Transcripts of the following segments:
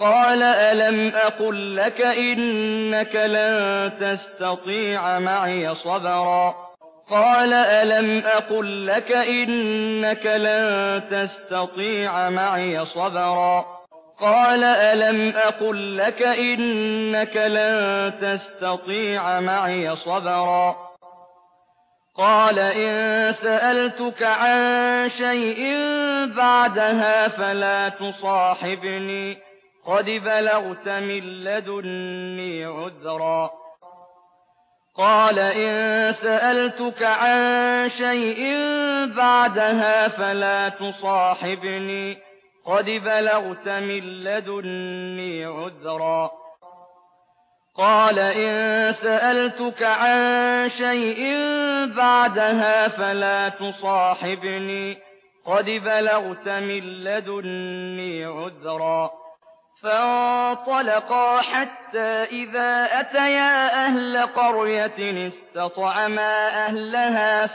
قال ألم أقل لك إنك لن تستطيع معي صبرا قال ألم أقل لك إنك لن تستطيع معي صبرا قال ألم أقل لك إنك لن تستطيع معي صبرا قال إن سألتك عن شيء بعدها فلا تصاحبني قد بلغت من لدني عذرا قال إن سألتك عن شيء بعدها فلا تصاحبني قد بلغت من لدني عذرا قال إن سألتك عن شيء بعدها فلا تصاحبني قد بلغت من لدني عذرا فانطلقا حتى إذا أتيا أهل قرية استطعما أهلها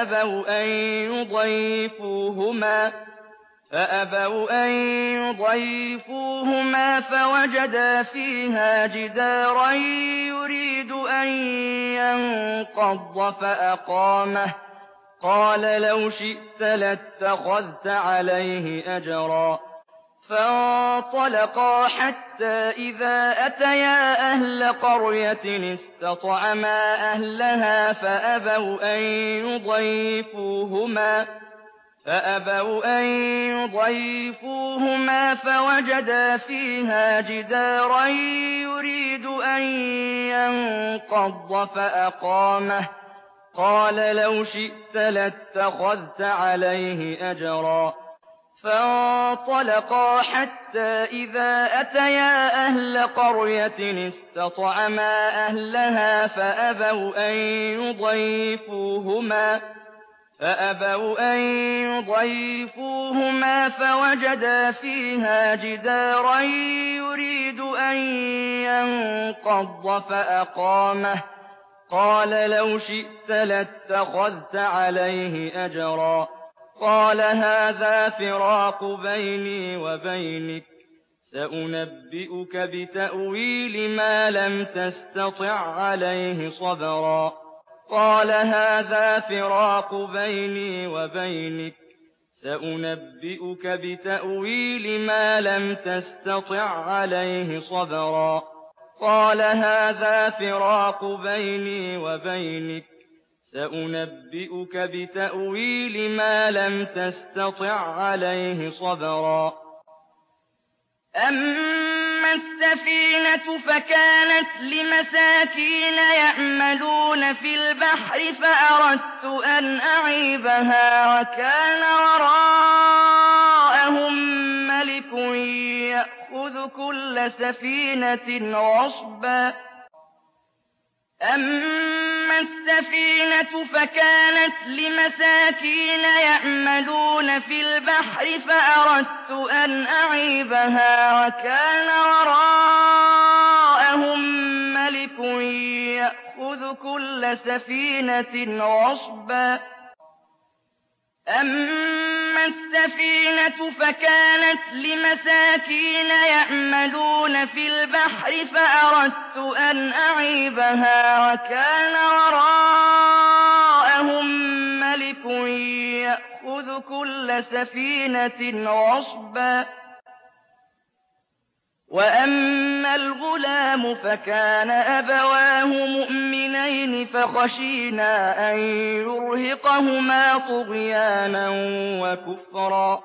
فأبوا أن يضيفوهما فوجدا فيها جدارا يريد أن ينقض فأقامه قال لو شئت لاتخذت عليه أجرا فانطلقا حتى إذا أتيا أهل قرية استطعما أهلها فأبوا أن يضيفوهما فوجدا فيها جدارا يريد أن ينقض فأقامه قال لو شئت لاتخذت عليه أجرا فانطلقا حتى إذا أتيا أهل قرية استطعما أهلها فأبوا أن يضيفوهما فوجدا فيها جدارا يريد أن ينقض فأقامه قال لو شئت لاتخذت عليه أجرا قال هذا فراق بيني وبينك سأنبئك بتأويل ما لم تستطع عليه صبرا قال هذا فراق بيني وبينك سأنبئك بتأويل ما لم تستطع عليه صبرا قال هذا فراق بيني وبينك سأنبئك بتأويل ما لم تستطع عليه صبرا أما السفينة فكانت لمساكين يعملون في البحر فأردت أن أعيبها وكان وراءهم ملك يأخذ كل سفينة غصبا أما السفينة فكانت لمساكين يعملون في البحر فأردت أن أعيبها وكان وراءهم ملك يأخذ كل سفينة غصبا أما السفينة فكانت لمساكين يعملون في البحر فأردت أن أعيبها وكان وراءهم ملك يأخذ كل سفينة غصبا وأما الغلام فكان أبواه مؤمنين فخشينا أن يرهقهما طغيانا وكفرا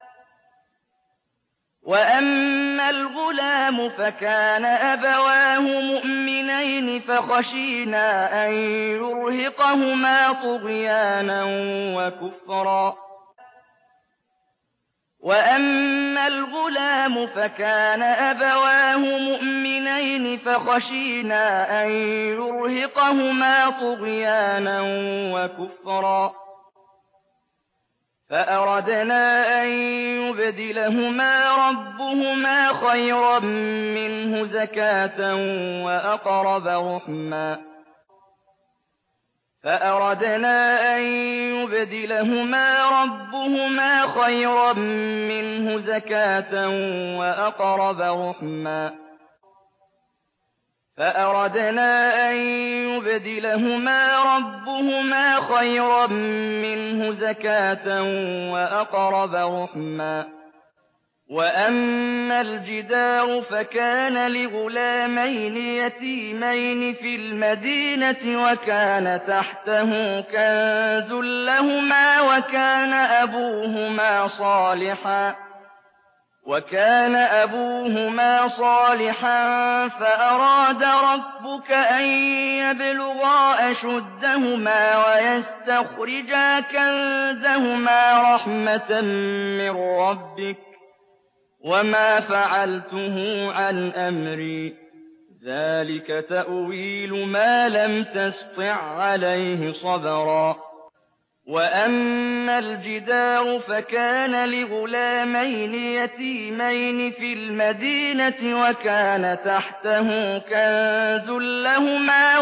وأما الغلام فكان أبواه مؤمنين فخشينا أن يرهقهما طغيانا وكفرا وأما الغلام فكان أبواه مؤمنين فخشينا أن يرهقهما طغيانا وكفرا فأردنا أن يبدلهما ربهما خيرا منه زكاة وأقرب رحما فأردنا أن يبدلهما ربهما خيرا منه زكاة وأقرب رحما فأردنا أن يبدلهما ربهما خيرا منه زكاة وأقرب رحما وأما الجدار فكان لغلامين يتيمين في المدينة وكان تحته كنز لهما وكان أبوهما صالحا فأراد ربك أن يبلغا أشدهما ويستخرجا كنزهما رحمة من ربك وما فعلته عن أمري ذلك تأويل ما لم تسطع عليه صبرا وأما الجدار فكان لغلامين يتيمين في المدينة وكان تحته كنز لهما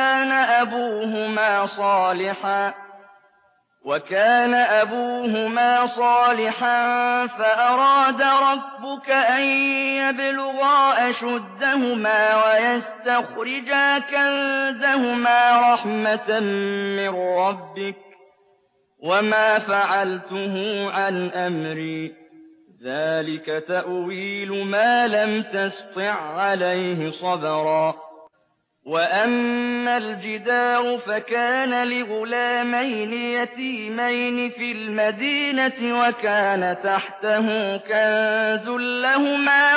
وكان أبوهما صالحا فأراد ربك أن يبلغا أشدهما ويستخرجا كنزهما رحمة من ربك وما فعلته عن أمري ذلك تأويل ما لم تسطع عليه صبرا وأما الجدار فكان لغلامين يتيمين في المدينة وكان تحته كنز لهما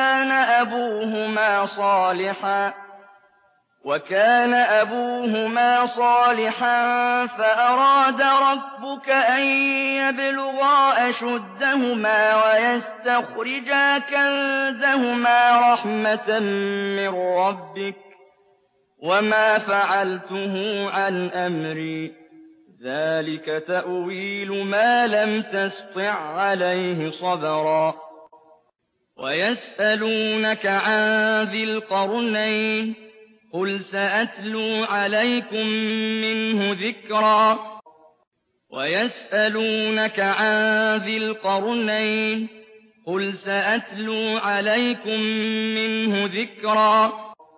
وكان أبوهما صالحا فأراد ربك أن يبلغا أشدهما ويستخرجا كنزهما رحمة من ربك وما فعلته عن أمري ذلك تأويل ما لم تسطع عليه صبرا ويسألونك عن ذي القرنين قل سأتلو عليكم منه ذكرا ويسألونك عن ذي القرنين قل سأتلو عليكم منه ذكرا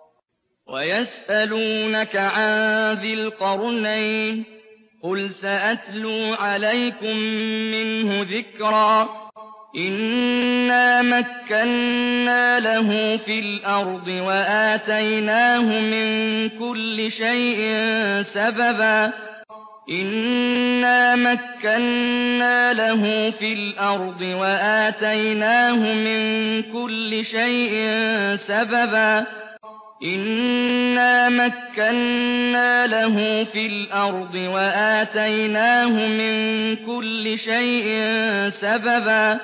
ويسألونك عن ذي القرنين قل سأتلو عليكم منه ذكرا إنا مكنا له في الأرض وآتيناه من كل شيء سببا إنا مكنا له في الأرض وآتيناه من كل شيء سببا إنا مكنا له في الأرض وآتيناه من كل شيء سببا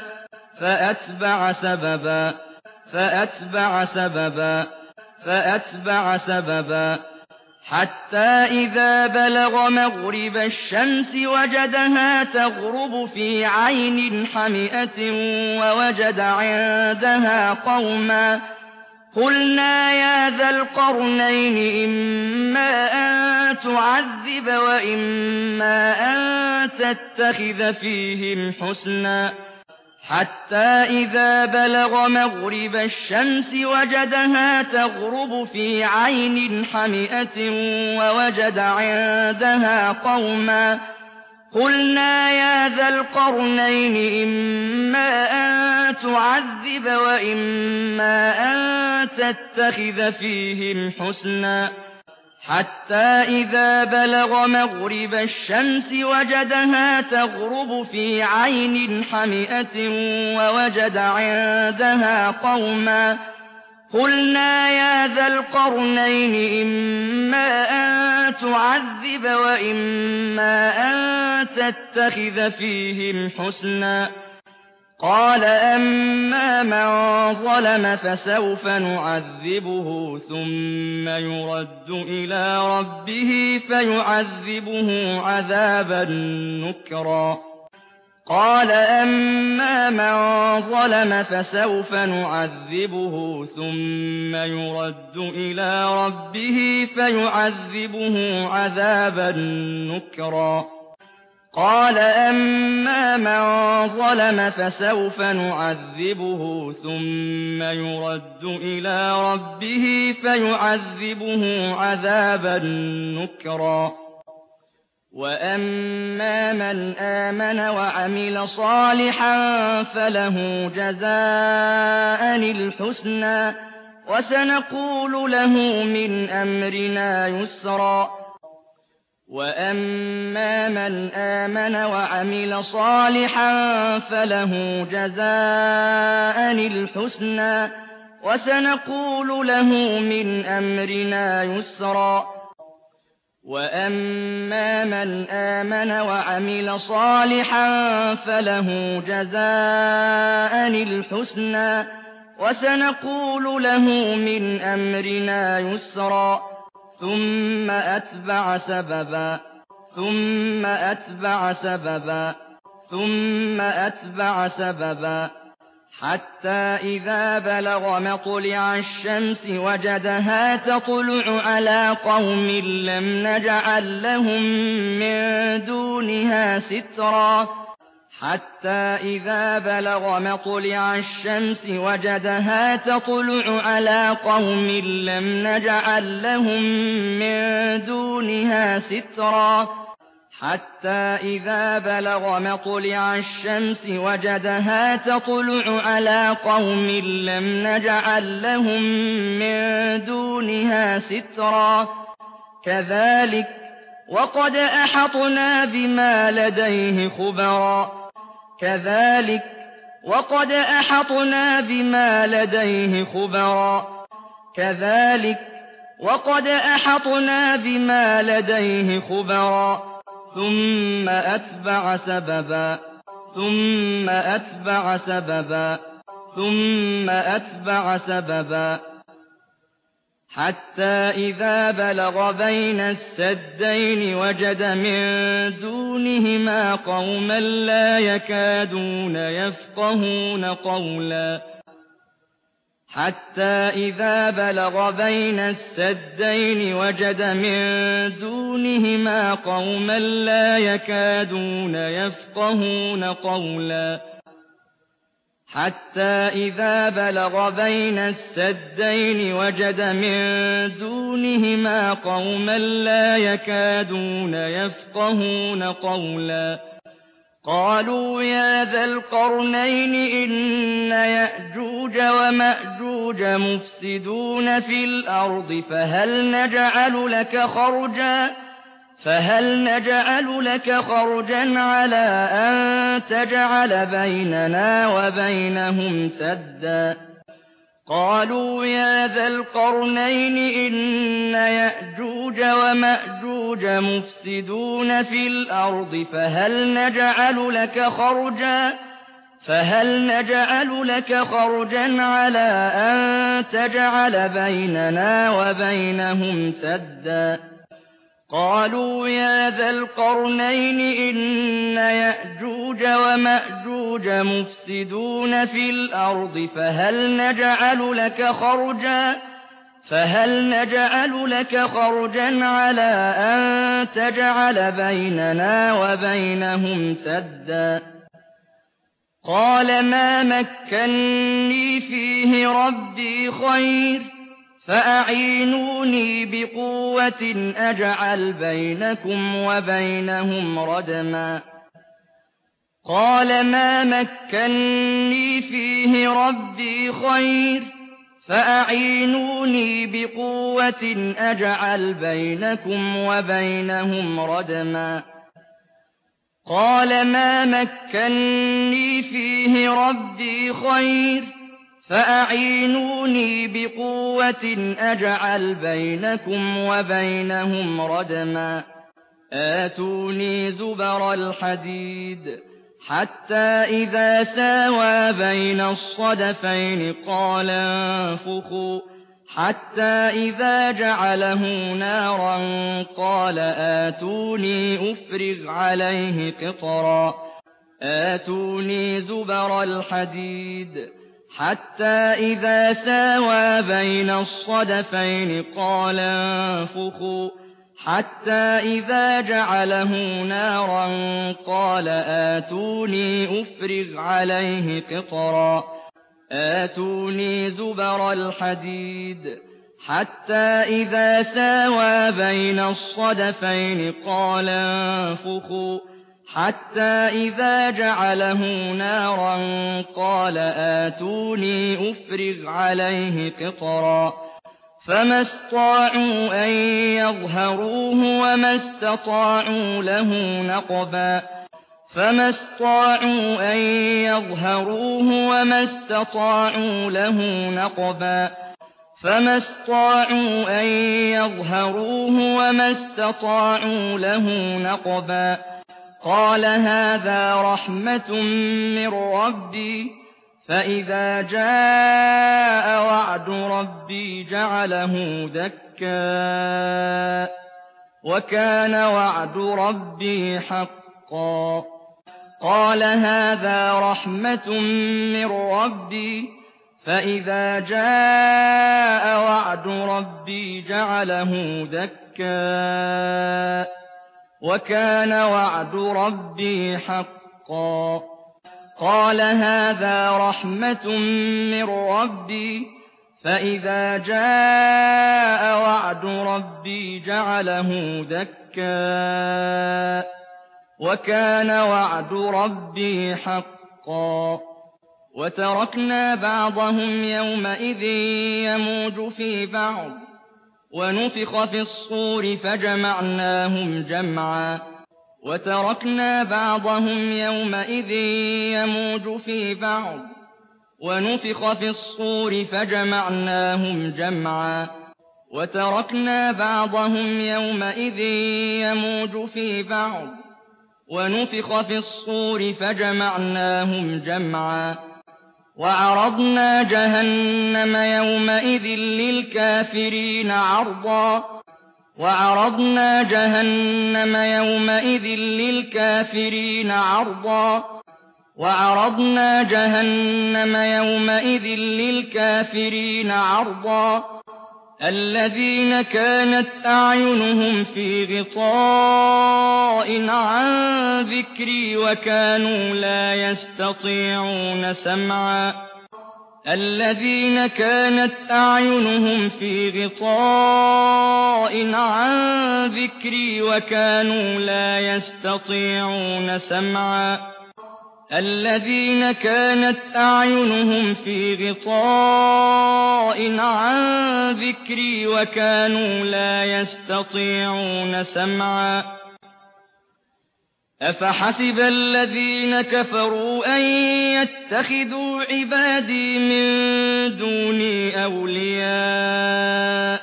فأتبع سببا حتى إذا بلغ مغرب الشمس وجدها تغرب في عين حمئة ووجد عندها قوما قلنا يا ذا القرنين إما أن تعذب وإما أن تتخذ فيهم حسنا حتى إذا بلغ مغرب الشمس وجدها تغرب في عين حمئة ووجد عندها قوما قلنا يا ذا القرنين إما أن تعذب وإما أن تتخذ فيهم حسنا حتى إذا بلغ مغرب الشمس وجدها تغرب في عين حمئة ووجد عندها قوما قلنا يا ذا القرنين إما أن تعذب وإما أن تتخذ فيهم حسنا قال أما من ظلم فسوف نعذبه ثم يرد إلى ربه فيعذبه عذابا نكرا قال أما من ظلم فسوف نعذبه ثم يرد إلى ربه فيعذبه عذابا نكرا قال أما من ظلم فسوف نعذبه ثم يرد إلى ربه فيعذبه عذابا نكرا وأما من آمن وعمل صالحا فله جزاء الحسنى وسنقول له من أمرنا يسرا وأما من آمن وعمل صالحا فله جزاء الحسنى وسنقول له من أمرنا يسرا وأما من آمن وعمل صالحا فله جزاء الحسنى وسنقول له من أمرنا يسرا ثم أتبع سببا ثم أتبع سببا ثم أتبع سببا حتى إذا بلغ مطلع الشمس وجدها تطلع على قوم لم نجعل لهم من دونها سترا حتى إذا بلغ مطلع الشمس وجدها تطلع على قوم لم نجعل لهم من دونها سترا حتى إذا بلغ مطلع الشمس وجدها تطلع على قوم لم نجعل لهم من دونها سترا كذلك وقد أحطنا بما لديه خبرا كذلك وقد أحطنا بما لديه خبرا كذلك وقد أحطنا بما لديه خبرا ثم أتبع سببا ثم أتبع سببا ثم أتبع سببا حتى إذا بلغ بين السدين وجد من دونهما قوما لا يكادون يفقهون قولا حتى إذا بلغ بين السدين وجد من دونهما قوما لا يكادون يفقهون قولا حتى إذا بلغ بين السدين وجد من دونهما قوما لا يكادون يفقهون قولا قالوا يا ذا القرنين إن يأجوج ومأجوج مفسدون في الأرض فهل نجعل لك خرجا على أن تجعل بيننا وبينهم سدا قالوا يا ذا القرنين إن يأجوج ومأجوج مفسدون في الأرض فهل نجعل لك خرجا على أن تجعل بيننا وبينهم سدا قالوا يا ذا القرنين إن يأجوج ومأجوج مفسدون في الأرض فهل نجعل لك خرجا على أن تجعل بيننا وبينهم سدا قال ما مكني فيه ربي خير فأعينوني بقوة أجعل بينكم وبينهم ردما قال ما مكني فيه ربي خير فأعينوني بقوة أجعل بينكم وبينهم ردما قال ما مكني فيه ربي خير فأعينوني بقوة أجعل بينكم وبينهم ردما آتوني زبر الحديد حتى إذا ساوى بين الصدفين قال انفخوا حتى إذا جعله نارا قال آتوني أفرغ عليه قطرا آتوني زبر الحديد حتى إذا ساوى بين الصدفين قال انفخوا حتى إذا جعله نارا قال آتوني أفرغ عليه قطرا آتوني زبر الحديد حتى إذا ساوى بين الصدفين قال انفخوا حتى إذا جعله نارا قال آتوني أفرغ عليه قطرا فما استطاعوا أن يظهروه وما استطاعوا له نقبا فما استطاعوا أن يظهروه وما استطاعوا له نقبا فما استطاعوا أن يظهروه وما استطاعوا له نقبا قال هذا رحمة من ربي فإذا جاء وعد ربي جعله دكا وكان وعد ربي حقا قال هذا رحمة من ربي فإذا جاء وعد ربي جعله دكا وكان وعد ربي حقا قال هذا رحمة من ربي فإذا جاء وعد ربي جعله دكا وكان وعد ربي حقا وتركنا بعضهم يومئذ يموج في بعض ونفخ في الصور فجمعناهم جمعا وتركنا بعضهم يومئذ يموج في بعض ونفخ في الصور فجمعناهم جمعا وتركنا بعضهم يومئذ يموج في بعض ونفخ في الصور فجمعناهم جمعا وعرضنا جهنم يومئذ للكافرين عرضا وعرضنا جهنم يومئذ للكافرين عرضا وعرضنا جهنم يومئذ للكافرين عرضا الذين كانت أعينهم في غطاء عن ذكري وكانوا لا يستطيعون سمعا الذين كانت أعينهم في غطاء عن ذكري وكانوا لا يستطيعون سمعا الذين كانت أعينهم في غطاء عن ذكري وكانوا لا يستطيعون سمعا أفحسب الذين كفروا أن يتخذوا عبادي من دوني أولياء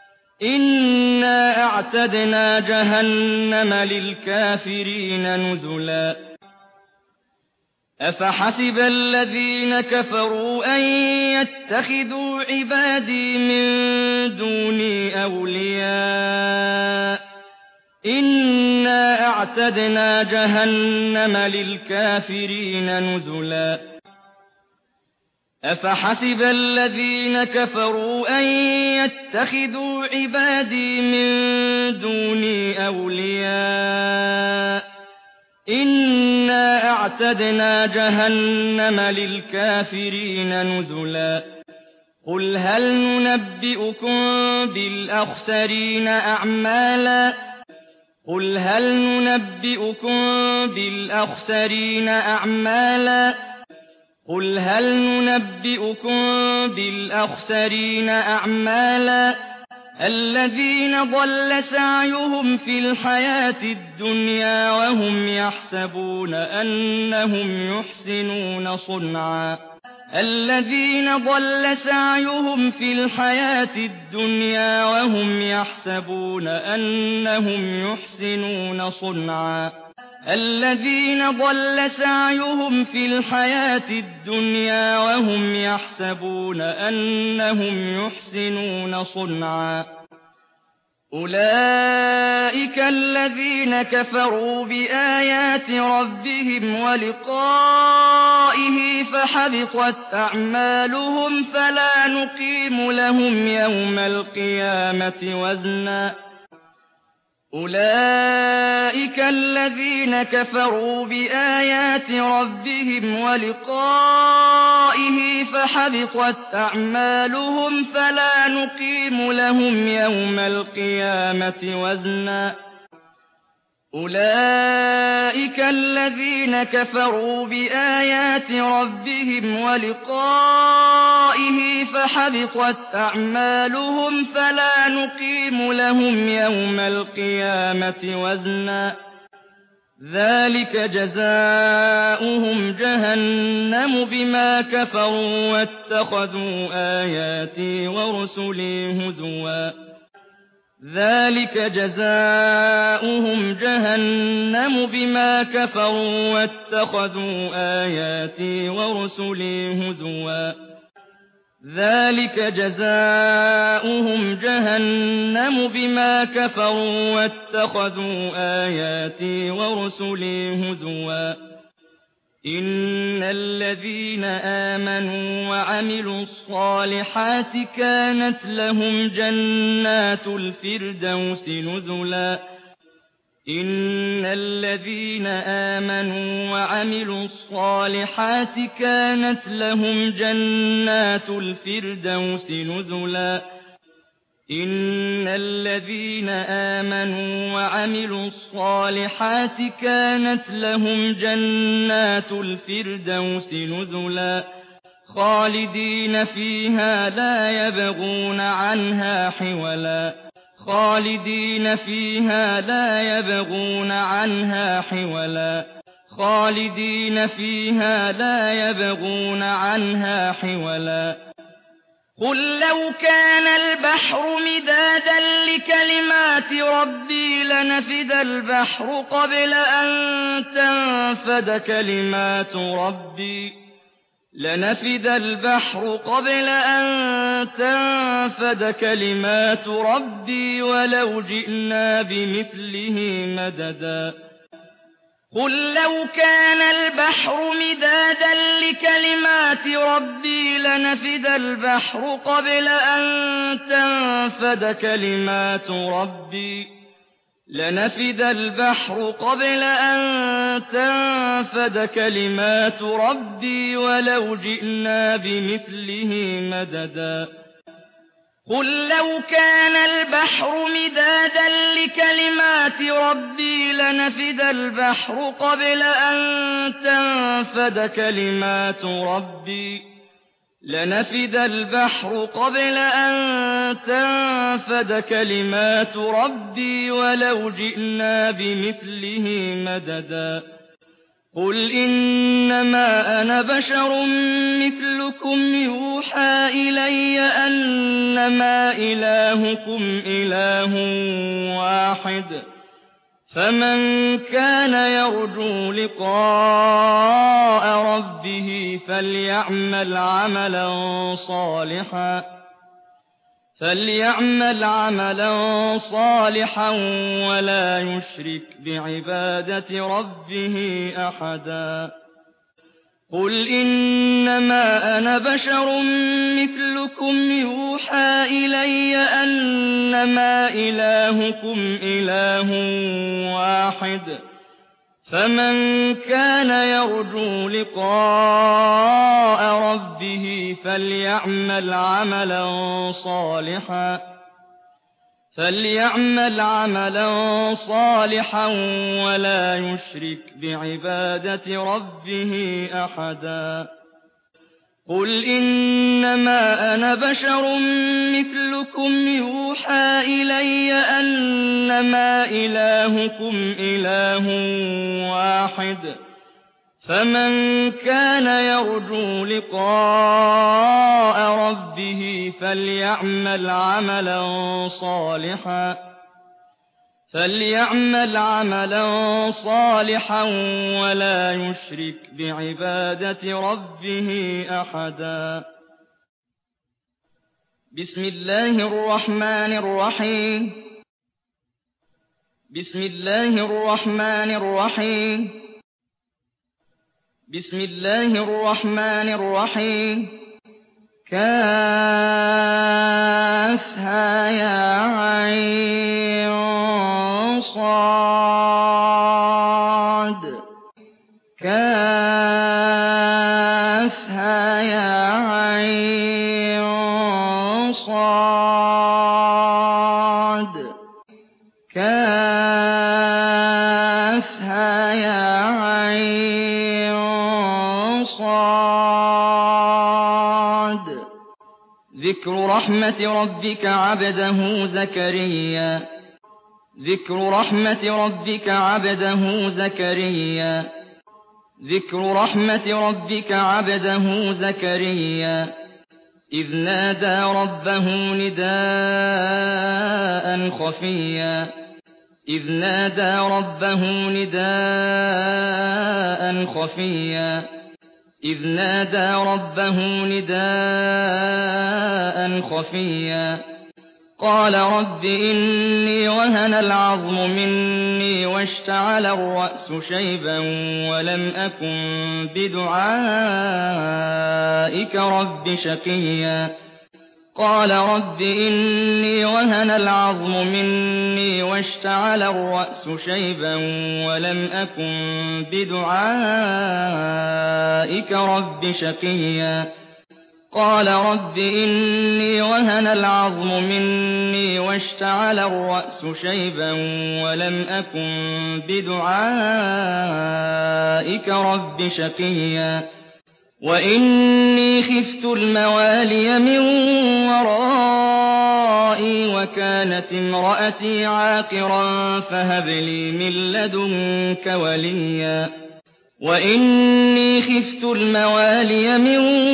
إنا أعتدنا جهنم للكافرين نزلا أفحسب الذين كفروا أن يتخذوا عبادي من دوني أولياء إنا أعتدنا جهنم للكافرين نزلا أفحسب الذين كفروا أن يتخذوا عبادي من دوني أولياء إنا أعتدنا جهنم للكافرين نزلا قل هل ننبئكم بالأخسرين أعمالا قل هل ننبئكم بالأخسرين أعمالا قل هل ننبئكم بالأخسرين أعمالا الذين ضل سعيهم في الحياة الدنيا وهم يحسبون أنهم يحسنون صنعا الذين ضل سعيهم في الحياة الدنيا وهم يحسبون أنهم يحسنون صنعا الذين ضل سعيهم في الحياة الدنيا وهم يحسبون أنهم يحسنون صنعا أولئك الذين كفروا بآيات ربهم ولقائه فحبطت أعمالهم فلا نقيم لهم يوم القيامة وزنا أولئك الذين كفروا بآيات ربهم ولقائه فحبطت أعمالهم فلا نقيم لهم يوم القيامة وزنا أولئك الذين كفروا بآيات ربهم ولقائه فحبطت أعمالهم فلا نقيم لهم يوم القيامة وزنا ذلك جزاؤهم جهنم بما كفروا واتخذوا آياتي ورسلي هزوا ذلك جزاؤهم جهنم بما كفروا واتخذوا آياتي ورسلي هزوا ذلك جزاؤهم جهنم بما كفروا واتخذوا آياتي ورسلي هزوا إن الذين آمنوا وعملوا الصالحات كانت لهم جنات الفردوس نزلا إن الذين آمنوا وعملوا الصالحات كانت لهم جنات الفردوس نزلا إن الذين آمنوا وعملوا الصالحات كانت لهم جنات الفردوس نزلا خالدين فيها لا يبغون عنها حولا خالدين فيها لا يبغون عنها حولا خالدين فيها لا يبغون عنها حولا قل لو كان البحر مدادا لكلمات ربي لنفد البحر قبل أن تنفد كلمات ربي لنفد البحر قبل أن تنفد كلمات ربي ولو جئنا بمثله مددا قل لو كان البحر مدادا لكلمات ربي لنفد البحر قبل أن تنفد كلمات ربي لنفد البحر قبل أن تنفد كلمات ربي ولو جئنا بمثله مددا قل لو كان البحر مدادا لكلمات ربي لنفد البحر قبل أن تنفد كلمات ربي لنفد البحر قبل أن تنفد كلمات ربي ولو جئنا بمثله مددا قل إنما أنا بشر مثلكم يوحى إلي أنما إلهكم إله واحد فمن كان يرجو لقاء ربه فليعمل عملا صالحا ولا يشرك بعبادة ربه أحدا قل إنما أنا بشر مثلكم يوحى إلي أنما إلهكم إله واحد فمن كان يرجو لقاء ربه فليعمل عملا صالحا ولا يشرك بعبادة ربه أحدا قل إنما أنا بشر مثلكم يوحى إلي أنما إلهكم إله واحد فمن كان يرجو لقاء ربه فليعمل عملا صالحا ولا يشرك بعبادة ربه أحدا بسم الله الرحمن الرحيم بسم الله الرحمن الرحيم بسم الله الرحمن الرحيم كافها يا عين صاد كافها يا عين صاد كافها يا عين صاد ذكر رحمة ربك عبده زكريا ذكر رحمة ربك عبده زكريا ذكر رحمة ربك عبده زكريا إذ نادى ربه نداء خفيا إذ نادى ربه نداء خفيا إذ نادى ربه نداء خفيا قال رب إني وهن العظم مني واشتعل الرأس شيبا ولم أكن بدعائك رب شقيا قال رب إني وهن العظم مني واشتعل الرأس شيبا ولم أكن بدعائك رب شقيا قال رب إني وهن العظم مني واشتعل الرأس شيبا ولم أكن بدعائك رب شقيا وإني خفت الموالي من ورائي وكانت امرأتي عاقرا فهب لي من لدنك وليا وإني خفت الموالي من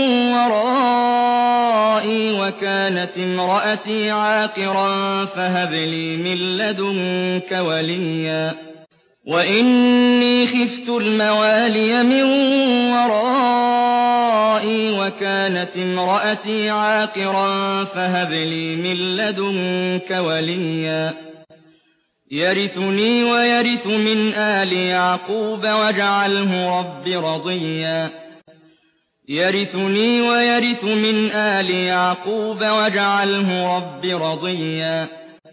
ورائي وكانت امرأتي عاقرا فهب لي من لدنك وليا وإني خفت الموالي من ورائي وكانت امرأتي عاقرا فهب لي من لدنك وليا يرثني ويرث من آل يعقوب واجعله رب رضيا يرثني ويرث من آل يعقوب واجعله رب رضيا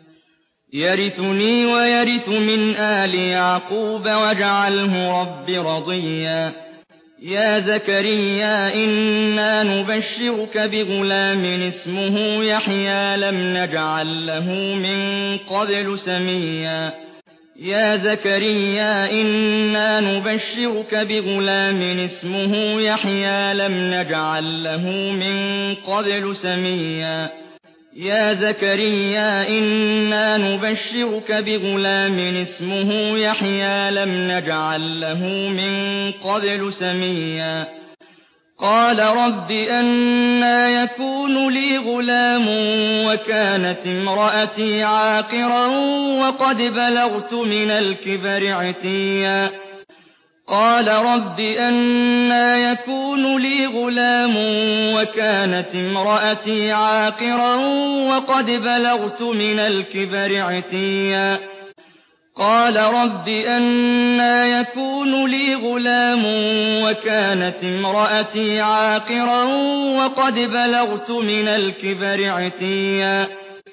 يرثني ويرث من آل يعقوب واجعله رب رضيا يا زكريا إنا نبشرك بغلام اسمه يحيى لم نجعل له من قبل سميا يا زكريا إنا نبشرك بغلام اسمه يحيى لم نجعل له من قبل سميا يا زكريا إنا نبشرك بغلام اسمه يحيى لم نجعل له من قبل سميا قال رب أنى يكون لي غلام وكانت امرأتي عاقرا وقد بلغت من الكبر عتيا قال رب أنى يكون لي غلام وكانت امرأتي عاقرا وقد بلغت من الكبر عتيا قال رب أنى يكون لي غلام وكانت امرأتي عاقرا وقد بلغت من الكبر عتيا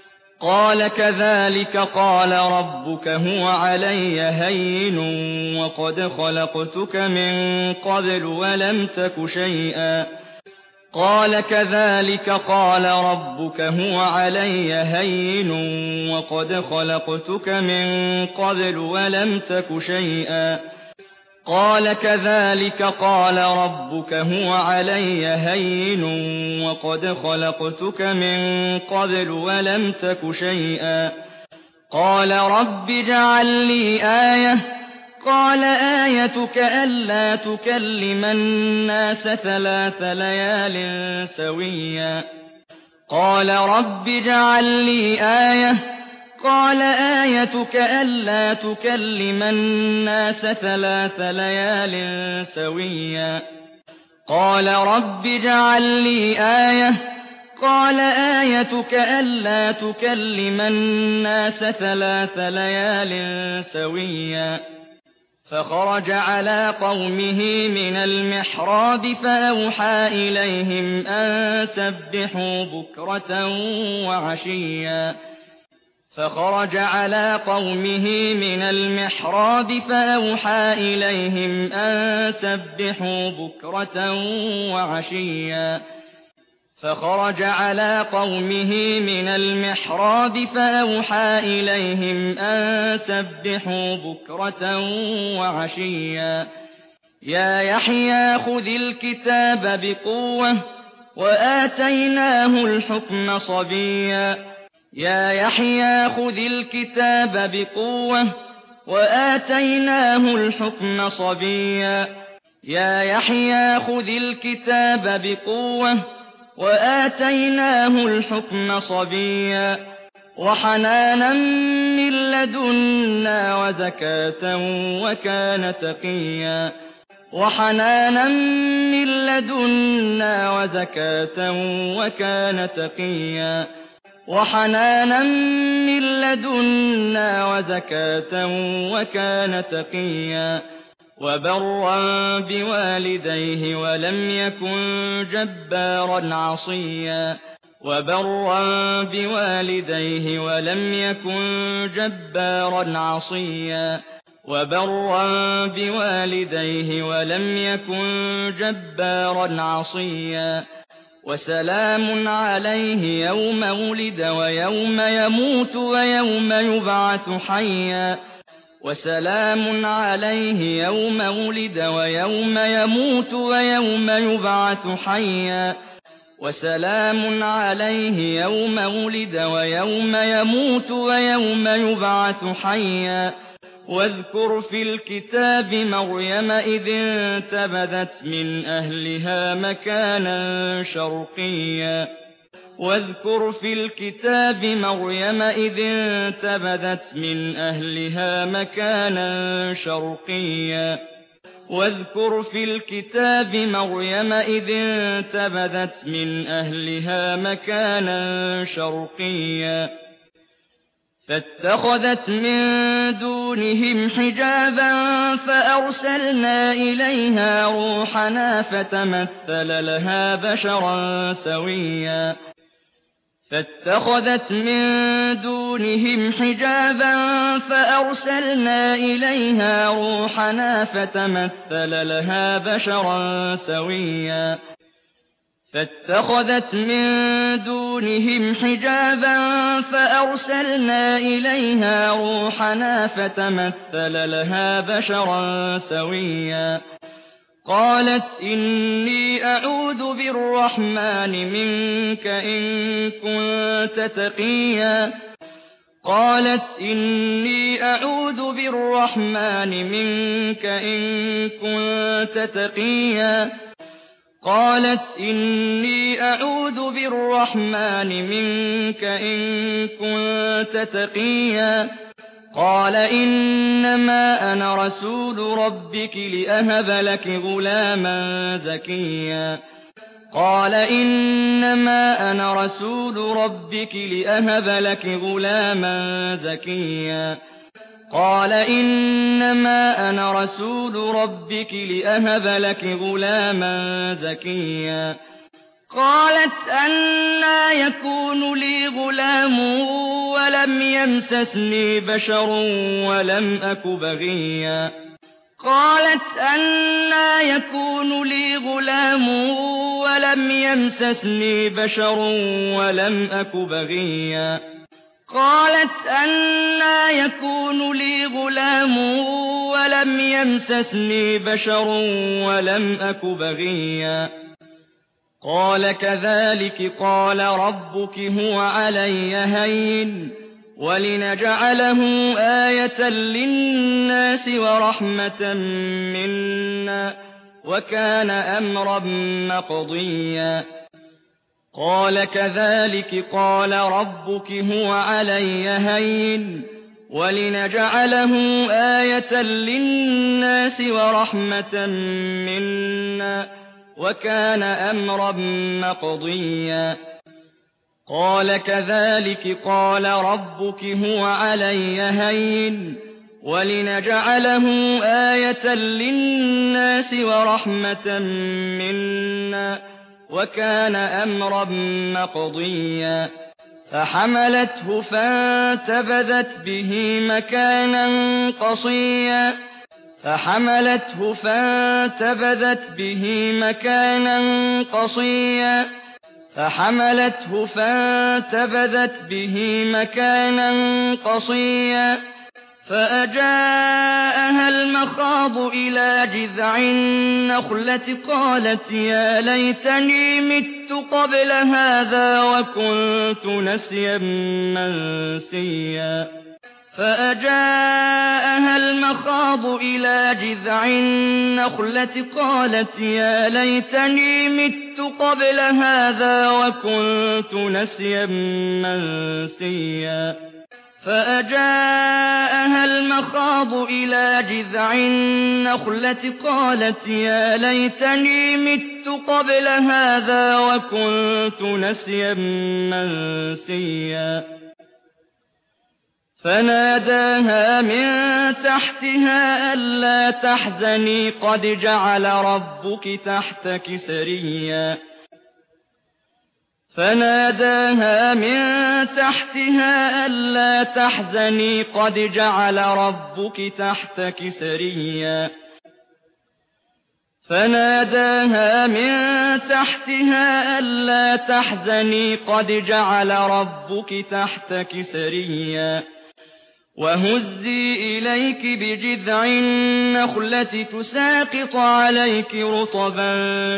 قال كذلك قال ربك هو علي هين وقد خلقتك من قبل ولم تك شيئا قال كذلك قال ربك هو علي هين وقد خلقتك من قبل ولم تك شيئا قال كذلك قال ربك هو علي هين وقد خلقتك من قبل ولم تك شيئا قال رب اجعل لي آية قال آيتك ألا تكلم الناس 3 ليال سويا قال رب اجعل لي آية قال آيتك ألا تكلم الناس 3 ليال سويا قال رب اجعل لي آية قال آيتك ألا تكلم الناس 3 ليال سويا فخرج على قومه من المحراب فأوحى إليهم أن سبحوا بكرة وعشيا فخرج على قومه من المحراب فأوحى إليهم أن سبحوا بكرة وعشيا فخرج على قومه من المحراب فأوحى إليهم أن سبحوا بكرة وعشيا يا يحيى خذ الكتاب بقوة وآتيناه الحكم صبيا يا يحيى خذ الكتاب بقوة وآتيناه الحكم صبيا يا يحيى خذ الكتاب بقوة وآتيناه الحكم صبيا وحنانا من لدنا وزكاة وكان تقيا وحنانا من لدنا وزكاة وكان تقيا وحنانا من لدنا وزكاة وكان تقيا وبرا بوالديه ولم يكن جبارا عصيا وبرا بوالديه ولم يكن جبارا عصيا وبرا بوالديه ولم يكن جبارا عصيا وسلام عليه يوم ولد ويوم يموت ويوم يبعث حيا وسلام عليه يوم ولد ويوم يموت ويوم يبعث حيا وسلام عليه يوم ولد ويوم يموت ويوم يبعث حيا واذكر في الكتاب مريم إذ انتبذت من أهلها مكانا شرقيا واذكر في الكتاب مريم إذ انتبذت من أهلها مكانا شرقيا واذكر في الكتاب مريم إذ انتبذت من أهلها مكانا شرقيا فاتخذت من دونهم حجابا فأرسلنا إليها روحنا فتمثل لها بشرا سويا فاتخذت من دونهم حجابا فأرسلنا إليها روحنا فتمثل لها بشرا سويا فاتخذت من دونهم حجابا فأرسلنا إليها روحنا فتمثل لها بشرا سويا قالت إني أعوذ بالرحمن منك إن كنت تقيا قالت إني أعوذ بالرحمن منك إن كنت تقيا قالت إني أعوذ بالرحمن منك إن كنت تقيا قال إنما أنا رسول ربك لأهب لك غلاما زكيا قال إنما أنا رسول ربك لأهب لك غلاما زكيا قال إنما أنا رسول ربك لأهب لك غلاما زكيا قالت أنى يكون لي غلام ولم يمسسني بشر ولم أك بغيا قالت أنى يكون لي غلام ولم يمسسني بشر ولم أك بغيا قالت أنى يكون لي غلام ولم يمسسني بشر ولم أك بغيا قال كذلك قال ربك هو علي هين ولنجعله آية للناس ورحمة منا وكان أمرا مقضيا قال كذلك قال ربك هو علي هين ولنجعله آية للناس ورحمة منا وكان أمرا مقضيا قال كذلك قال ربك هو علي هين ولنجعله آية للناس ورحمة منا وكان أمرا مقضيا فحملته فانتبذت به مكانا قصيا فأجاءها المخاض إلى جذع النخلة قالت يا ليتني مت قبل هذا وكنت نسيا منسيا فأجاءها المخاض إلى جذع النخلة قالت يا ليتني مت قبل هذا وكنت نسيا منسيا فناداها من تحتها ألا تحزني قد جعل ربك تحتك سريا وهزي إليك بجذع النخلة تساقط عليك رطبا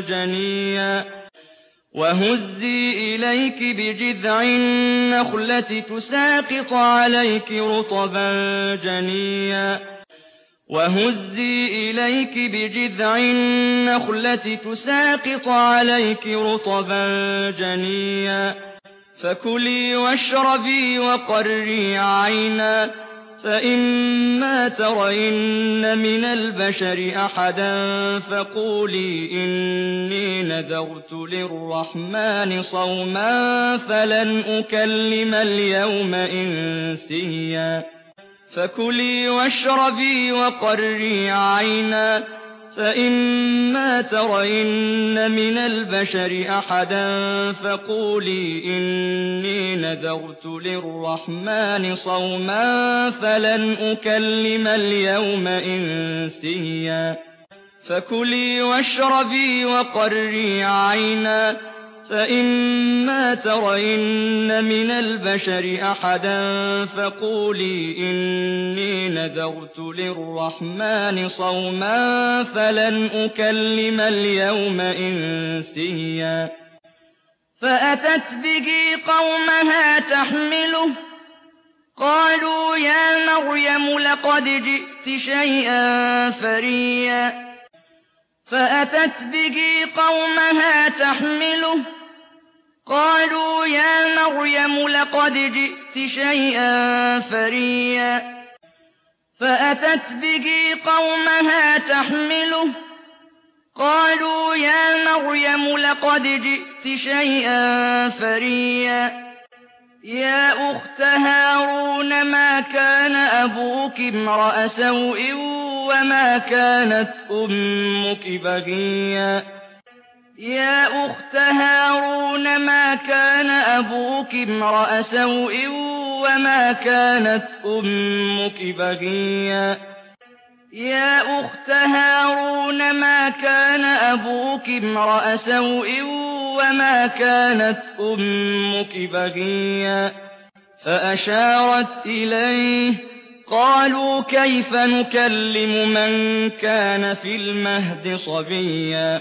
جنيا فكلي واشربي وقري عينا فإما ترين من البشر أحدا فقولي إني نذرت للرحمن صوما فلن أكلم اليوم إنسيا فكلي واشربي وقري عينا فإما ترين من البشر أحدا فقولي إني نذرت للرحمن صوما فلن أكلم اليوم إنسيا فكلي واشربي وقري عينا فإما ترين من البشر أحدا فقولي إني نذرت للرحمن صوما فلن أكلم اليوم إنسيا فأتت به قومها تحمله قالوا يا مريم لقد جئت شيئا فريا قالوا يا مريم لقد جئت شيئا فريا يا أخت هارون ما كان أبوك امرأ سوء وما كانت أمك بغيا فأشارت إليه قالوا كيف نكلم من كان في المهد صبيا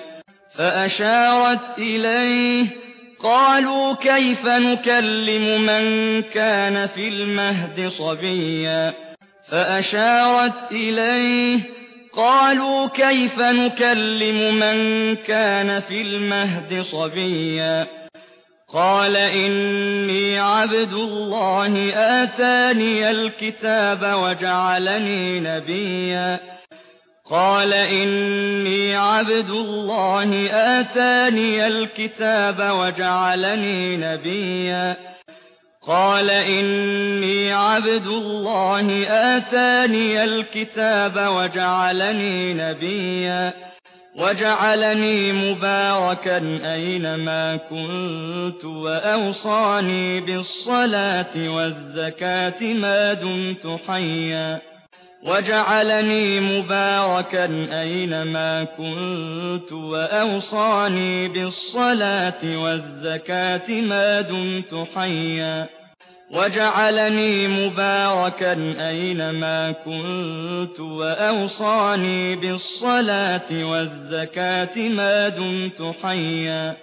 قال إني عبد الله آتاني الكتاب وجعلني نبيا قال إني عبد الله آتاني الكتاب وجعلني نبيا قال إني عبد الله آتاني الكتاب وجعلني نبيا وجعلني مباركا أينما كنت وأوصاني بالصلاة والزكاة ما دمت حيا وجعلني مباركا أينما كنت وأوصاني بالصلاة والزكاة ما دمت حيا وجعلني مباركا أينما كنت وأوصاني بالصلاة والزكاة ما دمت حيا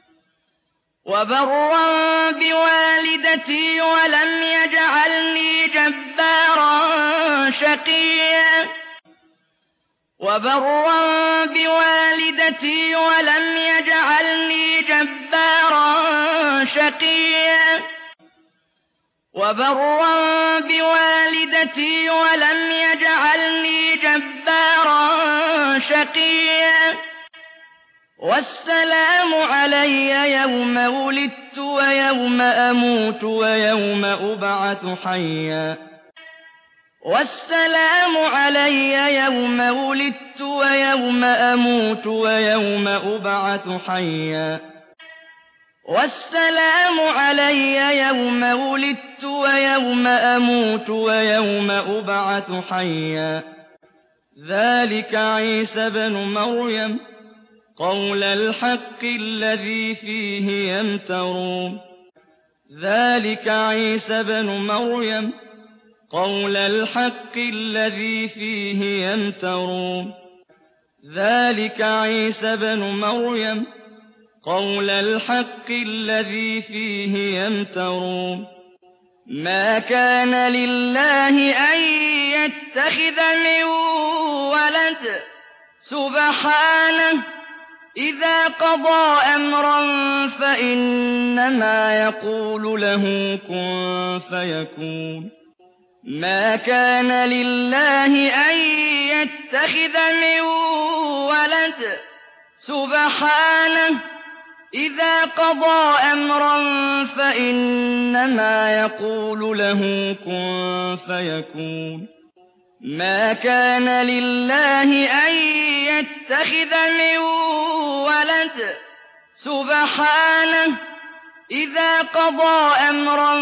وبرا بوالدتي ولم يجعلني جبارا شقيا وبرا بوالدتي ولم يجعلني جبارا شقيا وبرا بوالدتي ولم يجعلني جبارا شقيا والسلام علي يوم ولدت ويوم أموت ويوم أبعث حيا والسلام علي يوم ولدت ويوم أموت ويوم أبعث حيا والسلام علي يوم ولدت ويوم أموت ويوم أبعث حيا ذلك عيسى بن مريم قول الحق الذي فيه يمترون ذلك عيسى بن مريم قول الحق الذي فيه يمترون ذلك عيسى بن مريم قول الحق الذي فيه يمترون ما كان لله أن يتخذ من ولد سبحانه إذا قضى أمرا فإنما يقول له كن فيكون ما كان لله أن يتخذ من ولد سبحانه إذا قضى أمرا فإنما يقول له كن فيكون ما كان لله أن يتخذ من ولد سبحانه إذا قضى أمرا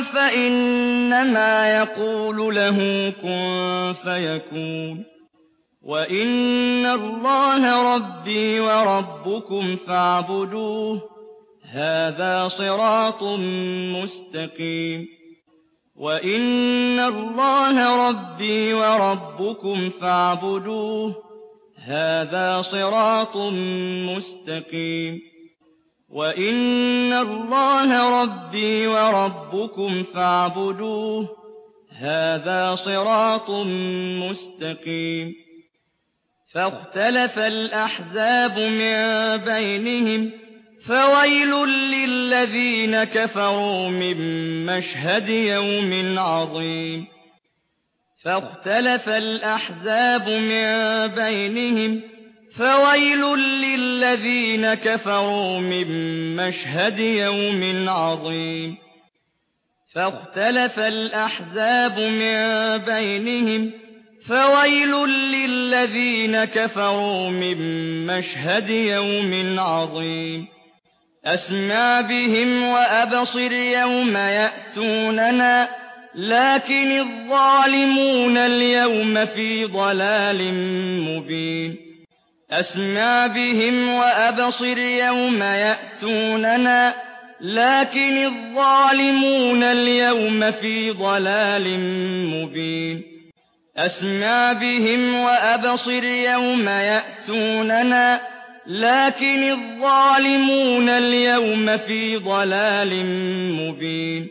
فإنما يقول له كن فيكون وإن الله ربي وربكم فاعبدوه هذا صراط مستقيم وإن الله ربي وربكم فاعبدوه هذا صراط مستقيم وإن الله ربي وربكم فاعبدوه هذا صراط مستقيم فاختلف الأحزاب من بينهم فويل للذين كفروا من مشهد يوم عظيم فاختلف الأحزاب من بينهم فويل للذين كفروا من مشهد يوم عظيم فاختلف الأحزاب من بينهم فويل للذين كفروا من مشهد يوم عظيم أسمع بهم وأبصر يوم يأتوننا لكن الظالمون اليوم في ضلال مبين أسمع بهم وأبصر يوم يأتوننا لكن الظالمون اليوم في ضلال مبين أسمع بهم وأبصر يوم يأتوننا لكن الظالمون اليوم في ضلال مبين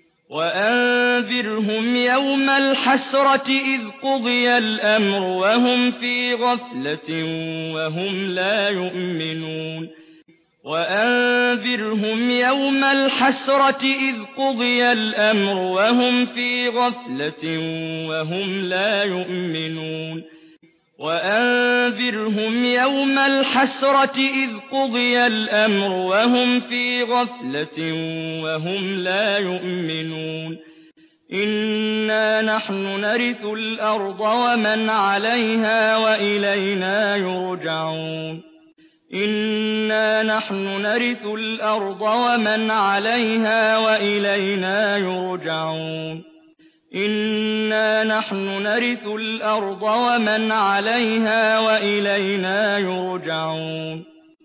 وأنذرهم يوم الحسرة إذ قضي الأمر وهم في غفلة وهم لا يؤمنون وأنذرهم يوم الحسرة إذ قضي الأمر وهم في غفلة وهم لا يؤمنون وأنذرهم يوم الحسرة إذ قضي الأمر وهم في غفلة وهم لا يؤمنون إنا نحن نرث الأرض ومن عليها وإلينا يرجعون إنا نحن نرث الأرض ومن عليها وإلينا يرجعون إنا نحن نرث الأرض ومن عليها وإلينا يرجعون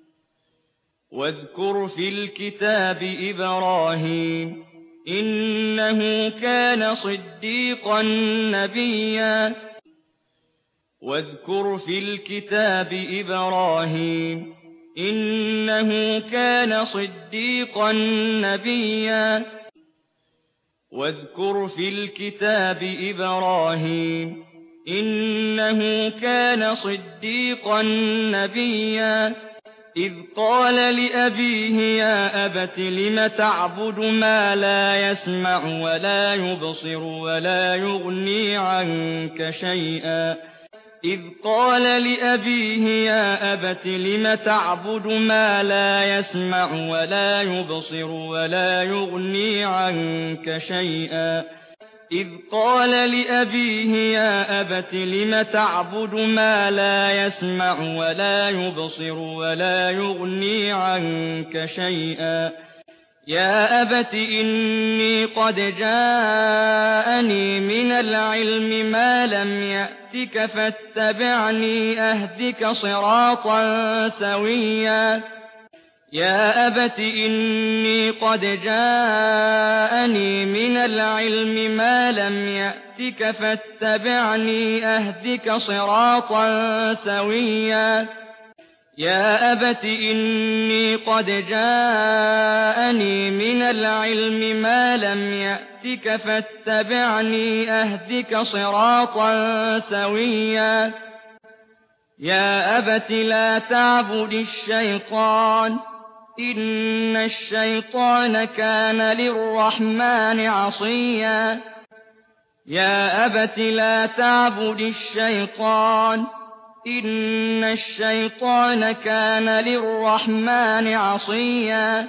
واذكر في الكتاب إبراهيم إنه كان صديقا نبيا واذكر في الكتاب إبراهيم إنه كان صديقا نبيا واذكر في الكتاب إبراهيم إنه كان صديقا نبيا إذ قال لأبيه يا أبت لم تعبد ما لا يسمع ولا يبصر ولا يغني عنك شيئا إذ قال لأبيه يا أبت لم تعبد ما لا يسمع ولا يبصر ولا يغني عنك شيئا إذ قال لأبيه يا أبت لم تعبد ما لا يسمع ولا يبصر ولا يغني عنك شيئا يا أبت إني قد جاءني من العلم ما لم يأتك فاتبعني أهدك صراطا سويا يا أبت إني قد جاءني من العلم ما لم يأتك فاتبعني أهدك صراطا سويا يا أبت إني قد جاءني من العلم ما لم يأتك فاتبعني أهدك صراطا سويا يا أبت لا تعبد الشيطان إن الشيطان كان للرحمن عصيا يا أبت لا تعبد الشيطان إن الشيطان كان للرحمن عصيا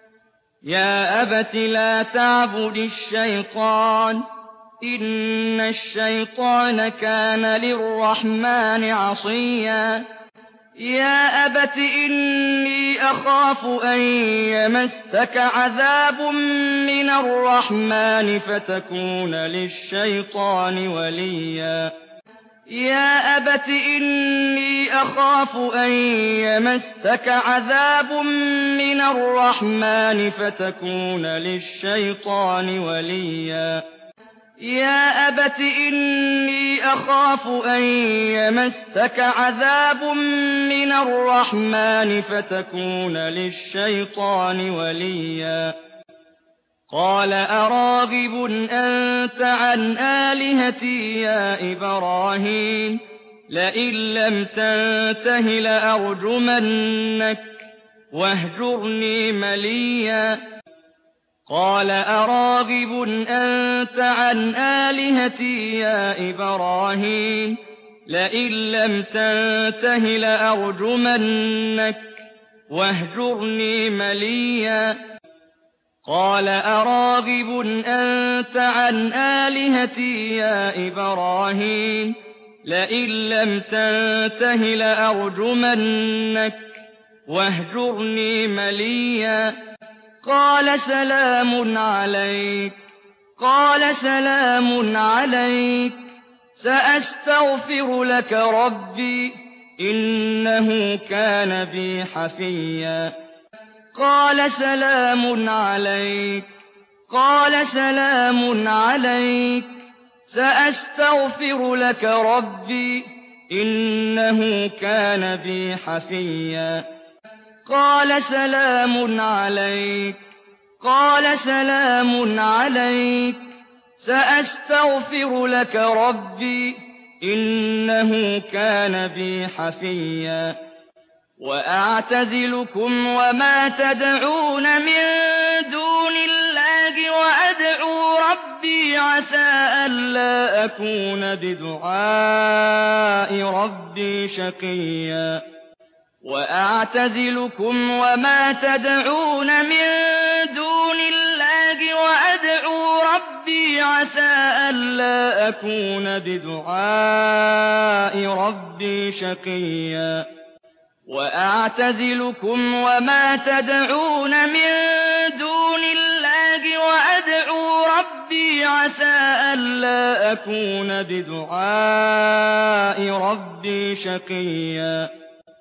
يا أبت لا تعبد الشيطان إن الشيطان كان للرحمن عصيا يا أبت إني أخاف أن يمسك عذاب من الرحمن فتكون للشيطان وليا يا أبت إني أخاف أن يمسك عذاب من الرحمن فتكون للشيطان وليا يا أبت إني أخاف أن يمسك عذاب من الرحمن فتكون للشيطان وليا قال أراغب أنت عن آلهتي يا إبراهيم لئن لم تنته لأرجمنك واهجرني مليا قال أراغب أنت عن آلهتي يا إبراهيم لئن لم تنته لأرجمنك واهجرني مليا قال أراغب أنت عن آلهتي يا إبراهيم لئن لم تنته لأرجمنك واهجرني مليا قال سلام عليك قال سلام عليك سأستغفر لك ربي إنه كان بي حفيا قال سلام عليك قال سلام عليك سأستغفر لك ربي إنه كان بي حفيا قال سلام عليك قال سلام عليك سأستغفر لك ربي إنه كان بي حفيا وأعتزلكم وما تدعون من دون الله وأدعو ربي عسى ألا أكون بدعاء ربي شقيا وأعتزلكم وما تدعون من دون الله وأدعو ربي عسى ألا أكون بدعاء ربي شقيا وأعتزلكم وما تدعون من دون الله وأدعو ربي عسى ألا أكون بدعاء ربي شقيا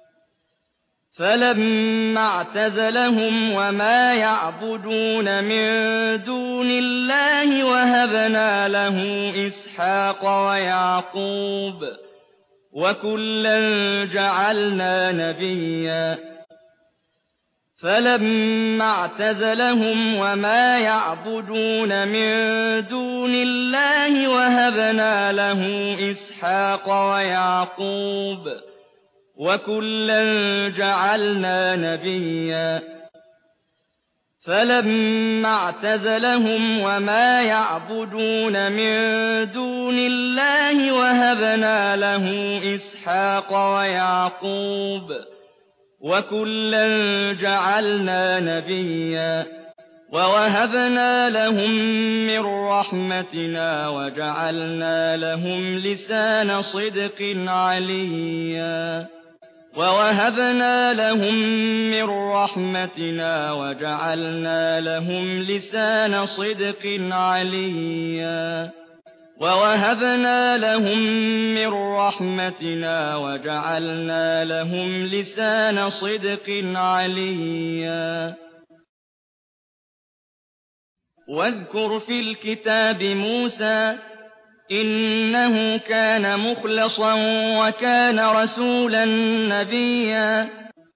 فلما اعتزلهم وما يعبدون من دون الله وهبنا له إسحاق ويعقوب وكلا جعلنا نبيا فلما اعتزلهم وما يعبدون من دون الله وهبنا له إسحاق ويعقوب وكلا جعلنا نبيا فلما اعتزلهم وما يعبدون من دون الله وهبنا له إسحاق ويعقوب وكلا جعلنا نبيا ووهبنا لهم من رحمتنا وجعلنا لهم لسان صدق عليا ووهبنا لهم من رحمتنا وجعلنا لهم لسان صدق عليا ووهبنا لهم من رحمتنا وجعلنا لهم لسان صدق عليا واذكر في الكتاب موسى إنه كان مخلصا وكان رسولا نبيا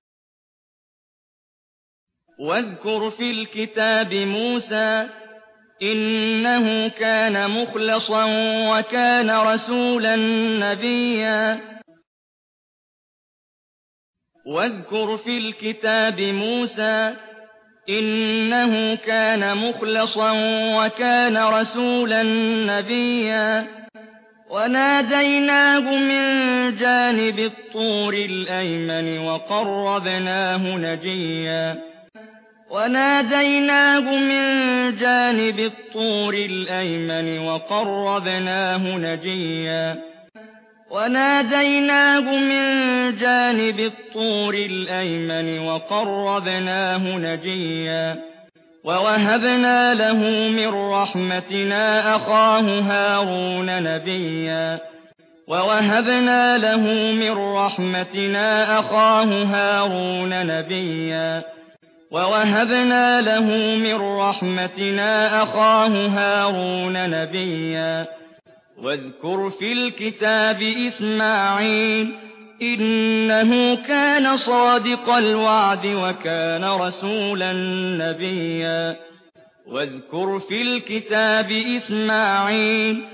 واذكر في الكتاب موسى إنه كان مخلصا وكان رسولا نبيا واذكر في الكتاب موسى إنه كان مخلصا وكان رسولا نبيا وناديناه من جانب الطور الأيمن وقربناه نجيا وناديناه من جانب الطور الأيمن وقربناه نجيا وناديناه من جانب الطور الأيمن وقربناه نجيا ووهبنا له من رحمتنا أخاه هارون نبيا ووهبنا له من رحمتنا أخاه هارون نبيا ووهبنا له من رحمتنا أخاه هارون نبيا واذكر في الكتاب إسماعيل إنه كان صادق الوعد وكان رسولا نبيا واذكر في الكتاب إسماعيل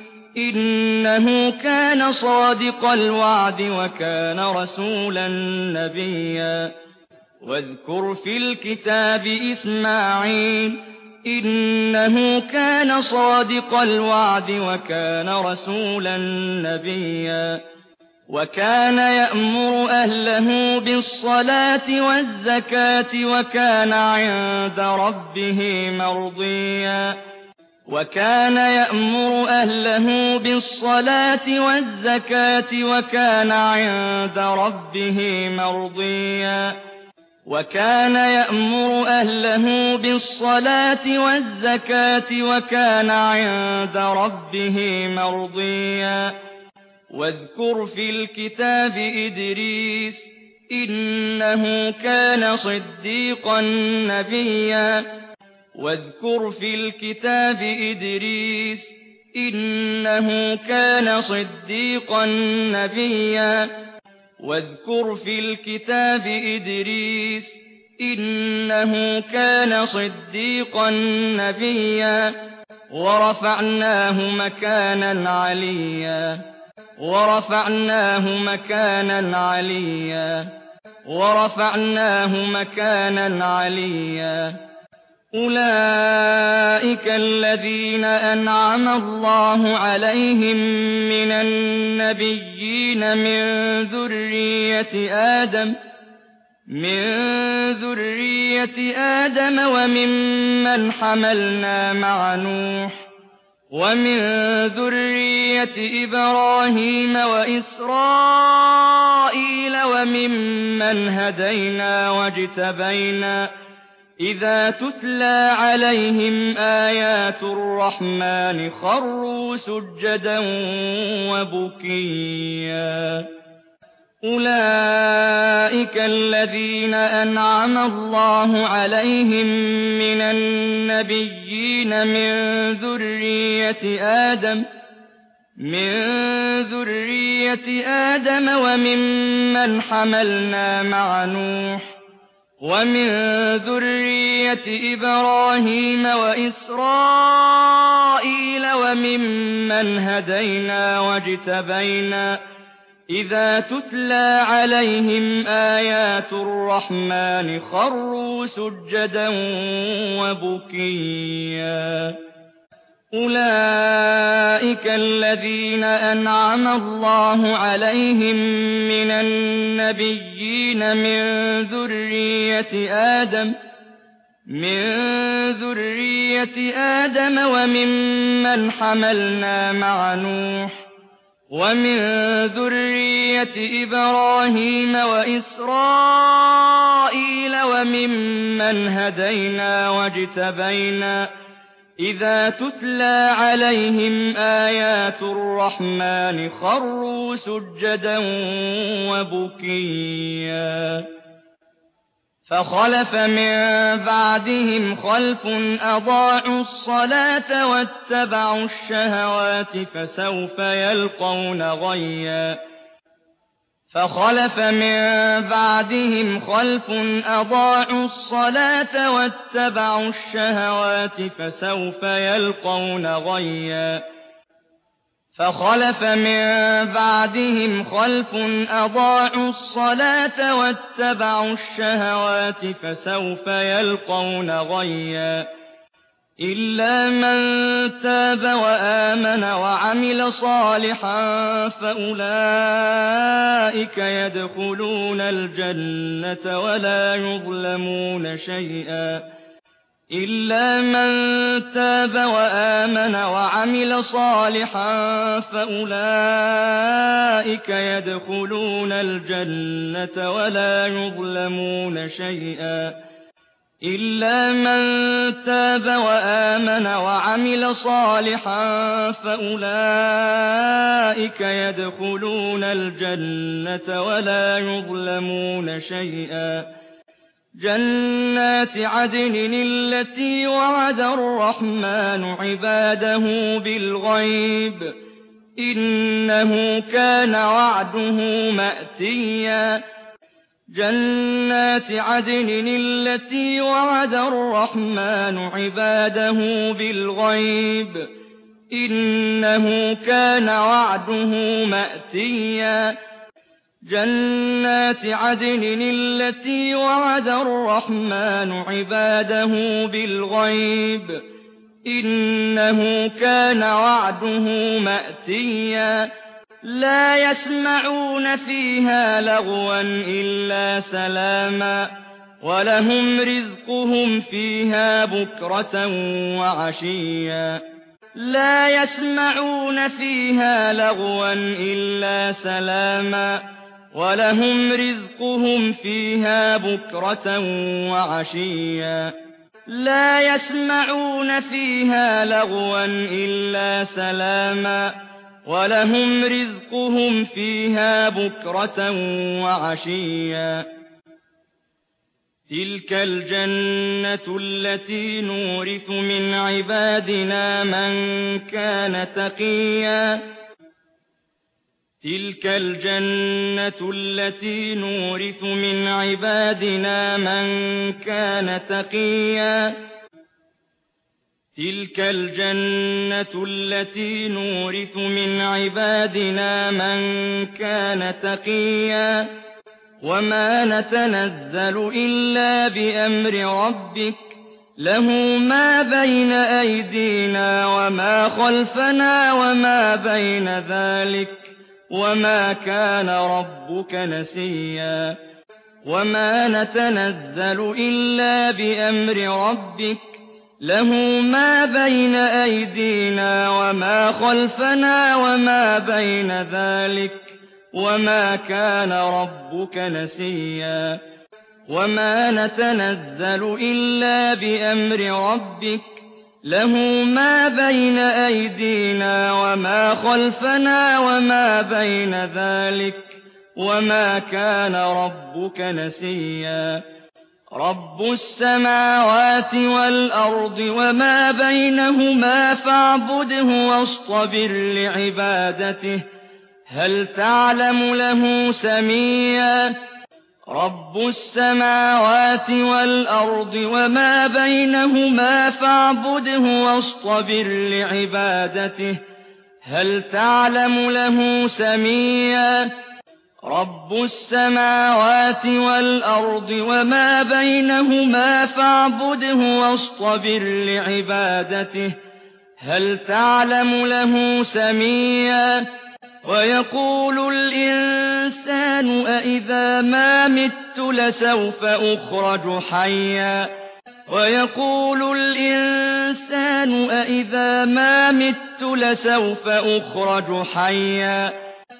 إنه كان صادق الوعد وكان رسولا نبيا واذكر في الكتاب إسماعيل إنه كان صادق الوعد وكان رسولا نبيا وكان يأمر أهله بالصلاة والزكاة وكان عند ربه مرضيا وكان يأمر أهله بالصلاة والزكاة وكان عند ربه مرضيا وكان يأمر أهله بالصلاة والزكاة وكان عند ربه مرضيا واذكر في الكتاب إدريس إنه كان صديقا نبيا واذكر في الكتاب إدريس إنه كان صديقا نبيا واذكر في الكتاب إدريس إنه كان صديقا نبيا ورفعناه مكانا عليا ورفعناه مكانا عليا ورفعناه مكانا عليا أولئك الذين أنعم الله عليهم من النبيين من ذرية آدم وممن حملنا مع نوح ومن ذرية إبراهيم وإسرائيل وممن هدينا واجتبينا إذا تتلى عليهم آيات الرحمن خروا سجدا وبكيا أولئك الذين أنعم الله عليهم من النبيين من ذرية آدم وممن حملنا مع نوح ومن ذرية إبراهيم وإسرائيل وممن هدينا واجتبينا إذا تتلى عليهم آيات الرحمن خروا سجدا وبكيا أولئك الذين أنعم الله عليهم من النبيين من ذرية آدم وممن حملنا مع نوح ومن ذرية إبراهيم وإسرائيل وممن هدينا واجتبينا إذا تتلى عليهم آيات الرحمن خروا سجدا وبكيا فخلف من بعدهم خلف أضاعوا الصلاة واتبعوا الشهوات فسوف يلقون غيا فخلف من بعدهم خلف أضاعوا الصلاة واتبعوا الشهوات فسوف يلقون غيا فخلف من بعدهم خلف أضاعوا الصلاة واتبعوا الشهوات فسوف يلقون غيا إلا من تاب وآمن وعمل صالحا فأولئك يدخلون الجنة ولا يظلمون شيئا إلا من تاب وآمن وعمل صالحا فأولئك يدخلون الجنة ولا يظلمون شيئا إلا من تاب وآمن وعمل صالحا فأولئك يدخلون الجنة ولا يظلمون شيئا جنات عدن التي وعد الرحمن عباده بالغيب إنه كان وعده مأتيا جنات عدن التي وعد الرحمن عباده بالغيب إنه كان وعده مأتيا جنات عدن التي وعد الرحمن عباده بالغيب إنه كان وعده مأتيا لا يسمعون فيها لغوا إلا سلاما ولهم رزقهم فيها بكرة وعشيا لا يسمعون فيها لغوا إلا سلاما ولهم رزقهم فيها بكرة وعشيا لا يسمعون فيها لغوا إلا سلاما ولهم رزقهم فيها بكرة وعشيا تلك الجنة التي نورث من عبادنا من كان تقيا تلك الجنة التي نورث من عبادنا من كان تقيا تلك الجنة التي نورث من عبادنا من كان تقيا وما نتنزل إلا بأمر ربك له ما بين أيدينا وما خلفنا وما بين ذلك وما كان ربك نسيا وما نتنزل إلا بأمر ربك له ما بين أيدينا وما خلفنا وما بين ذلك وما كان ربك نسيا وما نتنزل إلا بأمر ربك له ما بين أيدينا وما خلفنا وما بين ذلك وما كان ربك نسيا رب السماوات والأرض وما بينهما فاعبده واصطبر لعبادته هل تعلم له سميا رب السماوات والأرض وما بينهما فاعبده واصطبر لعبادته هل تعلم له سميا رب السماوات والأرض وما بينهما فاعبده واصطبر لعبادته هل تعلم له سميا ويقول الإنسان أإذا ما مت لسوف أخرج حيا ويقول الإنسان أإذا ما مت لسوف أخرج حيا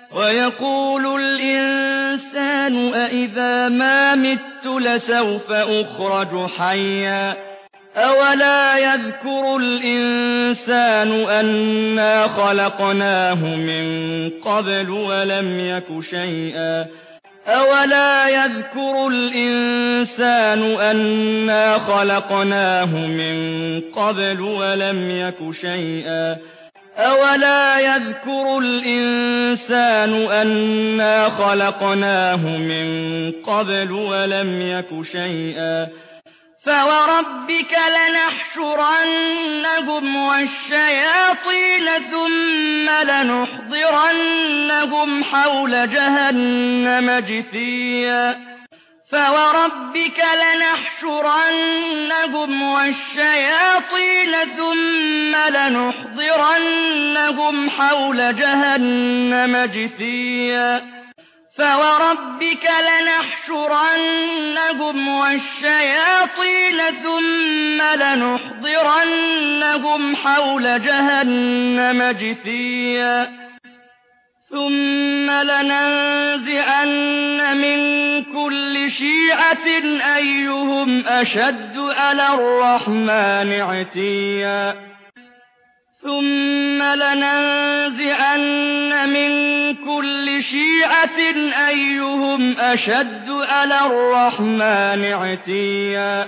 ويقول الإنسان أإذا ما مت لسوف أخرج حيا أولا يذكر الإنسان أنا خلقناه من قبل ولم يك شيئا أولا يذكر الإنسان أنا خلقناه من قبل ولم يك شيئا أولا يذكر الإنسان أنا خلقناه من قبل ولم يك شيئا فوربك لنحشرنهم والشياطين ثم لنحضرنهم حول جهنم جثيا فوربك لنحشرنهم والشياطين ثم لنحضرنهم حول جهنم جثيا فوربك لنحشرنهم والشياطين ثم لنحضرنهم حول جهنم جثيا ثم لننزعن من كل شيعة أيهم أشد على الرحمن عتيا ثم لننزعن من كل شيعة أيهم أشد على الرحمن عتيا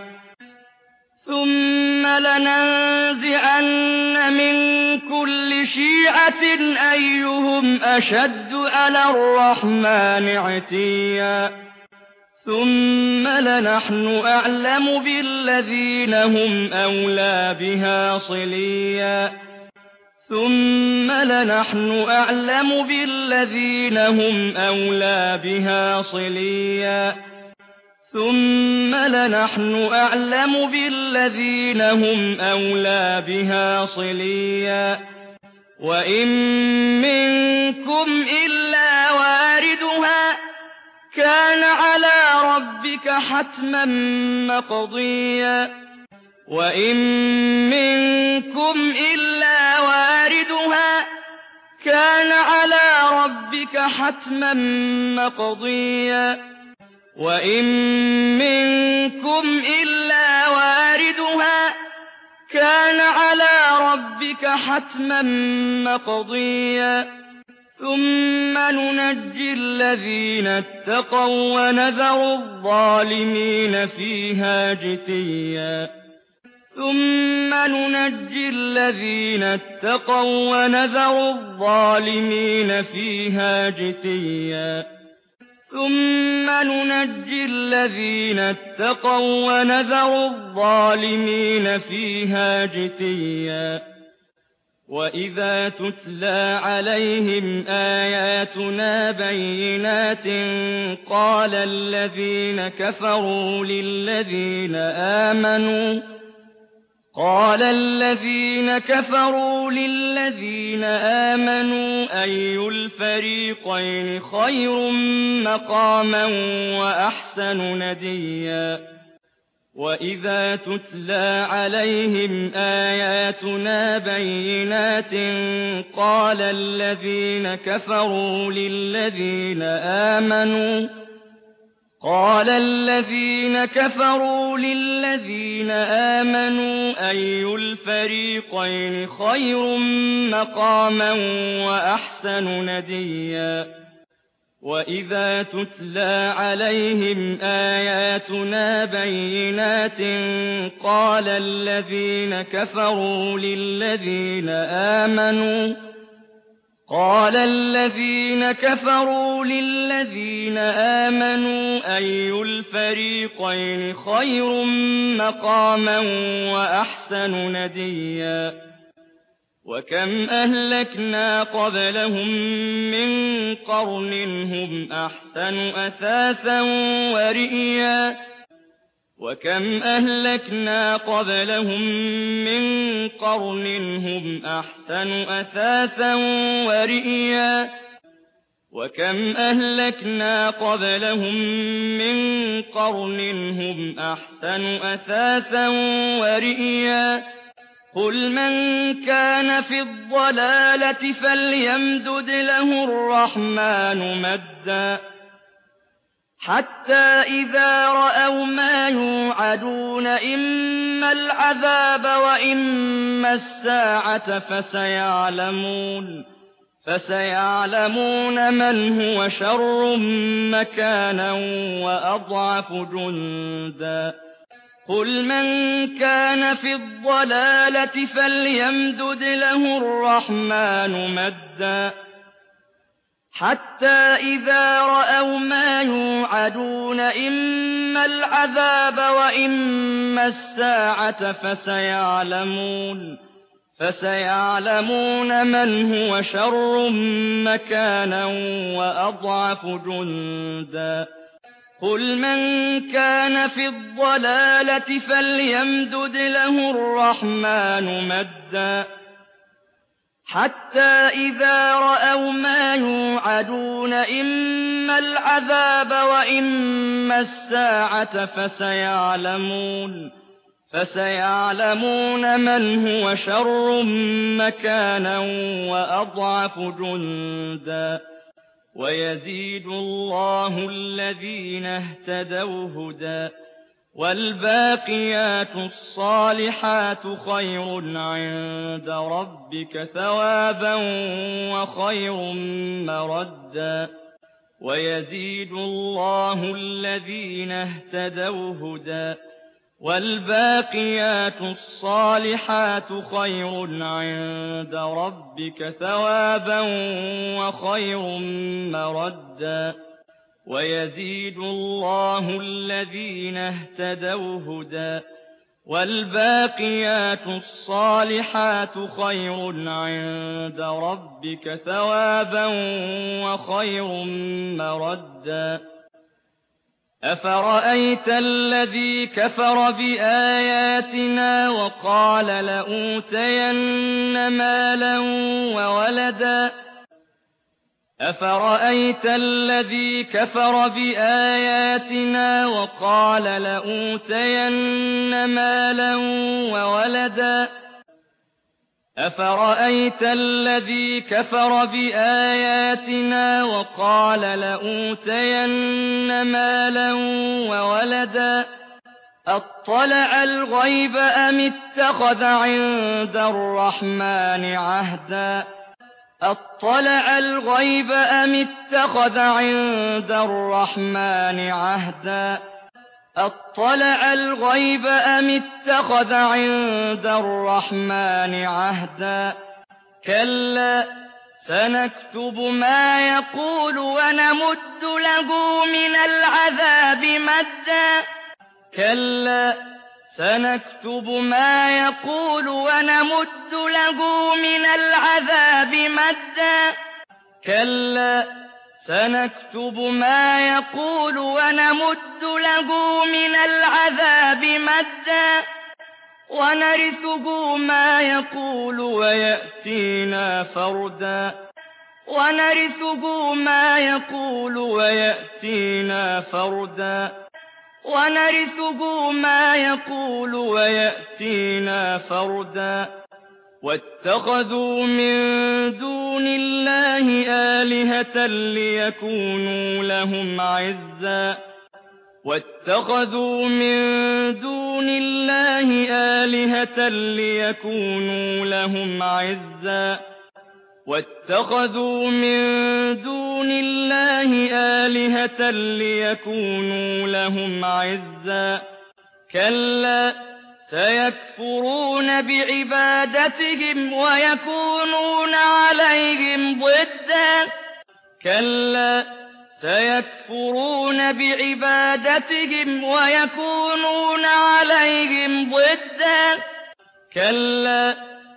ثم لننزعن من كل شيعة أيهم أشد على الرحمن عتيا ثم لنحن أعلم بالذين هم أولى بها صليا ثم لنحن أعلم بالذين هم أولى بها صليا ثم لنحن أعلم بالذين هم أولى بها صليا وإن منكم إلا واردها كان على ربك حتما مقضيا وإن منكم إلا واردها كان على ربك حتما مقضيا وإن منكم إلا واردها كان على ربك حتما مقضيا ثم ننجي الذين اتقوا ونذر الظالمين فيها جثيا ثم ننجي الذين اتقوا ونذر الظالمين فيها جثيا ثم ننجي الذين اتقوا ونذر الظالمين فيها جثيا وإذا تتلى عليهم آياتنا بينات قال الذين كفروا للذين آمنوا أي الفريقين خير مقاما وأحسن نديا وإذا تتلى عليهم آياتنا بينات قال الذين كفروا للذين آمنوا أي الفريقين خير مقاما وأحسن نديا وإذا تتلى عليهم آياتنا بينات قال الذين كفروا للذين آمنوا أي الفريقين خير مقاما وأحسن نديا وكم أهلكنا قبلهم من قرن هم أحسن أثاثا ورئيا وكم أهلكنا قبلهم من قرن هم أحسن أثاثا ورئيا قل من كان في الضلالة فليمدد له الرحمن مدا حتى إذا رأوا ما يوعدون إما العذاب وإما الساعة فسيعلمون من هو شر مكانا وأضعف جندا قل من كان في الضلالة فليمدد له الرحمن مدا حتى إذا رأوا ما يوعدون إما العذاب وإما الساعة فسيعلمون من هو شر مكانا وأضعف جندا قل من كان في الضلالة فليمدد له الرحمن مدا حتى إذا رأوا ما يوعدون إما العذاب وإما الساعة فسيعلمون من هو شر مكانا وأضعف جندا ويزيد الله الذين اهتدوا هدى والباقيات الصالحات خير عند ربك ثوابا وخير مردا ويزيد الله الذين اهتدوا هدى والباقيات الصالحات خير عند ربك ثوابا وخير مردا ويزيد الله الذين اهتدوا هدى والباقيات الصالحات خير عند ربك ثوابا وخير مردا أفرأيت الذي كفر بآياتنا وقال لأوتين مالا وولدا أفرأيت الذي كفر بآياتنا وقال لأوتين مالا وولدا أفرأيت الذي كفر بآياتنا وقال لأوتين مالا وولدا أطلع الغيب أم اتخذ عند الرحمن عهدا أطلع الغيب أم اتخذ عند الرحمن عهدا أطلع الغيب أم اتخذ عند الرحمن عهدا كلا سنكتب ما يقول ونمد له من العذاب مدا كلا سنكتب ما يقول ونمد له من العذاب مدا كلا سنكتب ما يقول ونمد له من العذاب مدا ونرثه ما يقول ويأتينا فردا ونرثه ما يقول ويأتينا فردا ونرثه ما يقول ويأتينا فردا واتخذوا من دون الله آلهة ليكونوا لهم عزا واتخذوا من دون الله آلهة ليكونوا لهم عزا واتخذوا من دون الله آلهة ليكونوا لهم عزا كلا سيكفرون بعبادتهم ويكونون عليهم ضدا كلا سيكفرون بعبادتهم ويكونون عليهم ضدا كلا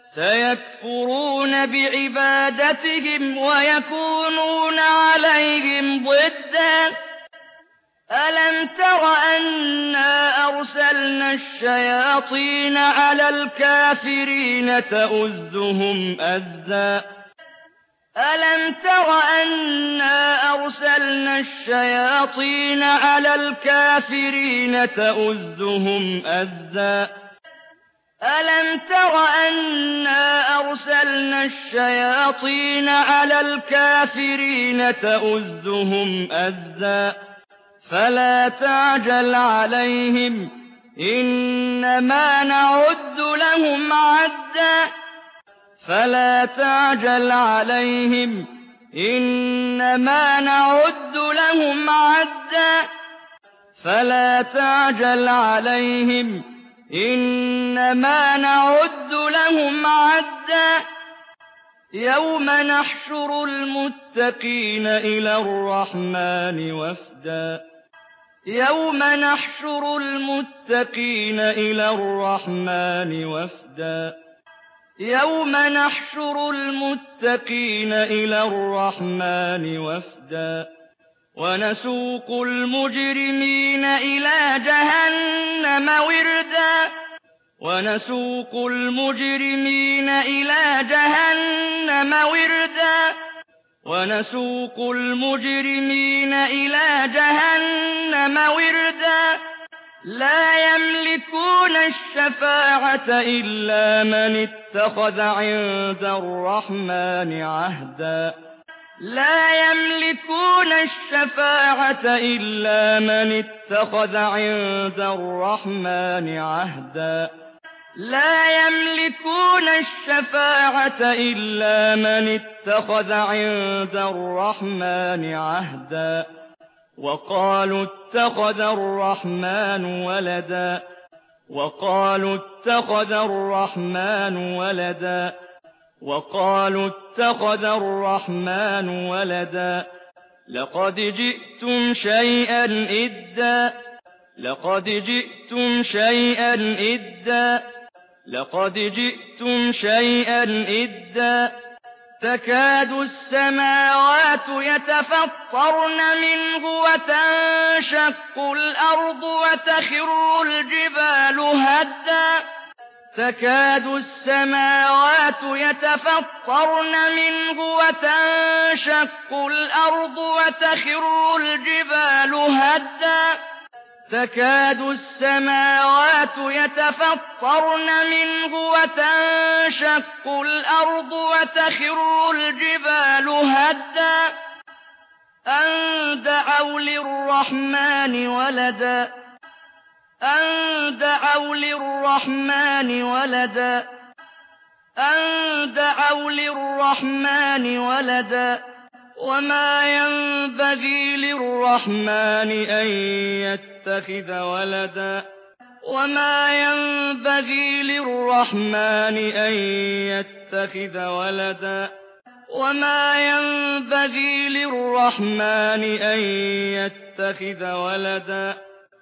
سيكفرون بعبادتهم ويكونون عليهم ضدا ألم تر أنا أرسلنا الشياطين على الكافرين تؤزهم أزا ألم تر أنا أرسلنا الشياطين على الكافرين تؤزهم أزا ألم تر أنا أرسلنا الشياطين على الكافرين تؤزهم أزا فلا تعجل عليهم إنما نعد لهم عدا فلا تعجل عليهم إنما نعد لهم عدا فلا تعجل عليهم إنما نعد لهم عدا يوم نحشر المتقين إلى الرحمن وفدا يوم نحشر المتقين إلى الرحمن وفدا يوم نحشر المتقين إلى الرحمن وفدا ونسوق المجرمين إلى جهنم وردا ونسوق المجرمين إلى جهنم وردا ونسوق المجرمين إلى جهنم وردا لا يملكون الشفاعة إلا من اتخذ عند الرحمن عهدا لا يملكون الشفاعة إلا من اتخذ عند الرحمن عهدا لا يملكون الشفاعة إلا من اتخذ عند الرحمن عهدا وقالوا اتخذ الرحمن ولدا وقالوا اتخذ الرحمن ولدا وقالوا اتخذ الرحمن ولدا لقد جئتم شيئا إدا لقد جئتم شيئا إدا لقد جئتم شيئا إدا تكاد السماوات يتفطرن منه وتنشق الأرض وتخر الجبال هدا تكاد السماوات يتفطرن منه وتنشق الأرض وتخر الجبال هدا تكاد السماوات يتفطرن منه وتنشق الأرض وتخر الجبال هدا أن دعوا للرحمن ولدا أن دعوا للرحمن ولدا أن دعوا للرحمن ولدا وما ينبغي للرحمن أن يتخذ ولدا وما ينبغي للرحمن أن يتخذ ولدا وما ينبغي للرحمن أن يتخذ ولدا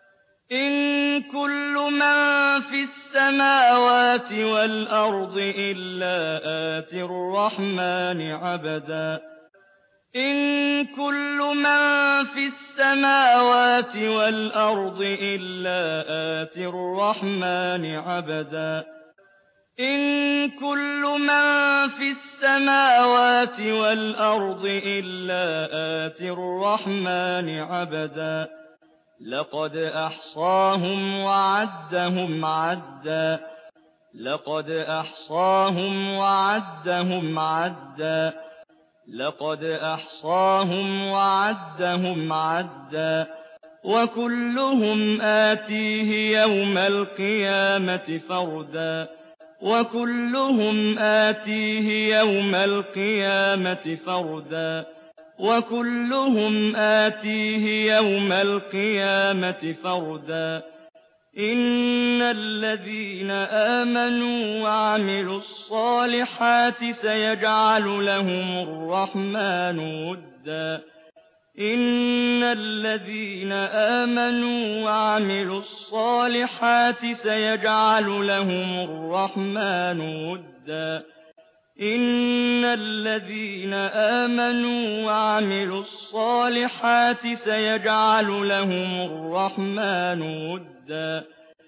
إن كل من في السماوات والأرض إلا آتي الرحمن عبدا إن كل من في السماوات والأرض إلا آتي الرحمن عبدا إن كل من في السماوات والأرض إلا آتي الرحمن عبدا لقد أحصاهم وعدهم عدا لقد أحصاهم وعدهم عدا لقد أحصاهم وعدهم عدا وكلهم آتيه يوم القيامة فردا وكلهم آتيه يوم القيامة فردا وكلهم آتيه يوم القيامة فردا إن الذين آمنوا وعملوا الصالحات سيجعل لهم الرحمن ودا إن الذين آمنوا وعملوا الصالحات سيجعل لهم الرحمن ودا إن الذين آمنوا وعملوا الصالحات سيجعل لهم الرحمن ودا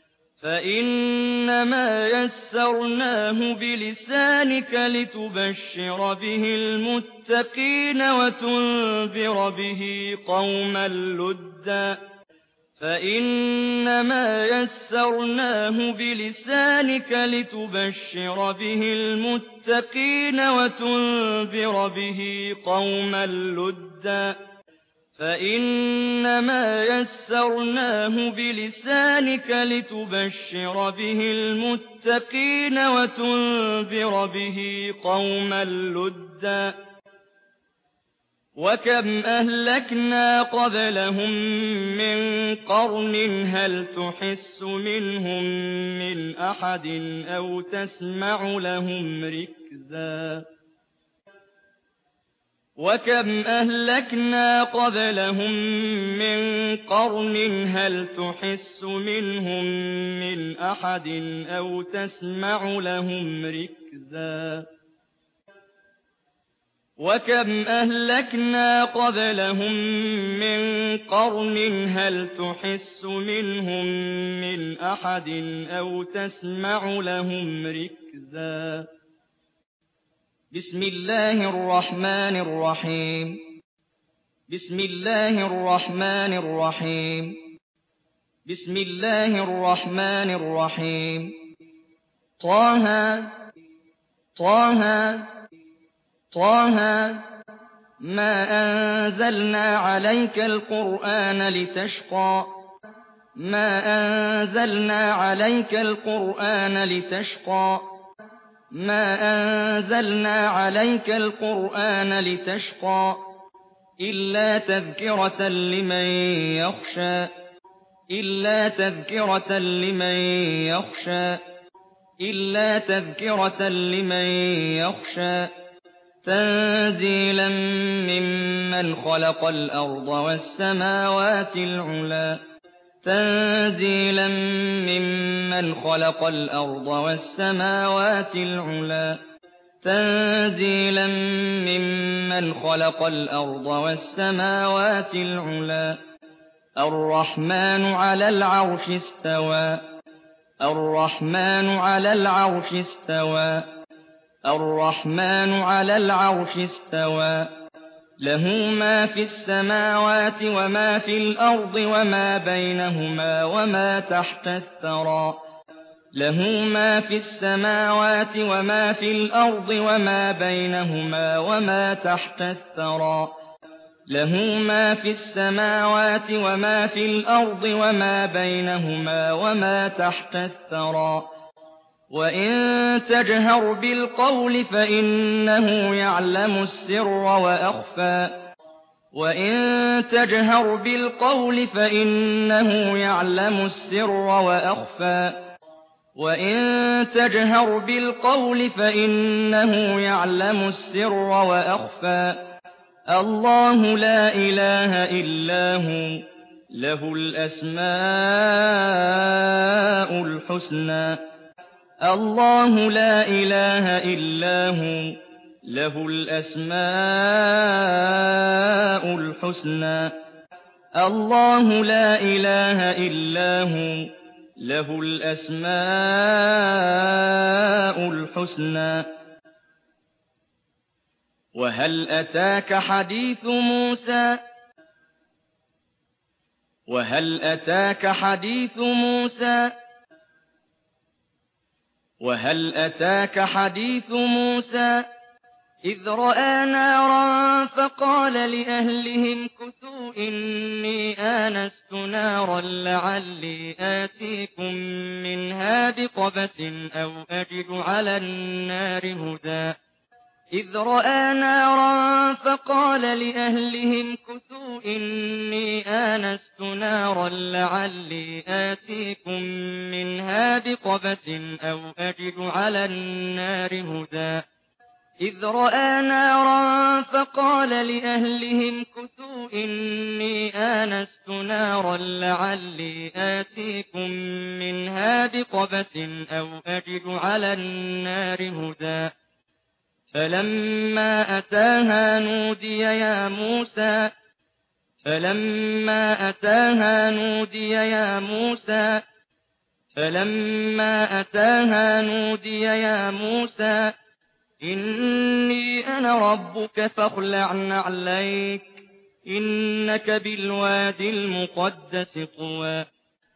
فإنما يسرناه بلسانك لتبشر به المتقين وتنذر به قوما لدا فإنما يسرناه بلسانك لتبشر به المتقين وتنذر به قوما لدا فإنما يسرناه بلسانك لتبشر به المتقين وتنذر به قوما لدا وكم أهلكنا قبلهم من قرن هل تحس منهم من أحد أو تسمع لهم ركزا وكم أهلكنا قبلهم من قرن هل تحس منهم من أحد أو تسمع لهم ركزا وكم أهلكنا قبلهم من قرن هل تحس منهم من أحد أو تسمع لهم ركزا بسم الله الرحمن الرحيم بسم الله الرحمن الرحيم بسم الله الرحمن الرحيم طه طه طه ما أنزلنا عليك القرآن لتشقى ما أنزلنا عليك القرآن لتشقى ما أنزلنا عليك القرآن لتشقى إلا تذكرة لمن يخشى إلا تذكرة لمن يخشى إلا تذكرة لمن يخشى تنزيلا ممن خلق الأرض والسماوات العلى تنزيلا ممن خلق الأرض والسماوات العلى تنزيلا ممن خلق الأرض والسماوات العلى الرحمن على العرش استوى الرحمن على العرش استوى الرحمن على العرش استوى له ما في السماوات وما في الأرض وما بينهما وما تحت الثرى له ما في السماوات وما في الأرض وما بينهما وما تحت الثرى له ما في السماوات وما في الأرض وما بينهما وما تحت الثرى وإن تجهر بالقول فإنه يعلم السر وأخفى وإن تجهر بالقول فإنه يعلم السر وأخفى وإن تجهر بالقول فإنه يعلم السر وأخفى الله لا إله إلا هو له الأسماء الحسنى الله لا إله إلا هو له الأسماء الحسنى الله لا إله إلا هو له الأسماء الحسنى وهل أتاك حديث موسى وهل أتاك حديث موسى إذ رأى نارا فقال لأهلهم كثوا إني آنست نارا لعلي آتيكم منها بقبس أو أجد على النار هدى إذ رأى نارا فقال لأهلهم كثوا إني آنست نارا لعلي آتيكم منها بقبس أو أجد على النار هدى إذ رأى نارا فقال لأهلهم كثوا إني آنست نارا لعلي آتيكم منها بقبس أو أجد على النار هدى فلما أتاها نودي يا موسى إني أنا ربك فاخلع نعليك إنك بالوادي المقدس طوى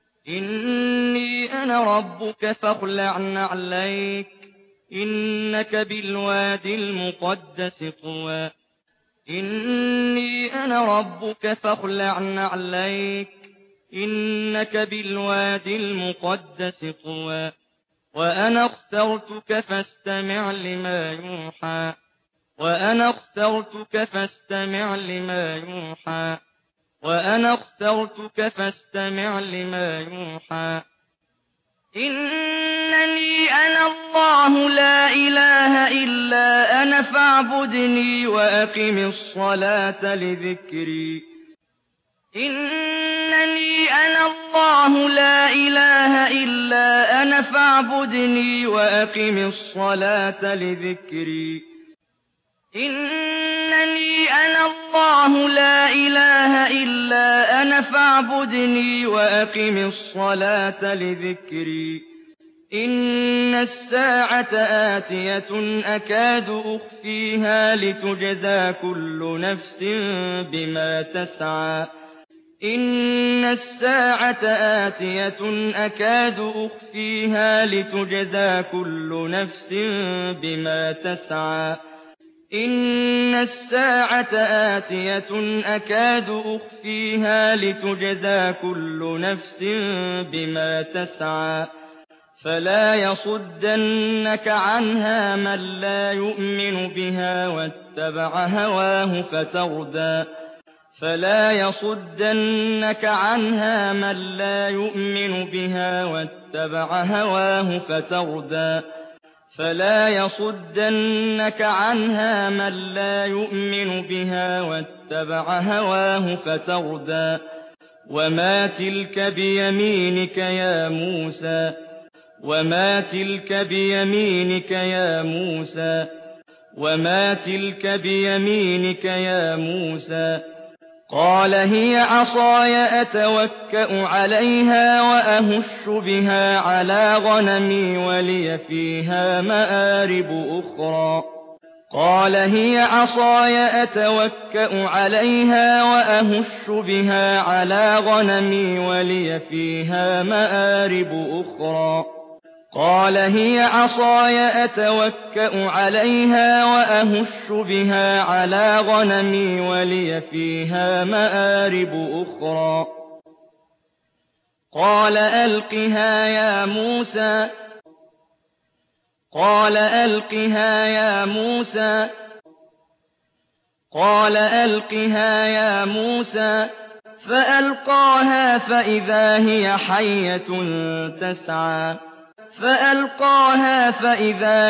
وأنا اخترتك فاستمع لما يوحى إنني أنا الله لا إله إلا أنا فاعبدني وأقم الصلاة لذكري إنني أنا الله لا إله إلا أنا فاعبدني وأقم الصلاة لذكري إنني أنا الله لا إله إلا أنا فاعبدني وأقم الصلاة لذكري إن الساعة آتية أكاد أخفيها لتجزى كل نفس بما تسعى إن الساعة آتية أكاد أخفيها لتجزى كل نفس بما تسعى إن الساعة آتية أكاد أخفيها لتجزى كل نفس بما تسعى فلا يصدنك عنها من لا يؤمن بها واتبع هواه فتردى فلا يصدنك عنها من لا يؤمن بها واتبع هواه فتردى فلا يصدنك عنها من لا يؤمن بها واتبع هواه فتردى وما تلك بيمينك يا موسى وما تلك بيمينك يا موسى وما تلك بيمينك يا موسى قال هي عصاي أتوكأ عليها وأهش بها على غنمي ولي فيها مآرب أخرى قال هي عصاي أتوكأ عليها وأهش بها على غنمي ولي فيها مآرب أخرى قال هي عصاي أتوكأ عليها وأهش بها على غنمي ولي فيها مآرب أخرى قال ألقها يا موسى قال ألقها يا موسى فألقاها فإذا هي حية تسعى فألقاها فإذا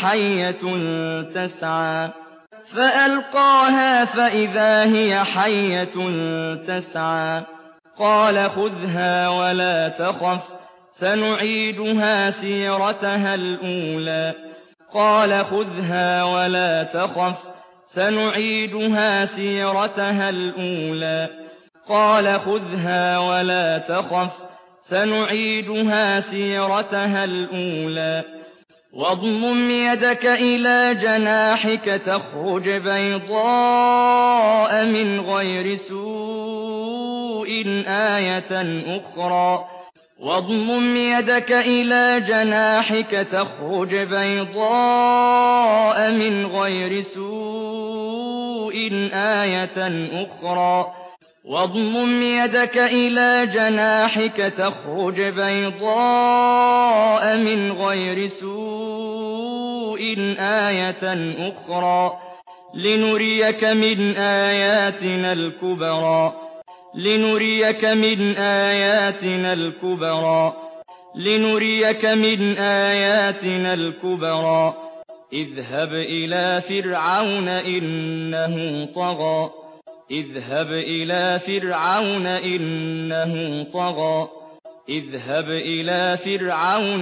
هي حية تسعى قال خذها ولا تخف سنعيدها سيرتها الأولى قال خذها ولا تخف سنعيدها سيرتها الأولى قال خذها ولا تخف سنعيدها سيرتها الأولى واضمم يدك إلى جناحك تخرج بيضاء من غير سوء آية أخرى واضمم يدك إلى جناحك تخرج بيضاء من غير سوء آية أخرى واضمم يدك إلى جناحك تخرج بيضاء من غير سوء آية أخرى لنريك من آياتنا الكبرى لنريك من آياتنا الكبرى لنريك من آياتنا الكبرى اذهب إلى فرعون إنه طغى اذهب إلى فرعون إنه طغى اذهب إلى فرعون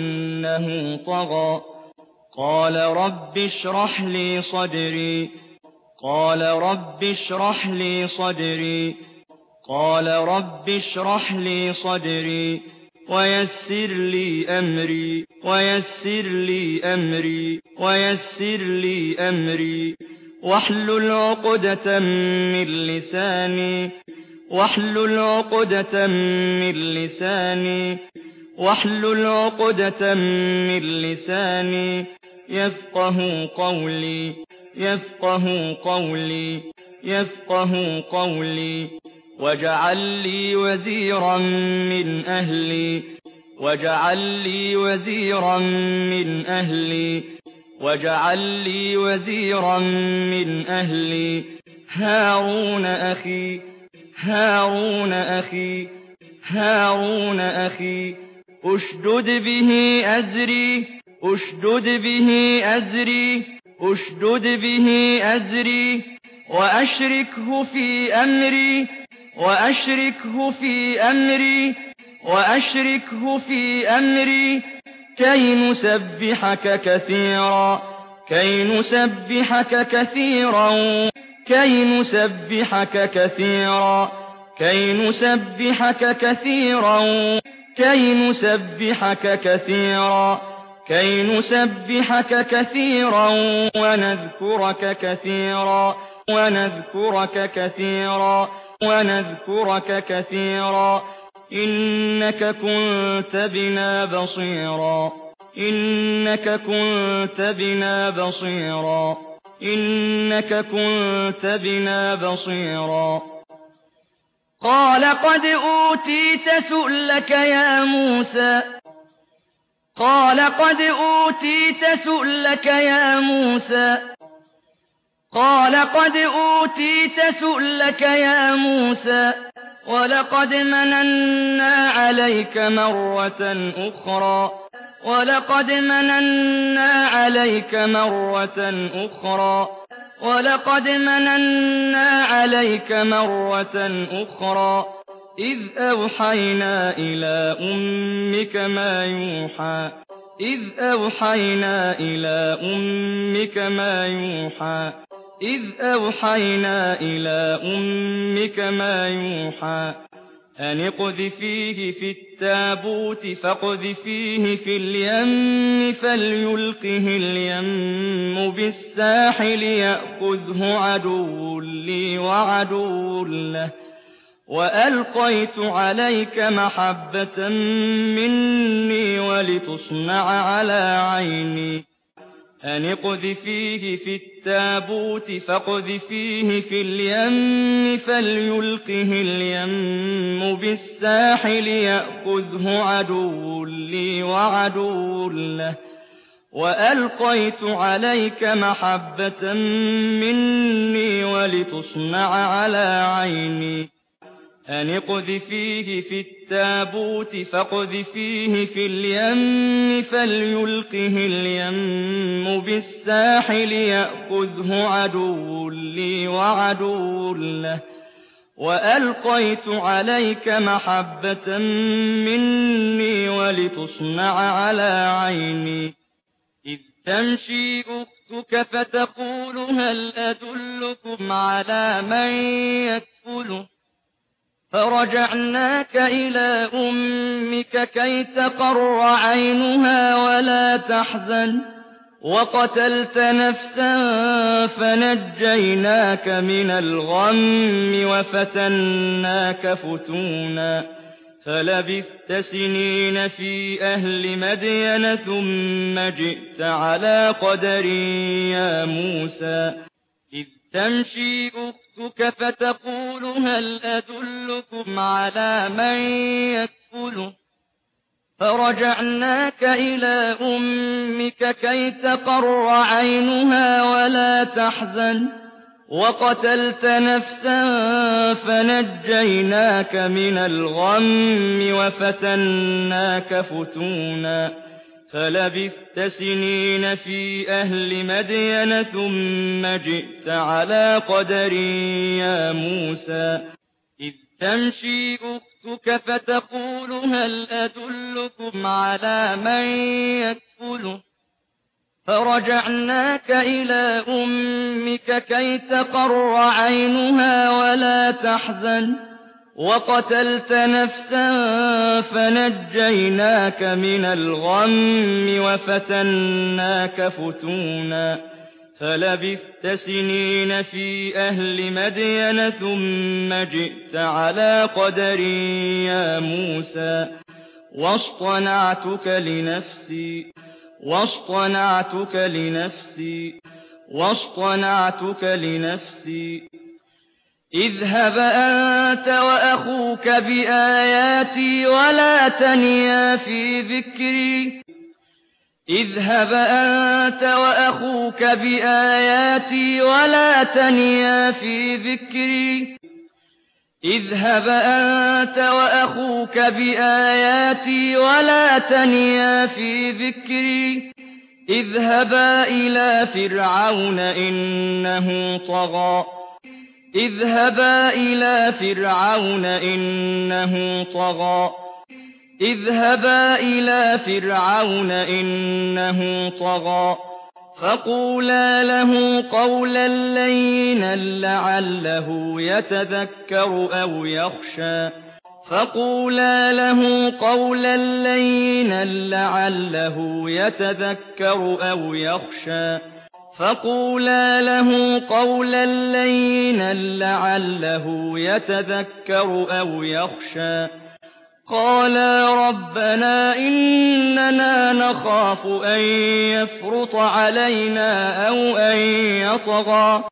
إنه طغى قال رب اشرح لي صدري قال رب اشرح لي صدري قال رب اشرح لي صدري ويسر لي أمري ويسر لي أمري ويسر لي أمري واحلل عقدة من لساني واحلل عقدة من لساني واحلل عقدة من لساني يفقه قولي يفقه قولي يفقه قولي واجعل لي وزيرا من أهلي واجعل لي وزيرا من أهلي واجعل لي وزيرا من أهلي هارون أخي هارون أخي هارون أخي أشدد به أزري أشدد به أزري أشدد به أزري وأشركه في أمري وأشركه في أمري وأشركه في أمري كي نسبحك كثيرا كي نسبحك كثيرا كي نسبحك كثيرا كي نسبحك كثيرا كي نسبحك كثيرا كي نسبحك كثيرا ونذكرك كثيرا ونذكرك كثيرا ونذكرك كثيرا إنك كنت بنا بصيرا إنك كنت بنا بصيرا إنك كنت بنا بصيرا قال قد أوتيت سؤلك يا موسى قال قد أوتيت سؤلك يا موسى قال قد أوتيت سؤلك يا موسى ولقد مننا عليك مرة أخرى ولقد مننا عليك مرة أخرى ولقد مننا عليك مرة أخرى إذ أوحينا إلى أمك ما يوحى إذ أوحينا إلى أمك ما يوحى إذ أوحينا إلى أمك ما يوحى أن اقذفيه في التابوت فاقذفيه في اليم فليلقه اليم بالساحل يأخذه عدو لي وعدو له وألقيت عليك محبة مني ولتصنع على عيني أن اقذفيه في التابوت فاقذفيه في اليم فليلقه اليم بالساحل يأخذه عدو لي وعدو له وألقيت عليك محبة مني ولتصنع على عيني أن اقذفيه في التابوت فاقذفيه في اليم فليلقه اليم بالساحل يأخذه عدو لي وعدو له وألقيت عليك محبة مني ولتصنع على عيني إذ تمشي أختك فتقول هل أدلكم على من يكفله فرجعناك إلى أمك كي تقر عينها ولا تحزن وقتلت نفسا فنجيناك من الغم وفتناك فتونا فلبثت سنين في أهل مدين ثم جئت على قدر يا موسى إذ تمشي أختك فتقول هل أدلكم على من يكفله فرجعناك إلى أمك كي تقر عينها ولا تحزن وقتلت نفسا فنجيناك من الغم وفتناك فتونا فلبثت سنين في أهل مدين ثم جئت على قدر يا موسى إذ تمشي أختك فتقول هل أدلكم على من يكفله فرجعناك إلى أمك كي تقر عينها ولا تحزن وقتلت نفسا فنجيناك من الغم وفتناك فتونا فلبثت سنين في أهل مدين ثم جئت على قدر يا موسى واصطنعتك لنفسي اذهب أنت وأخوك بآياتي ولا تنيا في ذكري اذهبا إلى فرعون إنه طغى فقولا له قولا لينا لعله يتذكر أو يخشى قالا ربنا إننا نخاف أن يفرط علينا أو أن يطغى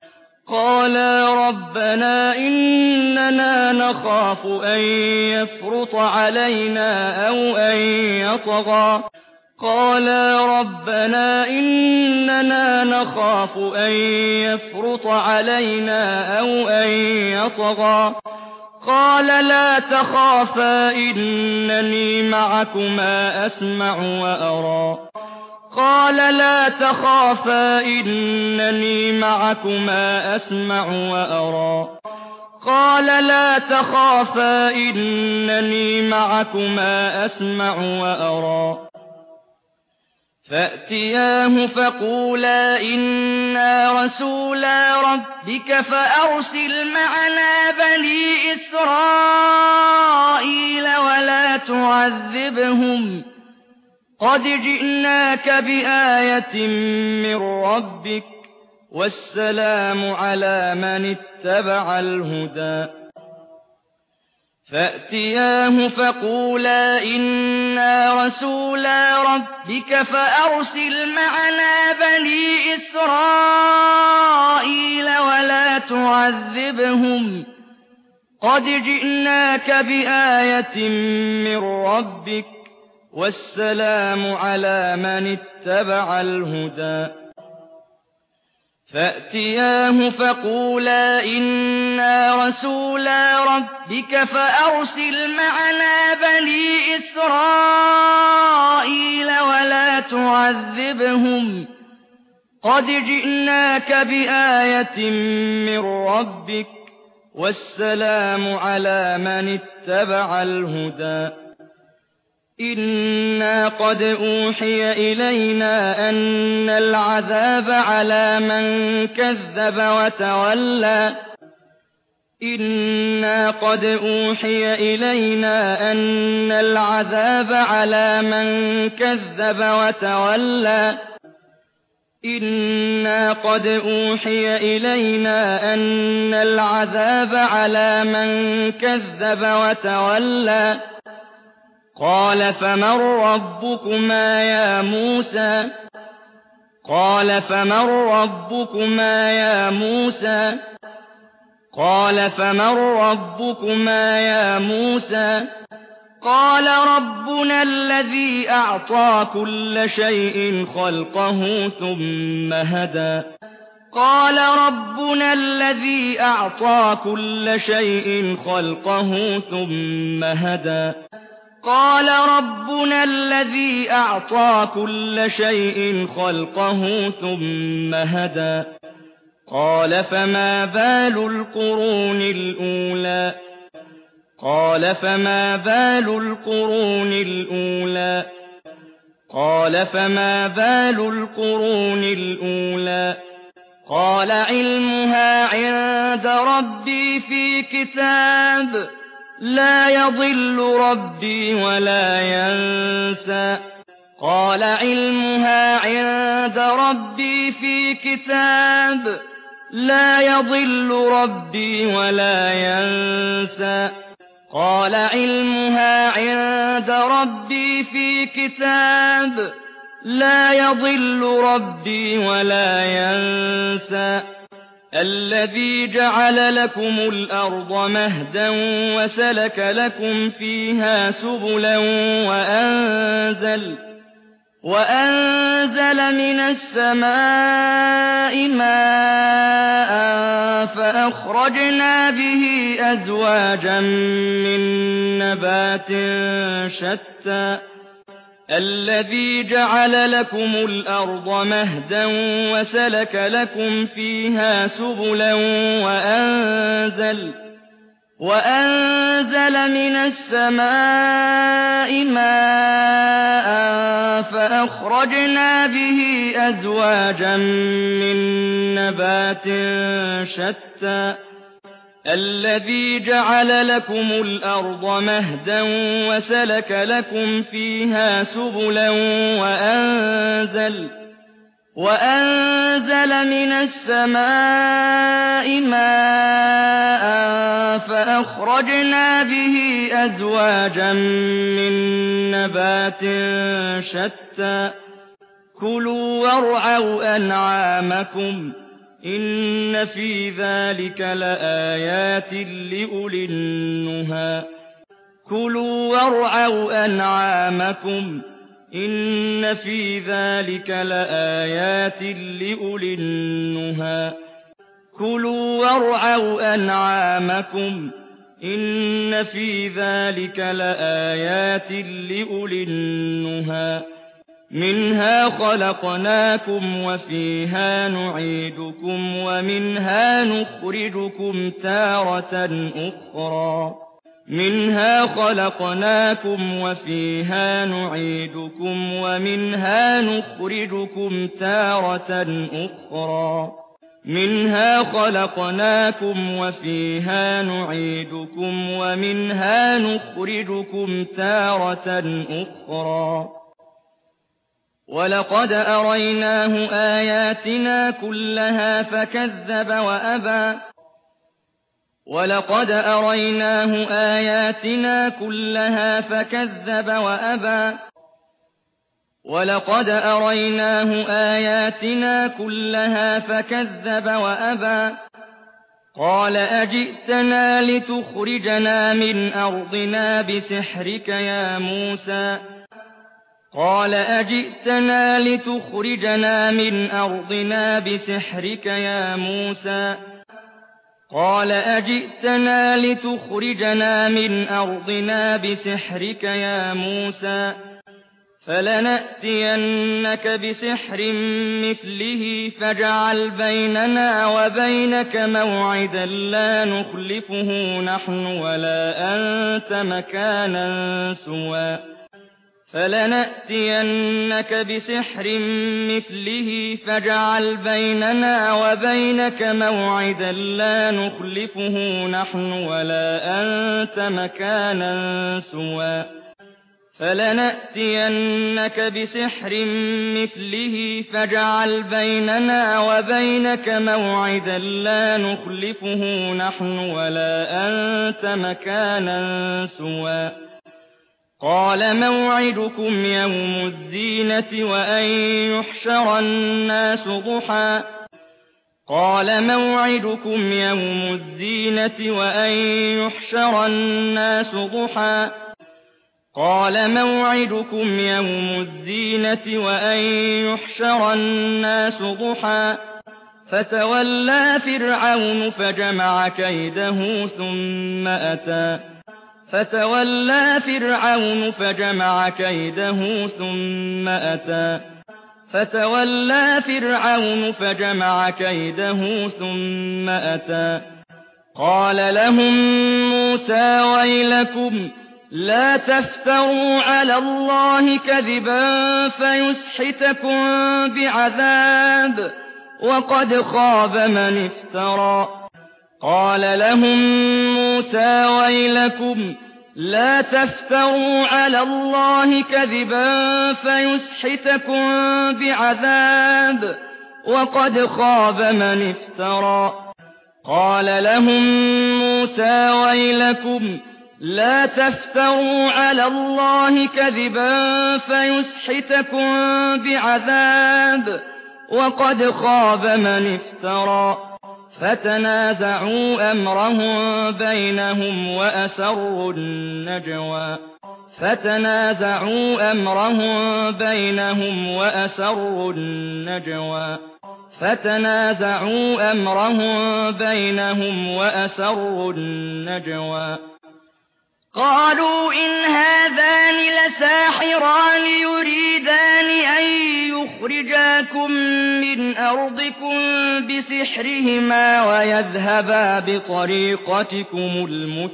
قال لا تخافا إنني معكما أسمع وأرى فأتياه فقولا إنا رسولا ربك فأرسل معنا بني إسرائيل ولا تعذبهم قد جئناك بآية من ربك والسلام على من اتبع الهدى فأتياه فقولا إنا رسولا ربك فأرسل معنا بني إسرائيل ولا تعذبهم قد جئناك بآية من ربك والسلام على من اتبع الهدى فأتياه فقولا إنا رسولا ربك فأرسل معنا بني إسرائيل ولا تعذبهم قد جئناك بآية من ربك والسلام على من اتبع الهدى إنا قد أوحي إلينا أن العذاب على من كذب وتولى إنا قد أوحي إلينا أن العذاب على من كذب وتولى إنا قد أوحي إلينا أن العذاب على من كذب وتولى قال فمن ربكما يا موسى قال فمن ربكما يا موسى قال فمن ربكما يا موسى قال ربنا الذي أعطى كل شيء خلقه ثم هدى قال ربنا الذي أعطى كل شيء خلقه ثم هدى قال ربنا الذي أعطى كل شيء خلقه ثم هدى قال فما بال القرون الأولى قال فما بال القرون الأولى قال فما بال القرون الأولى قال علمها عند ربي في كتاب لا يضل ربي ولا ينسى قال علمها عند ربي في كتاب لا يضل ربي ولا ينسى قال علمها عند ربي في كتاب لا يضل ربي ولا ينسى الذي جعل لكم الأرض مهدا وسلك لكم فيها سبلا وأنزل من السماء ماء فأخرجنا به أزواجا من نبات شتى الذي جعل لكم الأرض مهدا وسلك لكم فيها سبلا وأنزل من السماء ماء فأخرجنا به أزواجا من نبات شتى الذي جعل لكم الأرض مهدا وسلك لكم فيها سبلا وأنزل من السماء ماء فأخرجنا به أزواجا من نبات شتى كلوا وارعوا أنعامكم إن في ذلك لآيات لأولي النهى كلوا وارعوا أنعامكم إن في ذلك لآيات لأولي النهى كلوا وارعوا أنعامكم إن في ذلك لآيات لأولي النهى منها خلقناكم وفيها نعيدكم ومنها نخرجكم تارة أخرى منها خلقناكم وفيها نعيدكم ومنها نخرجكم تارة أخرى منها خلقناكم وفيها نعيدكم ومنها نخرجكم تارة أخرى ولقد أريناه آياتنا كلها فكذب وأبى ولقد أريناه آياتنا كلها فكذب وأبى ولقد أريناه آياتنا كلها فكذب وأبى قال أجئتنا لتخرجنا من أرضنا بسحرك يا موسى قال أجئتنا لتخرجنا من أرضنا بسحرك يا موسى قال أجئتنا لتخرجنا من أرضنا بسحرك يا موسى فلنأتينك بسحر مثله فاجعل بيننا وبينك موعدا لا نخلفه نحن ولا أنت مكانا سوى فلنأتينك بسحر مثله فاجعل بيننا وبينك موعدا لا نخلفه نحن ولا أنت مكانا سوى فلنأتينك بسحر مثله فاجعل بيننا وبينك موعدا لا نخلفه نحن ولا أنت مكانا سوى قال موعدكم يوم الزينة وأن يحشر الناس ضحى قال موعدكم يوم الزينة وأن يحشر الناس ضحى قال موعدكم يوم الزينة وأن يحشر الناس ضحى فتولى فرعون فجمع كيده ثم أتى قال لهم موسى ويلكم لا تفتروا على الله كذبا فيسحتكم بعذاب وقد خاب من افترى قال لهم موسى ويلكم لا تفتروا على الله كذبا فيسحتكم بعذاب وقد خاب من افترى قال لهم موسى ويلكم لا تفتروا على الله كذبا فيسحتكم بعذاب وقد خاب من افترى فتنازعوا أمرهم بينهم وأسروا النجوى قالوا إن هذان لساحران يريدان أن يخرجاكم من أرضكم بسحرهما ويذهبا بطريقتكم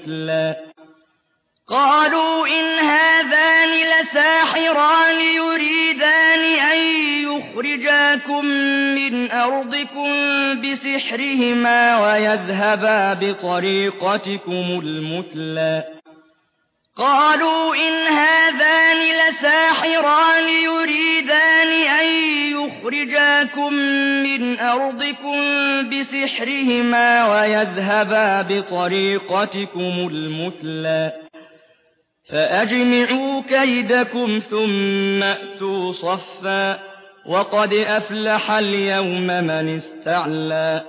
المثلى قالوا إن هذان لساحران يريدان أن يخرجاكم من أرضكم بسحرهما ويذهبا بطريقتكم المثلى فأجمعوا كيدكم ثم أتوا صفا وقد أفلح اليوم من استعلى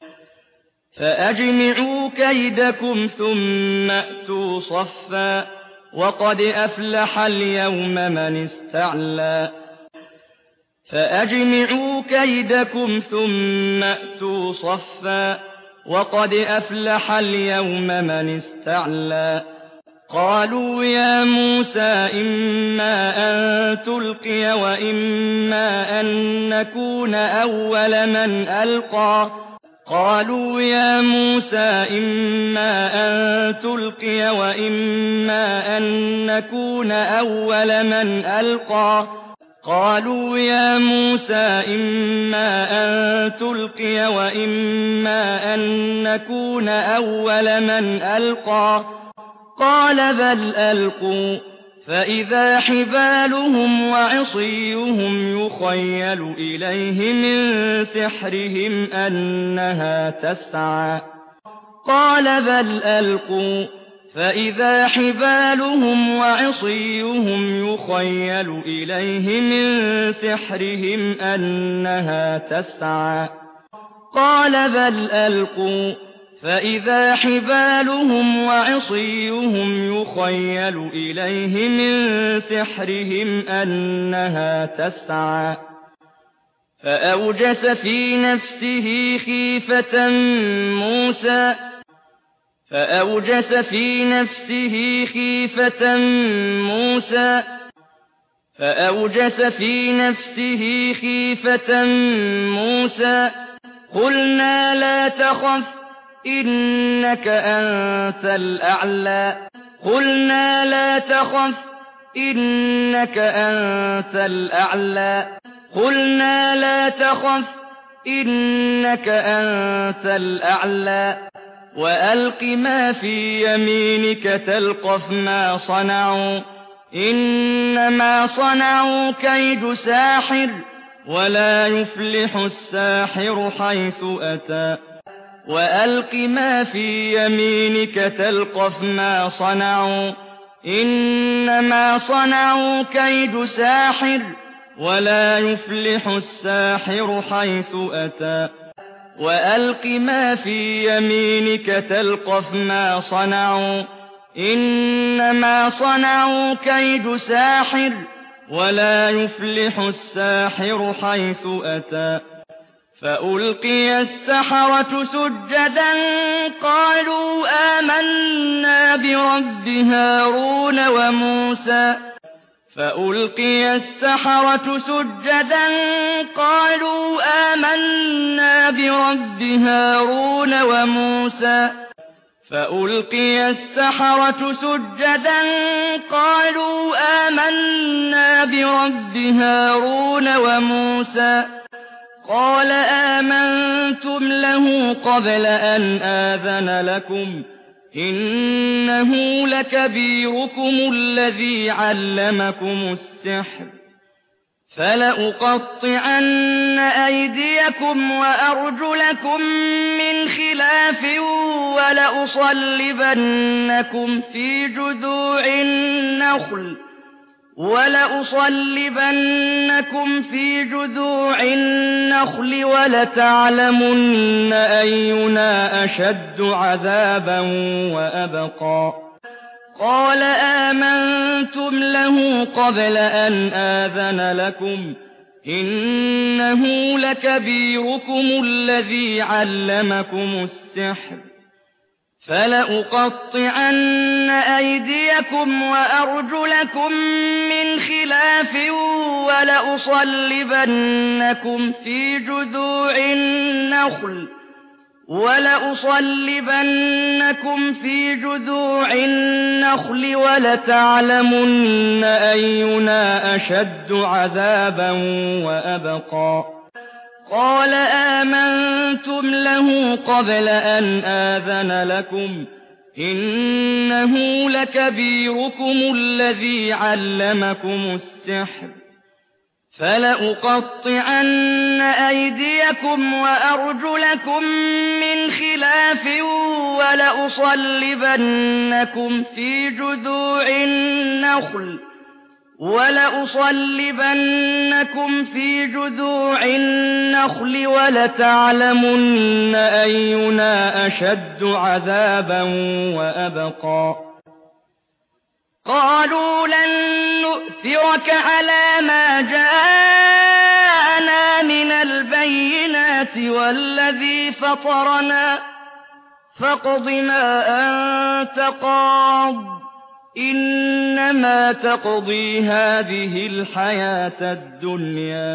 قالوا يا موسى إما أن تلقي وإما أن نكون أول من ألقى قال بل ألقوا فإذا حبالهم وعصيهم يخيل إليه من سحرهم أنها تسعى قال بل ألقوا فإذا حبالهم وعصيهم يخيل إليه من سحرهم أنها تسعى فأوجس في نفسه خيفة موسى قلنا لا تخف إنك أنت الأعلى إنك أنت الأعلى قلنا لا تخف إنك أنت الأعلى وألق ما في يمينك تلقف ما صنعوا إنما صنعوا كيد ساحر ولا يفلح الساحر حيث أتى وألق ما في يمينك تلقف ما صنعوا إنما صنعوا كيد ساحر ولا يفلح الساحر حيث أتى وألق ما في يمينك تلقف ما صنعوا إنما صنعوا كيد ساحر ولا يفلح الساحر حيث أتى فألقي السحرة سجدا قالوا آمنا برب هارون وموسى فألقي السحرة سجدا قالوا آمنا برب هارون وموسى فألقي السحرة سجدا قالوا آمنا برب هارون وموسى قال آمنتم له قبل أن آذن لكم إنه لكبيركم الذي علمكم السحر فلأقطعن أيديكم وأرجلكم من خلاف ولأصلبنكم في جذوع النخل ولتعلمن أينا أشد عذابا وأبقى قال آمنتم له قبل أن آذن لكم إنه لكبيركم الذي علمكم السحر فلأقطعن أيديكم وأرجلكم من خلاف ولأصلبنكم في جذوع النخل ولتعلمن أينا أشد عذابا وأبقى قال آمنتم له قبل أن آذن لكم إنه لكبيركم الذي علمكم السحر فلأقطعن أيديكم وأرجلكم من خلاف ولأصلبنكم في جذوع النخل ولتعلمن أينا أشد عذابا وأبقى قالوا لن نؤثرك على ما جاءنا من البينات والذي فطرنا فاقض ما أنت قاض إنما تقضي هذه الحياة الدنيا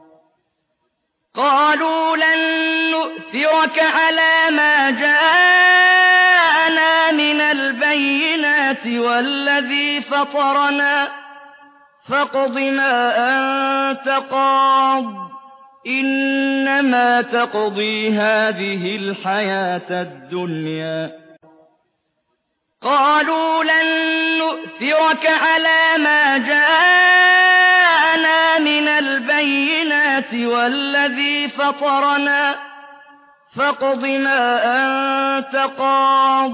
قالوا لن نؤثرك على ما جاءنا من البينات والذي فطرنا فاقض ما أنت قاض إنما تقضي هذه الحياة الدنيا قالوا لن نؤثرك على ما جاءنا من البينات والذي فطرنا فاقض ما أنت قاض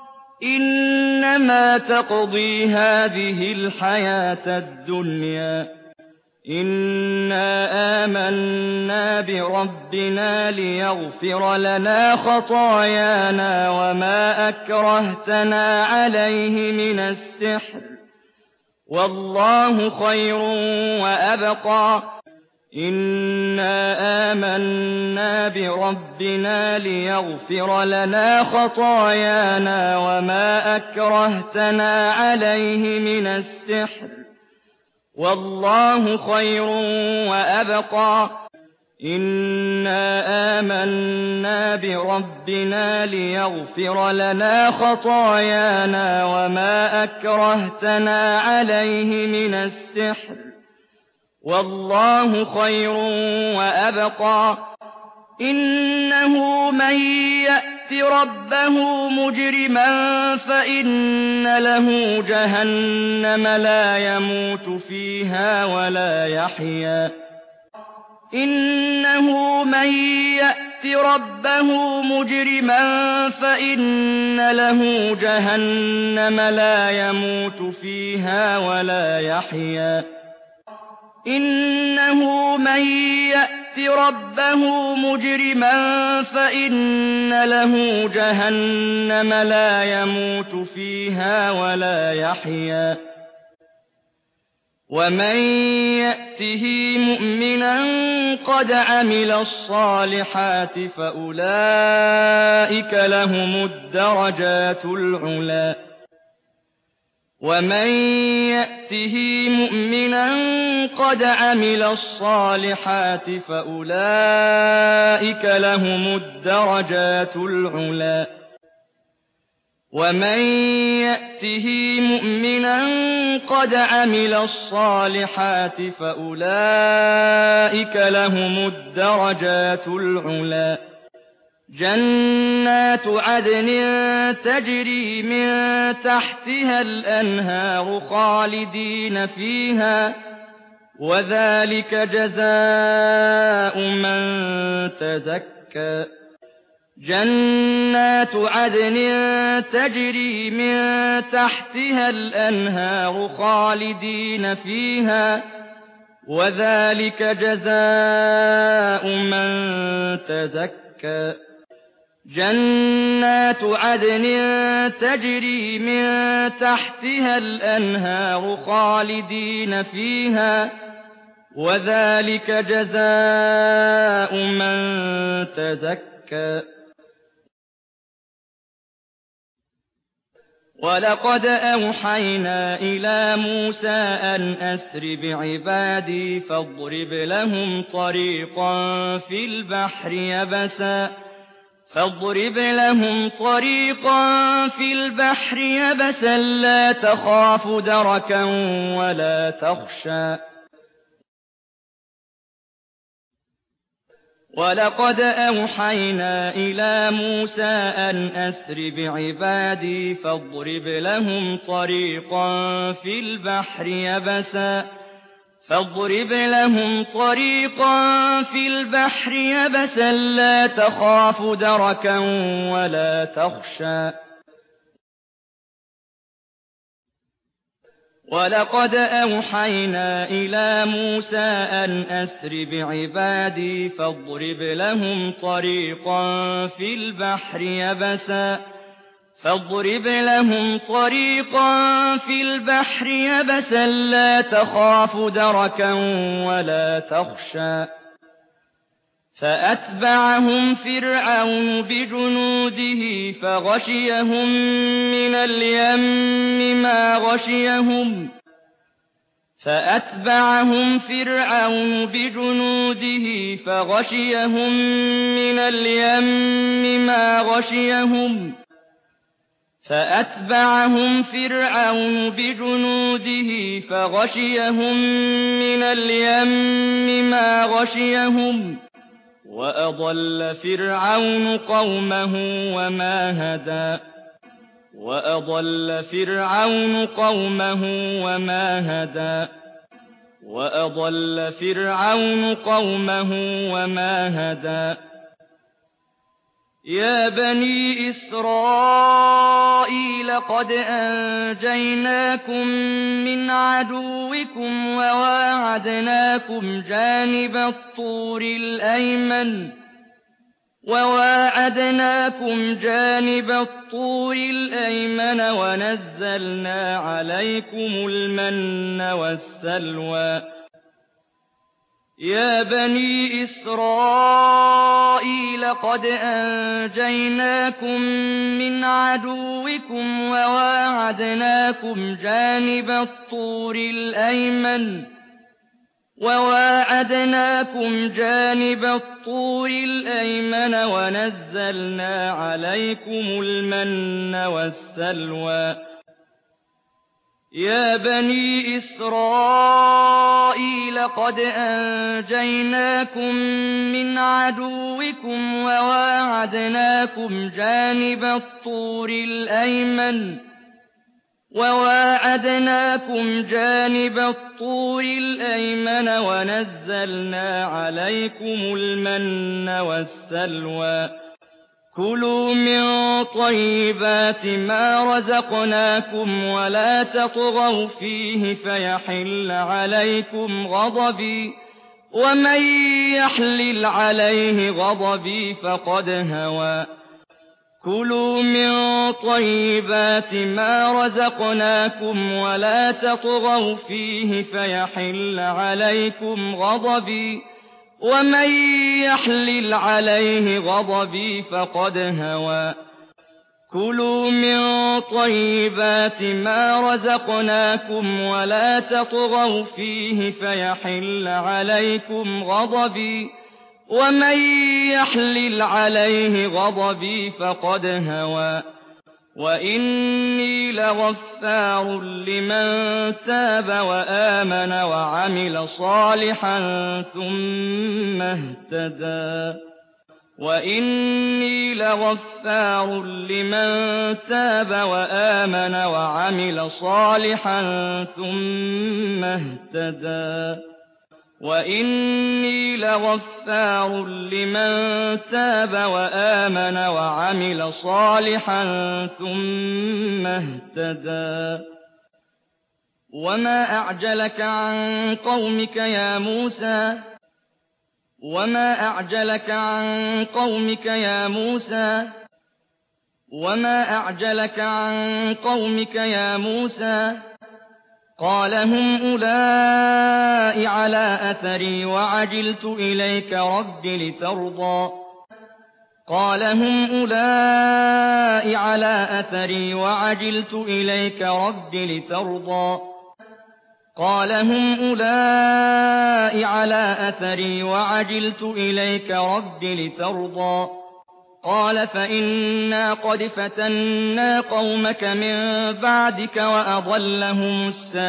إنما تقضي هذه الحياة الدنيا إنا آمنا بربنا ليغفر لنا خطايانا وما أكرهتنا عليه من السحر والله خير وأبقى إنا آمنا بربنا ليغفر لنا خطايانا وما أكرهتنا عليه من السحر والله خير وأبقى إِنَّا آمَنَّا بِرَبِّنَا لِيَغْفِرَ لَنَا خَطَايَانَا وَمَا أَكْرَهْتَنَا عَلَيْهِ مِنَ السِّحْرِ ۗ وَاللَّهُ خَيْرٌ وَأَبْقَىٰ. إِنَّهُ مَن يَأْتِ رَبَّهُ مُجْرِمًا فَإِنَّ لَهُ جَهَنَّمَ لَا يَمُوتُ فِيهَا وَلَا يَحْيَىٰ. إِنَّهُ مَن يَأْتِ رَبَّهُ مُجْرِمًا فَإِنَّ لَهُ جَهَنَّمَ لَا يَمُوتُ فِيهَا وَلَا يَحْيَىٰ. إِنَّهُ مَن يَأْتِ رَبَّهُ مُجْرِمًا فَإِنَّ لَهُ جَهَنَّمَ لَا يَمُوتُ فِيهَا وَلَا يَحْيَىٰ. وَمَن يَأْتِهِ مُؤْمِنًا قَدْ عَمِلَ الصَّالِحَاتِ فَأُولَٰئِكَ لَهُمُ الدَّرَجَاتُ الْعُلَىٰ. وَمَن يَأْتِهِ مُؤْمِنًا قَدْ عَمِلَ الصَّالِحَاتِ فَأُولَٰئِكَ لَهُمُ الدَّرَجَاتُ الْعُلَىٰ. وَمَن يَأْتِهِ مُؤْمِنًا قَدْ عَمِلَ الصَّالِحَاتِ فَأُولَٰئِكَ لَهُمُ الدَّرَجَاتُ الْعُلَىٰ. جَنَّاتُ عَدْنٍ تَجْرِي مِن تَحْتِهَا الْأَنْهَارُ خَالِدِينَ فِيهَا ۚ وَذَٰلِكَ جَزَاءُ مَن تَزَكَّىٰ. جَنَّاتُ عَدْنٍ تَجْرِي مِن تَحْتِهَا الْأَنْهَارُ خَالِدِينَ فِيهَا ۚ وَذَٰلِكَ جَزَاءُ مَن تَزَكَّىٰ. جَنَّاتُ عَدْنٍ تَجْرِي مِن تَحْتِهَا الْأَنْهَارُ خَالِدِينَ فِيهَا ۚ وَذَٰلِكَ جَزَاءُ مَن تَزَكَّىٰ. وَلَقَدْ أَوْحَيْنَا إِلَىٰ مُوسَىٰ أَنْ أَسْرِ بِعِبَادِي فَاضْرِبْ لَهُمْ طَرِيقًا فِي الْبَحْرِ يَبَسًا لَّا تَخَافُ دَرَكًا وَلَا تَخْشَىٰ. وَلَقَدْ أَوْحَيْنَا إِلَىٰ مُوسَىٰ أَنْ أَسْرِ بِعِبَادِي فَاضْرِبْ لَهُمْ طَرِيقًا فِي الْبَحْرِ يَبَسًا لَّا تَخَافُ دَرَكًا وَلَا تَخْشَىٰ. وَلَقَدْ أَوْحَيْنَا إِلَىٰ مُوسَىٰ أَنْ أَسْرِ بِعِبَادِي فَاضْرِبْ لَهُمْ طَرِيقًا فِي الْبَحْرِ يَبَسًا لَّا تَخَافُ دَرَكًا وَلَا تَخْشَىٰ. فَأَتْبَعَهُمْ فِرْعَوْنُ بِجُنُودِهِ فَغَشِيَهُم مِّنَ الْيَمِّ مَا غَشِيَهُمْ. وَأَضَلَّ فِرْعَوْنُ قَوْمَهُ وَمَا هَدَىٰ. يَا بَنِي إِسْرَائِيلَ قَدْ أَنجَيْنَاكُم مِّنْ عَدُوِّكُمْ وَوَاعَدْنَاكُمْ جَانِبَ الطُّورِ الْأَيْمَنَ وَنَزَّلْنَا عَلَيْكُمُ الْمَنَّ وَالسَّلْوَىٰ. يَا بَنِي إِسْرَائِيلَ قَدْ أَنجَيْنَاكُم مِّنْ عَدُوِّكُمْ وَوَاعَدْنَاكُمْ جَانِبَ الطُّورِ الْأَيْمَنَ وواعدناكم جانب الطور الأيمن ونزلنا عليكم المن والسلوى يا بني إسرائيل قد أنجيناكم من عدوكم وواعدناكم جانب الطور الأيمن ونزلنا عليكم المن والسلوى كلوا من طيبات ما رزقناكم ولا تطغوا فيه فيحل عليكم غضبي ومن يحلل عليه غضبي فقد هوى كلوا من طيبات ما رزقناكم ولا تطغوا فيه فيحل عليكم غضبي ومن يحلل عليه غضبي فقد هوى كلوا من طيبات ما رزقناكم ولا تطغوا فيه فيحل عليكم غضبي ومن يحلل عليه غضبي فقد هوى وإني لغفار لمن تاب وآمن وعمل صالحا ثم اهتدى وإني لغفار لمن تاب وآمن وعمل صالحا ثم اهتدى وإني لغفار لمن تاب وآمن وعمل صالحا ثم اهتدى وما أعجلك عن قومك يا موسى وما أعجلك عن قومك يا موسى قال هم أولئك على أثري وعجلت إليك رب لترضى قال فإنا قد فتنا قومك من بعدك وأضلهم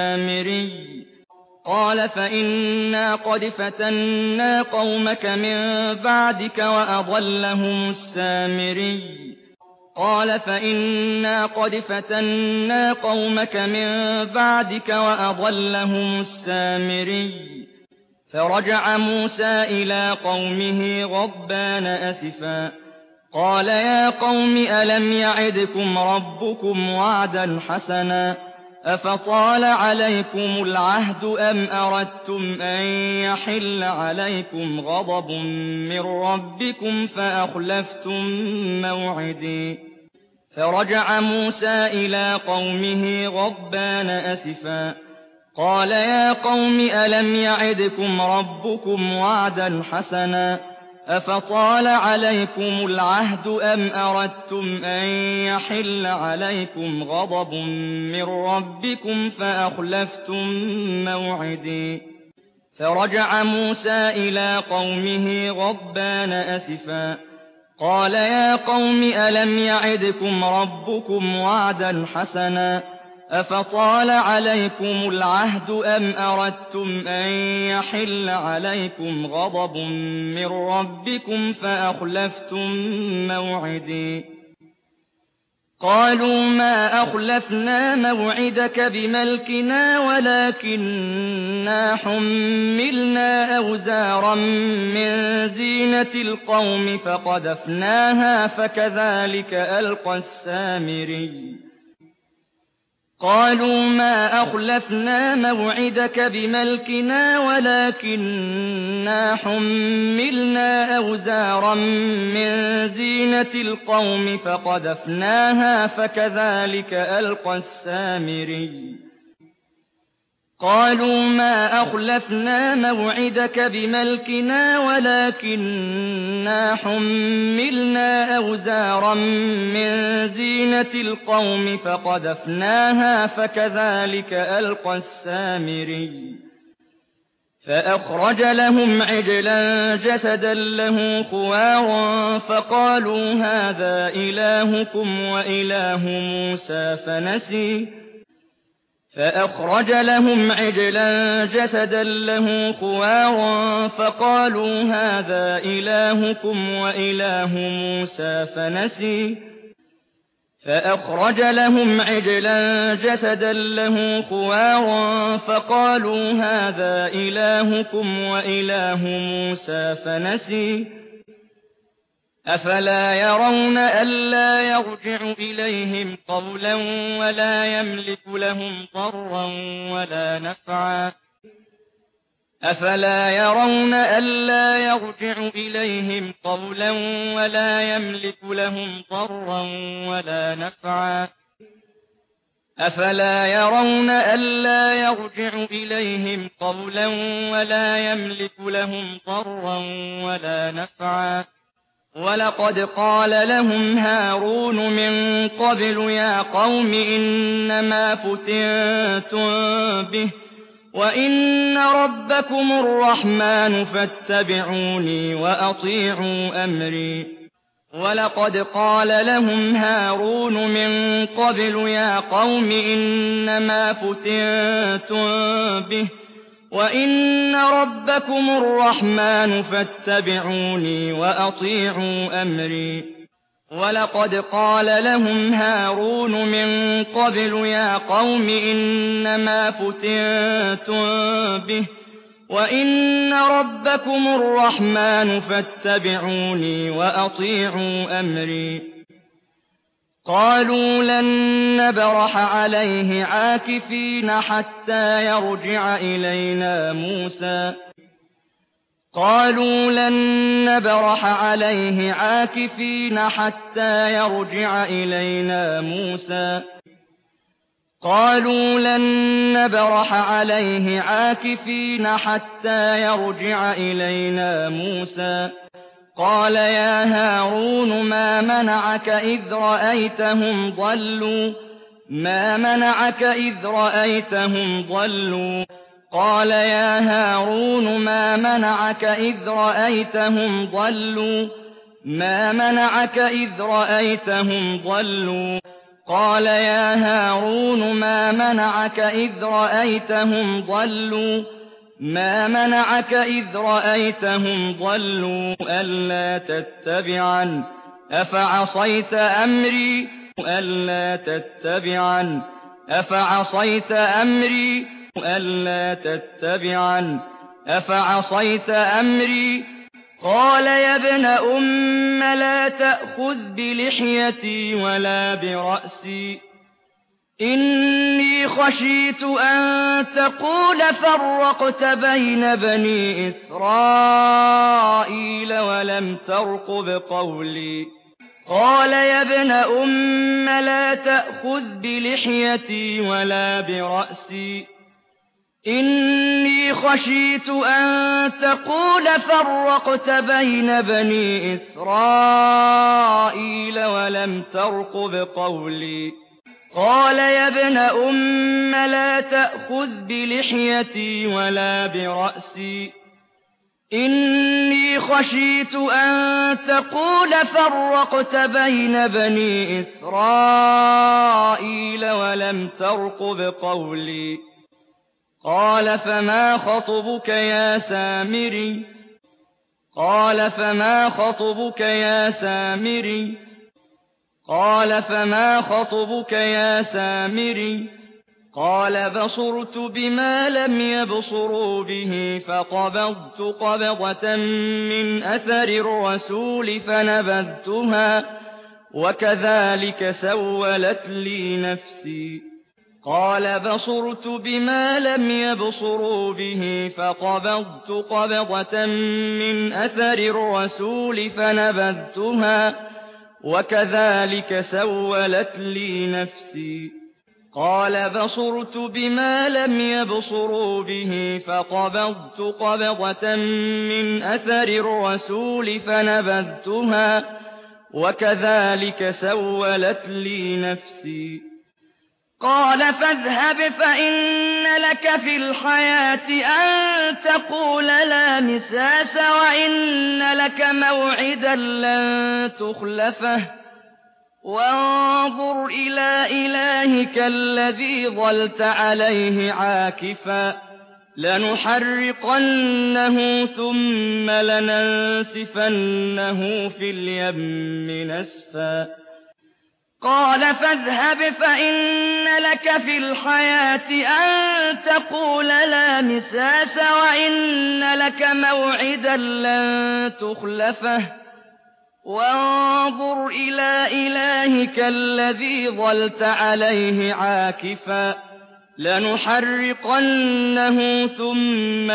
السامري فرجع موسى إلى قومه غضبان أسفا قال يا قوم ألم يعدكم ربكم وعدا حسنا أفطال عليكم العهد أم أردتم أن يحل عليكم غضب من ربكم فأخلفتم موعدي فرجع موسى إلى قومه غضبان أسفا قال يا قوم ألم يعدكم ربكم وعدا حسنا أفطال عليكم العهد أم أردتم أن يحل عليكم غضب من ربكم فأخلفتم موعدي فرجع موسى إلى قومه غضبان أسفا قال يا قوم ألم يعدكم ربكم وعدا حسنا أفطال عليكم العهد أم أردتم أن يحل عليكم غضب من ربكم فأخلفتم موعدي قالوا ما أخلفنا موعدك بملكنا ولكننا حملنا أوزارا من زينة القوم فقذفناها فكذلك ألقى السامري قالوا ما أخلفنا موعدك بملكنا ولكننا حملنا أوزارا من زينة القوم فقذفناها فكذلك ألقى السامري قالوا ما أخلفنا موعدك بملكنا ولكننا حملنا أوزارا من زينة القوم فقذفناها فكذلك ألقى السامري فأخرج لهم عجلا جسدا له خوار فقالوا هذا إلهكم وإله موسى فنسي فأخرج لهم عجلا جسدا له خوار فقالوا هذا إلهكم وإله موسى فنسي فأخرج لهم عجلا جسدا له خوار فقالوا هذا إلهكم وإله موسى فنسي أفلا يرون ألا يرجع إليهم قولا ولا يملك لهم ضرا ولا نفعا أفلا يرون ألا يرجع إليهم قولا ولا يملك لهم ضرا ولا نفعا أفلا يرون ألا يرجع إليهم قولا ولا يملك لهم ضرا ولا نفعا ولقد قال لهم هارون من قبل يا قوم إنما فتنتم به وإن ربكم الرحمن فاتبعوني وأطيعوا أمري ولقد قال لهم هارون من قبل يا قوم إنما فتنتم به وإن ربكم الرحمن فاتبعوني وأطيعوا أمري ولقد قال لهم هارون من قبل يا قوم إنما فتنتم به وإن ربكم الرحمن فاتبعوني وأطيعوا أمري قالوا لن نبرح عليه عاكفين حتى يرجع إلينا موسى قالوا لن نبرح عليه عاكفين حتى يرجع إلينا موسى قالوا لن نبرح عليه عاكفين حتى يرجع إلينا موسى قال يا هارون ما منعك إذ رأيتهم ضلوا قال يا هارون ما منعك إذ رأيتهم ضلوا قال يا هارون ما منعك إذ رأيتهم ضلوا ألا تتبعن أفعصيت أمري قال يا ابن أم لا تأخذ بلحيتي ولا برأسي إني خشيت أن تقول فرقت بين بني إسرائيل ولم ترقب قولي قال يا ابن أم لا تأخذ بلحيتي ولا برأسي إني خشيت أن تقول فرقت بين بني إسرائيل ولم ترقب قولي قال يا ابن أم لا تأخذ بلحيتي ولا برأسي إني خشيت أن تقول فرقت بين بني إسرائيل ولم ترقب قولي قال فما خطبك يا سامري قال فما خطبك يا سامري قال بصرت بما لم يبصروا به فقبضت قبضة من أثر الرسول فنبذتها وكذلك سولت لي نفسي قال بصرت بما لم يبصروا به فقبضت قبضة من أثر الرسول فنبذتها وكذلك سولت لي نفسي قال بصرت بما لم يبصروا به فقبضت قبضة من أثر الرسول فنبذتها وكذلك سولت لي نفسي قال فاذهب فإن لك في الحياة أن تقول لا مساس وإن لك موعدا لن تخلفه وانظر إلى إلهك الذي ظلت عليه عاكفا لنحرقنه ثم لننسفنه في اليم نسفا قال فاذهب فإن لك في الحياة أن تقول لا مساس وإن لك موعدا لن تخلفه وانظر إلى إلهك الذي ظلت عليه عاكفا لنحرقنه ثم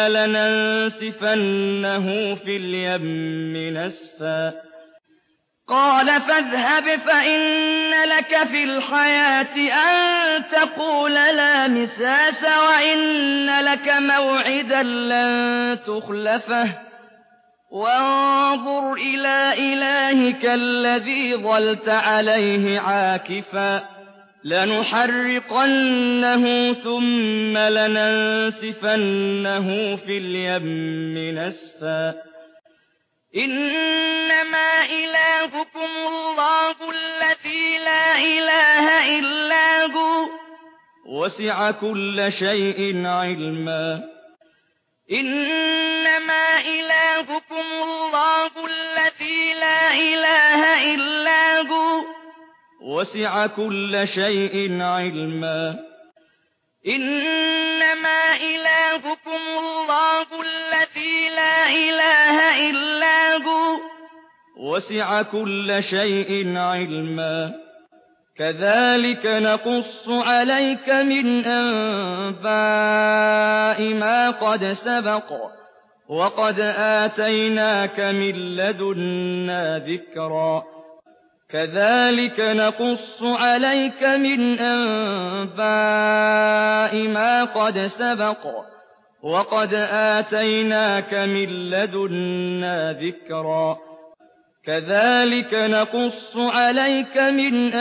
لننسفنه في اليم نسفا قال فاذهب فإن لك في الحياة أن تقول لا مساس وإن لك موعدا لن تخلفه وانظر إلى إلهك الذي ظلت عليه عاكفا لنحرقنه ثم لننسفنه في اليم نسفا إنما إلهكم الله الذي لا إله إلا هو وسع كل شيء علما إنما إلهكم الله الذي لا إله إلا هو وسع كل شيء علما إنما إلهكم الله الذي لا إله إلا هو وسع كل شيء علما كذلك نقص عليك من أنباء ما قد سبق وقد آتيناك من لدنا ذكرا كذلك نقص عليك من أنباء ما قد سبق وقد آتيناك من لدنا ذكرا كذلك نقص عليك من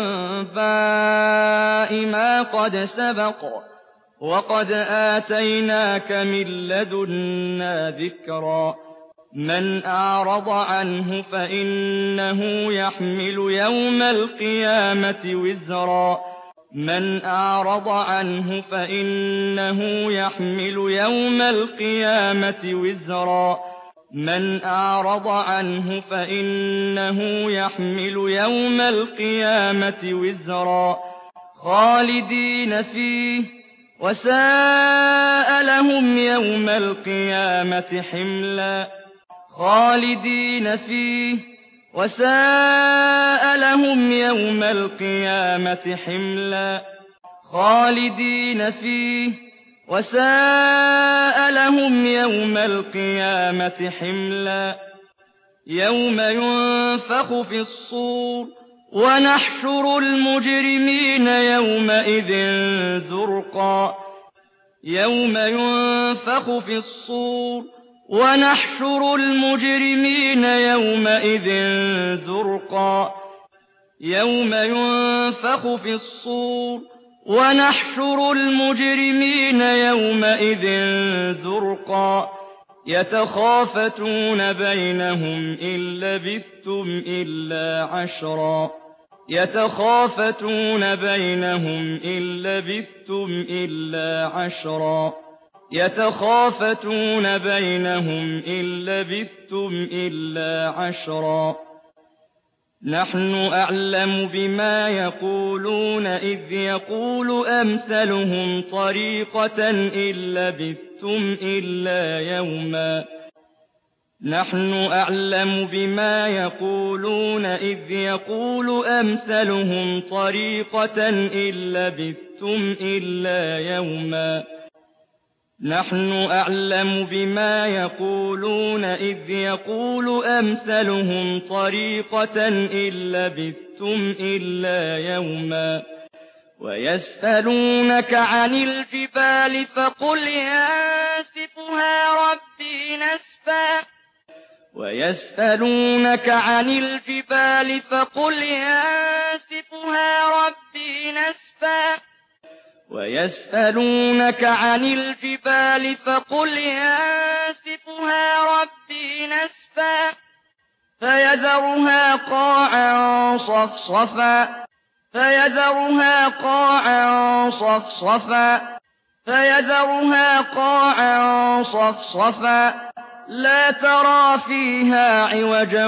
أنباء ما قد سبق وقد آتيناك من لدنا ذكرا من أعرض عنه فإنه يحمل يوم القيامة وزرا من أعرض عنه فإنه يحمل يوم القيامة وزرا من أعرض عنه فإنه يحمل يوم القيامة وزرا خالدين فيه وساء لهم يوم القيامة حملا خالدين فيه وساء لهم يوم القيامة حملا خالدين فيه وساء لهم يوم القيامة حملا يوم ينفخ في الصور ونحشر المجرمين يومئذ زرقا يوم ينفخ في الصور ونحشر المجرمين يومئذ زرقا يوم ينفخ في الصور ونحشر المجرمين يومئذ زرقا يتخافتون بينهم إن لبثتم إلا عشرا يتخافتون بينهم إن لبثتم إلا عشرا يتخافتون بينهم إن لبثتم إلا عشرا نحن أعلم بما يقولون إذ يقول أمثلهم طريقة إن لبثتم إلا يوما نحن أعلم بما يقولون إذ يقول أمثلهم طريقة إن لبثتم إلا يوما نحن أعلم بما يقولون إذ يقول أمثلهم طريقة إن لبثتم إلا يوما ويسألونك عن الجبال فقل ينسفها ربي نسفا ويسألونك عن الجبال فقل ينسفها ربي نسفا ويسألونك عن الجبال فقل ينسفها ربي نسفا فيذرها قاعا صفصفا لا ترى فيها عوجا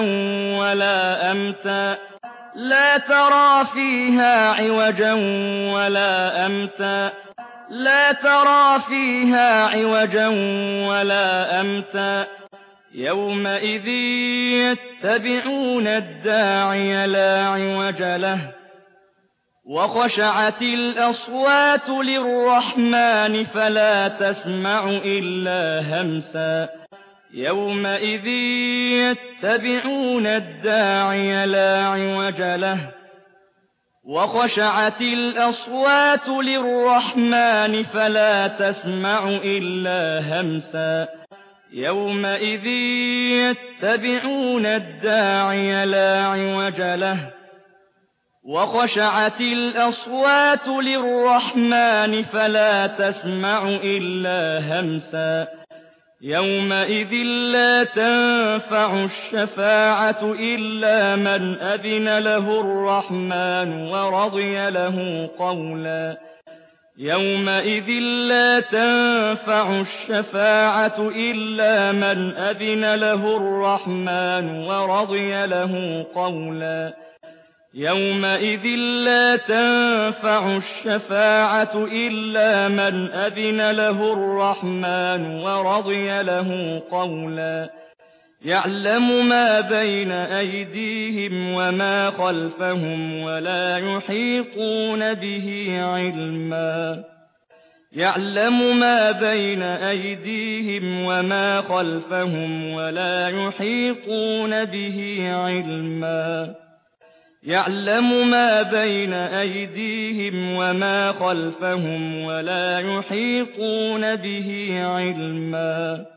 ولا أمتا يومئذ يتبعون الداعي لا عوج له وخشعت الأصوات للرحمن فلا تسمع إلا همسا يومئذ يتبعون الداعي لا عوج له وخشعت الأصوات للرحمن فلا تسمع إلا همسا يومئذ يتبعون الداعي لا عوج له وخشعت الأصوات للرحمن فلا تسمع إلا همسا يومئذ لا تنفع الشفاعة إلا من أذن له الرحمن ورضي له قولا يومئذ لا تنفع الشفاعة إلا من أذن له الرحمن ورضي له قولا يومئذ لا تنفع الشفاعة إلا من أذن له الرحمن ورضي له قولا يعلم ما بين أيديهم وما خلفهم ولا يحيطون به علما يعلم ما بين أيديهم وما خلفهم ولا يحيطون به علما يعلم ما بين أيديهم وما خلفهم ولا يحيطون به علما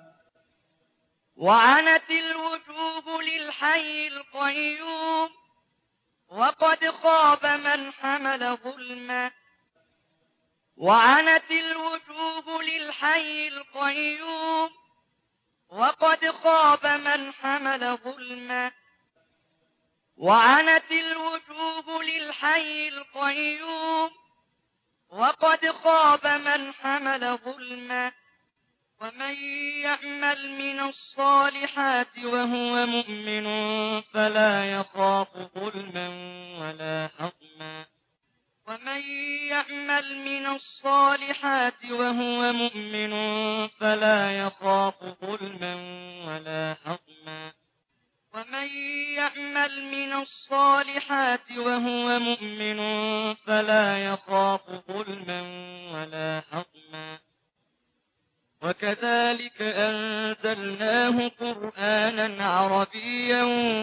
وعنت الوجوه للحي القيوم وقد خاب من حمل ظلما وعنت الوجوه للحي القيوم وقد خاب من حمل ظلما وعنت الوجوه للحي القيوم وقد خاب من حمل ظلما ومن يعمل من الصالحات وهو مؤمن فلا يخاف ظلما ولا حظما ومن يعمل من الصالحات وهو مؤمن فلا يخاف ظلما ولا حظما ومن يعمل من الصالحات وهو مؤمن فلا يخاف ظلما ولا حظما وكذلك أنزلناه قرآنا عربيا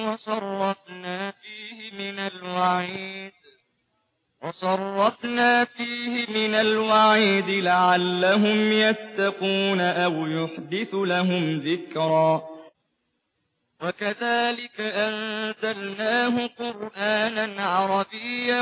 وصرفنا فيه من الوعيد لعلهم يتقون أو يحدث لهم ذكرا وكذلك أنزلناه قرآنا عربيا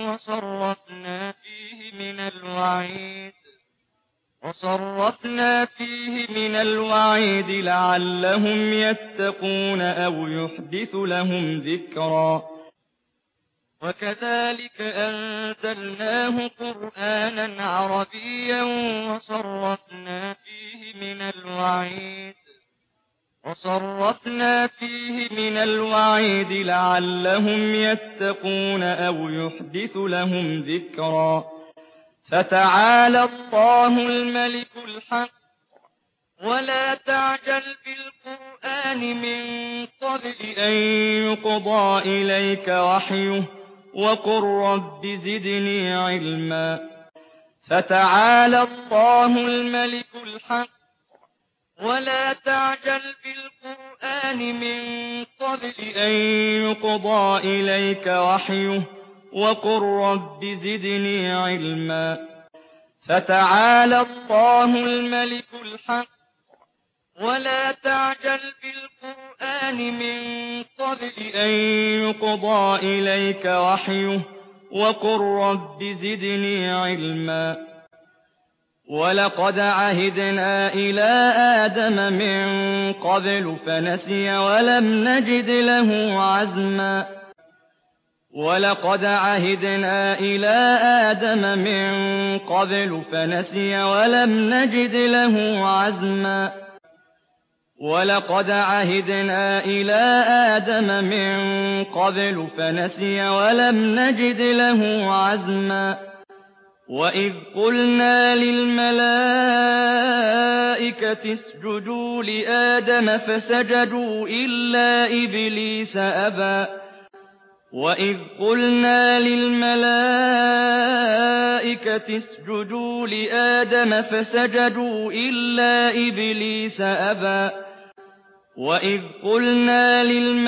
وصرفنا فيه من الوعيد لعلهم يتقون أو يحدث لهم ذكرا وكذلك أنزلناه قرآنا عربيا وصرفنا فيه من الوعيد لعلهم يتقون أو يحدث لهم ذكرا فتعالى الله الملك الحق ولا تعجل بالقرآن من قبل أن يقضى إليك وحيه وقل رب زدني علما فتعالى الله الملك الحق ولا تعجل بالقرآن من قبل أن يقضى إليك وحيه وقل رب زدني علما فتعالى الله الملك الحق ولا تعجل بالقرآن من قبل أن يقضى إليك وحيه وقل رب زدني علما وَلَقَدْ عَهِدْنَا إِلَىٰ آدَمَ مِن قَبْلُ فَنَسِيَ وَلَمْ نَجِدْ لَهُ عَزْمًا وَلَقَدْ عَهِدْنَا إِلَىٰ آدَمَ مِن قَبْلُ فَنَسِيَ وَلَمْ نَجِدْ لَهُ عَزْمًا وَلَقَدْ عَهِدْنَا إِلَىٰ آدَمَ مِن قَبْلُ فَنَسِيَ وَلَمْ نَجِدْ لَهُ عَزْمًا وَإِذْ قُلْنَا لِلْمَلَائِكَةِ اسْجُدُوا لِآدَمَ فَسَجَدُوا إِلَّا إِبْلِيسَ أَبَىٰ وَإِذْ قُلْنَا لِلْمَلَائِكَةِ اسْجُدُوا لِآدَمَ فَسَجَدُوا إِلَّا إِبْلِيسَ أَبَىٰ وَإِذْ قُلْنَا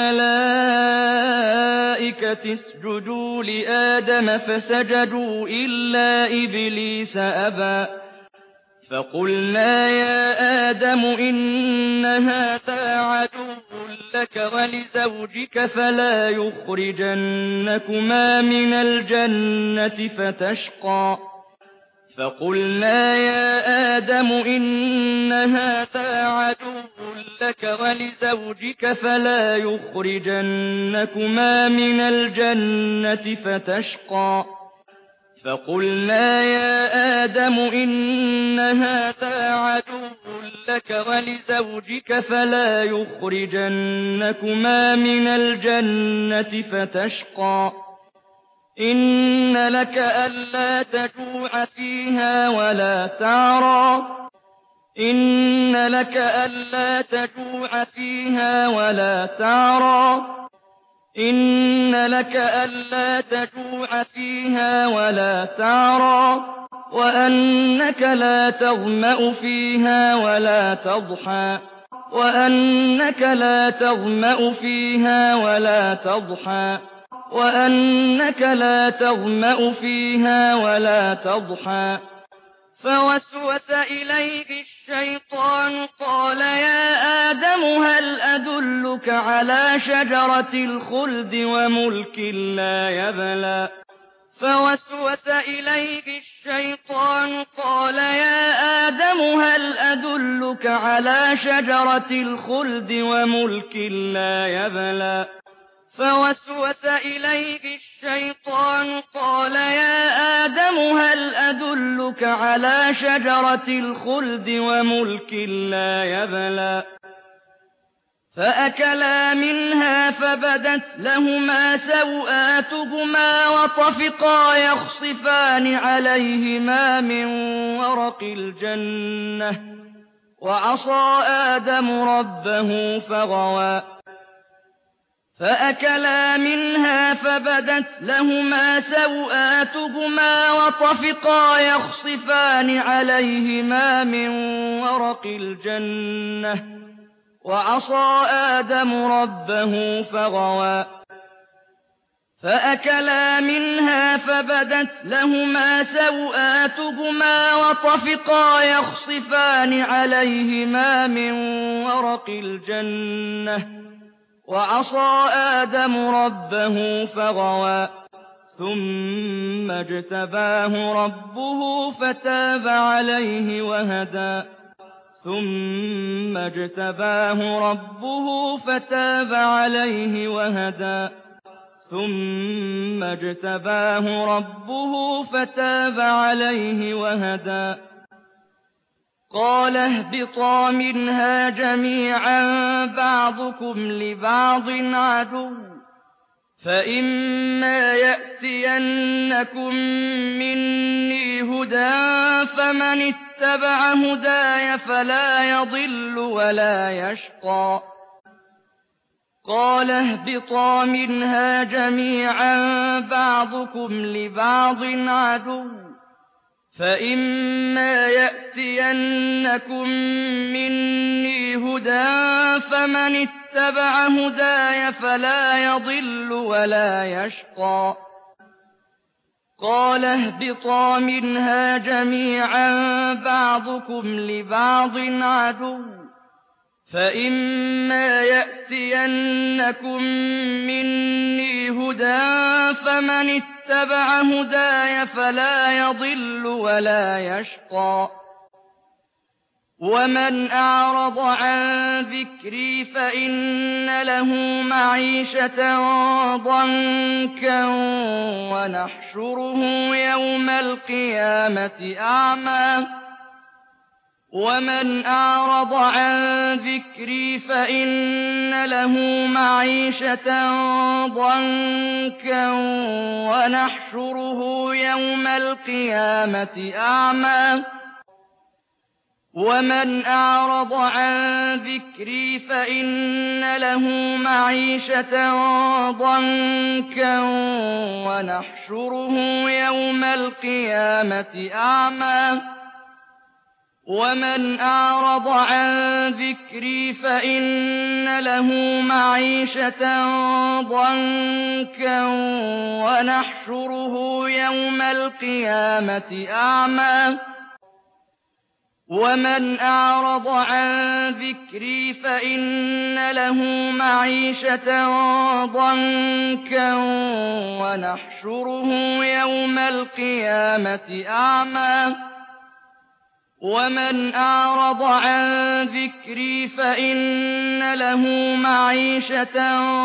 لِلْمَلَائِكَةِ اسْجُدُوا لِآدَمَ فَسَجَدُوا إِلَّا إِبْلِيسَ أَبَىٰ فَقُلْنَا يَا آدَمُ إِنَّ هَٰذَا عَدُوٌّ لَّكَ وَلِزَوْجِكَ فَلَا يُخْرِجَنَّكُمَا مِنَ الْجَنَّةِ فَتَشْقَىٰ فَقُلْنَا يَا آدَمُ إِنَّ هَٰذَا عَدُوٌّ لَّكَ وَلِزَوْجِكَ فَلَا يُخْرِجَنَّكُمَا مِنَ الْجَنَّةِ فَتَشْقَىٰ فَقُلْنَا يَا آدَمُ إِنَّ هَٰذَا عَدُوٌّ لَّكَ وَلِزَوْجِكَ فَلَا يُخْرِجَنَّكُمَا مِنَ الْجَنَّةِ فَتَشْقَىٰ إِنَّ لَكَ أَلَّا تَجُوعَ فِيهَا وَلَا تَعْرَىٰ إِنَّ لَكَ أَلَّا تَجُوعَ فِيهَا وَلَا تَعْرَىٰ إِنَّ لَكَ أَلَّا تَجُوعَ فِيهَا وَلَا تَعْرَىٰ وَأَنَّكَ لَا تَظْمَأُ فِيهَا وَلَا تَضْحَىٰ وَأَنَّكَ لَا تَظْمَأُ فِيهَا وَلَا تَضْحَىٰ وَأَنَّكَ لَا تَظْمَأُ فِيهَا وَلَا تَضْحَىٰ فَوَسْوَسَ إِلَيْهِ الشَّيْطَانُ قَالَ يَا آدَمُ هَلْ أَدُلُّكَ عَلَىٰ شَجَرَةِ الْخُلْدِ وَمُلْكٍ لَّا يَبْلَىٰ فَوَسْوَسَ إِلَيْهِ الشَّيْطَانُ قَالَ يَا آدَمُ هَلْ أَدُلُّكَ عَلَىٰ شَجَرَةِ الْخُلْدِ وَمُلْكٍ لَّا يَبْلَىٰ فَوَسْوَسَ إِلَيْهِ الشَّيْطَانُ قَالَ يَا آدَمُ هَلْ أَدُلُّكَ عَلَىٰ شَجَرَةِ الْخُلْدِ وَمُلْكٍ لَّا يَبْلَىٰ فَأَكَلَا مِنْهَا فَبَدَتْ لَهُمَا سَوْآتُهُمَا وَطَفِقَا يَخْصِفَانِ عَلَيْهِمَا مِن وَرَقِ الْجَنَّةِ ۖ وَعَصَىٰ آدَمُ رَبَّهُ فَغَوَىٰ فَأَكَلَا مِنْهَا فَبَدَتْ لَهُمَا سَوْآتُهُمَا وَطَفِقَا يَخْصِفَانِ عَلَيْهِمَا مِن وَرَقِ الْجَنَّةِ ۖ وَعَصَىٰ آدَمُ رَبَّهُ فَغَوَىٰ فَأَكَلَا مِنْهَا فَبَدَتْ لَهُمَا سَوْآتُهُمَا وَطَفِقَا يَخْصِفَانِ عَلَيْهِمَا مِن وَرَقِ الْجَنَّةِ ۖ وَعَصَىٰ آدَمُ رَبَّهُ فَغَوَىٰ ثُمَّ اجْتَبَاهُ رَبُّهُ فَتَابَ عَلَيْهِ وَهَدَىٰ ثُمَّ اجْتَبَاهُ رَبُّهُ فَتَابَ عَلَيْهِ وَهَدَىٰ ثُمَّ اجْتَبَاهُ رَبُّهُ فَتَابَ عَلَيْهِ وَهَدَىٰ قَالَ اهْبِطَا مِنْهَا جَمِيعًا بَعْضُكُمْ لِبَعْضٍ عَدُوٌّ ۖ فَإِمَّا يَأْتِيَنَّكُم مِّنِّي هُدًى فَمَنِ اتَّبَعَ هُدَايَ فَلَا يَضِلُّ وَلَا يَشْقَىٰ قَالَ اهْبِطَا مِنْهَا جَمِيعًا بَعْضُكُمْ لِبَعْضٍ عَدُوٌّ ۖ فَإِمَّا يَأْتِيَنَّكُم مِّنِّي هُدًى فَمَنِ اتَّبَعَ هُدَايَ فَلَا يَضِلُّ وَلَا يَشْقَىٰ قَالَ اهْبِطَا مِنْهَا جَمِيعًا بَعْضُكُمْ لِبَعْضٍ عَدُوٌّ ۖ فَإِمَّا يَأْتِيَنَّكُم مِّنِّي هُدًى فَمَنِ اتَّبَعَ هُدَايَ فَلَا يَضِلُّ وَلَا يَشْقَىٰ قَالَ اهْبِطَا مِنْهَا جَمِيعًا بَعْضُكُمْ لِبَعْضٍ عَدُوٌّ ۖ فَإِمَّا يَأْتِيَنَّكُم مِّنِّي هُدًى فَمَنِ اتَّبَعَ هُدَايَ فَلَا يَضِلُّ وَلَا يَشْقَىٰ ومن أعرض عن ذكري فإن له معيشة ضنكا ونحشره يوم القيامة أعمى ومن أعرض عن ذكري فإن له معيشة ضنكا ونحشره يوم القيامة أعمى ومن أعرض عن ذكري فإن له معيشة ضنكا ونحشره يوم القيامة أعمى ومن أعرض عن ذكري فإن له معيشة ضنكا ونحشره يوم القيامة أعمى ومن أعرض عن ذكري فإن له معيشة ضنكا ونحشره يوم القيامة أعمى ومن أعرض عن ذكري فإن له معيشة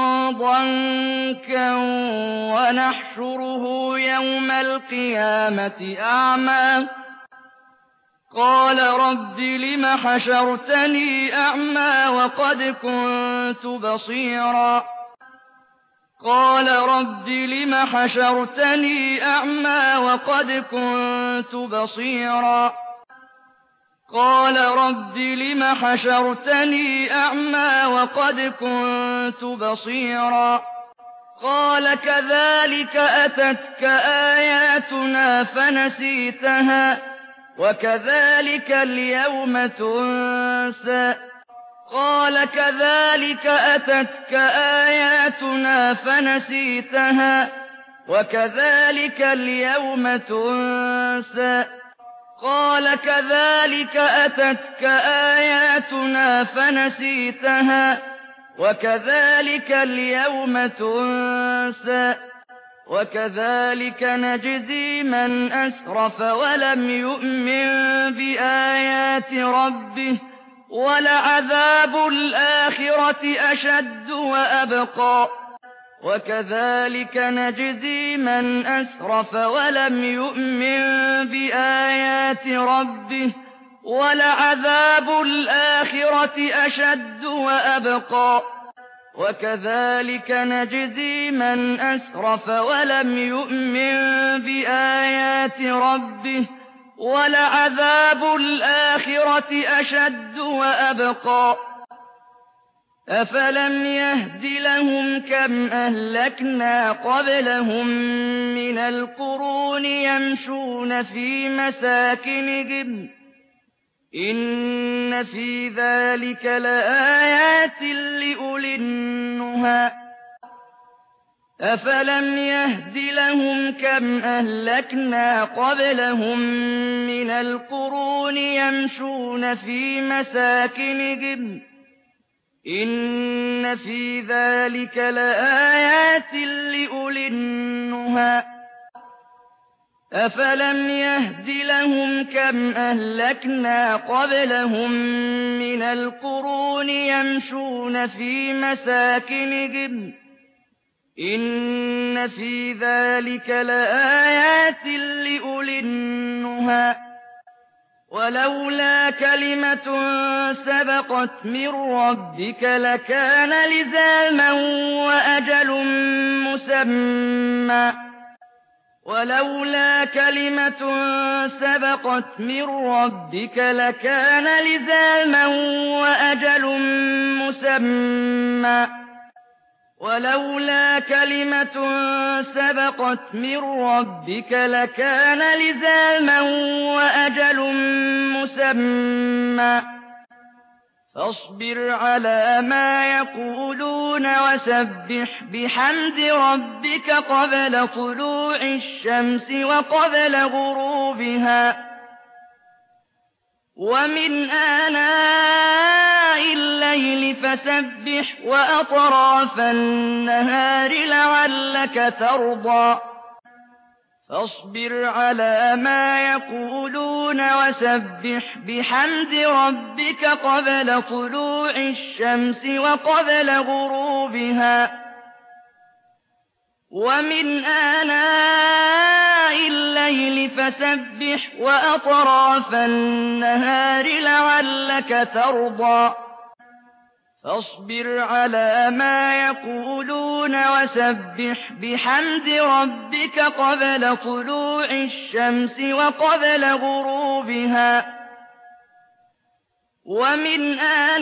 ضنكا ونحشره يوم القيامة أعمى قال رب لم حشرتني أعمى وقد كنت بصيرا قال رب لم حشرتني أعمى وقد كنت بصيرا قال رب لم حشرتني أعمى وقد كنت بصيرا قال كذلك أتتك آياتنا فنسيتها وكذلك اليوم تنسى قال كذلك أتتك آياتنا فنسيتها وكذلك اليوم تنسى قال كذلك أتتك آياتنا فنسيتها وكذلك اليوم تنسى وكذلك نجزي من أسرف ولم يؤمن بآيات ربه ولعذاب الآخرة أشد وأبقى وكذلك نجزي من أسرف ولم يؤمن بآيات ربه ولعذاب الآخرة أشد وأبقى وكذلك نجزي من أسرف ولم يؤمن بآيات ربه ولعذاب الآخرة أشد وأبقى أفلم يهد لهم كم أهلكنا قبلهم من القرون يمشون في مساكنهم إن في ذلك لآيات لأولي النهى أفلم يهد لهم كم أهلكنا قبلهم من القرون يمشون في مساكنهم إن في ذلك لآيات لأولي النهى أفلم يهد لهم كم أهلكنا قبلهم من القرون يمشون في مساكنهم إن في ذلك لآيات لأولي النهى ولولا كلمة سبقت من ربك لكان لزاما وأجل مسمى ولولا كلمة سبقت من ربك لكان لزاما وأجل مسمى ولولا كلمة سبقت من ربك لكان لزاما وأجل مسمى فاصبر على ما يقولون وسبح بحمد ربك قبل طلوع الشمس وقبل غروبها ومن آناء الليل فسبح وأطراف النهار لعلك ترضى فاصبر على ما يقولون وسبح بحمد ربك قبل طلوع الشمس وقبل غروبها ومن آناء الليل فسبح وأطراف النهار لعلك ترضى فاصبر على ما يقولون وسبح بحمد ربك قبل طلوع الشمس وقبل غروبها ومن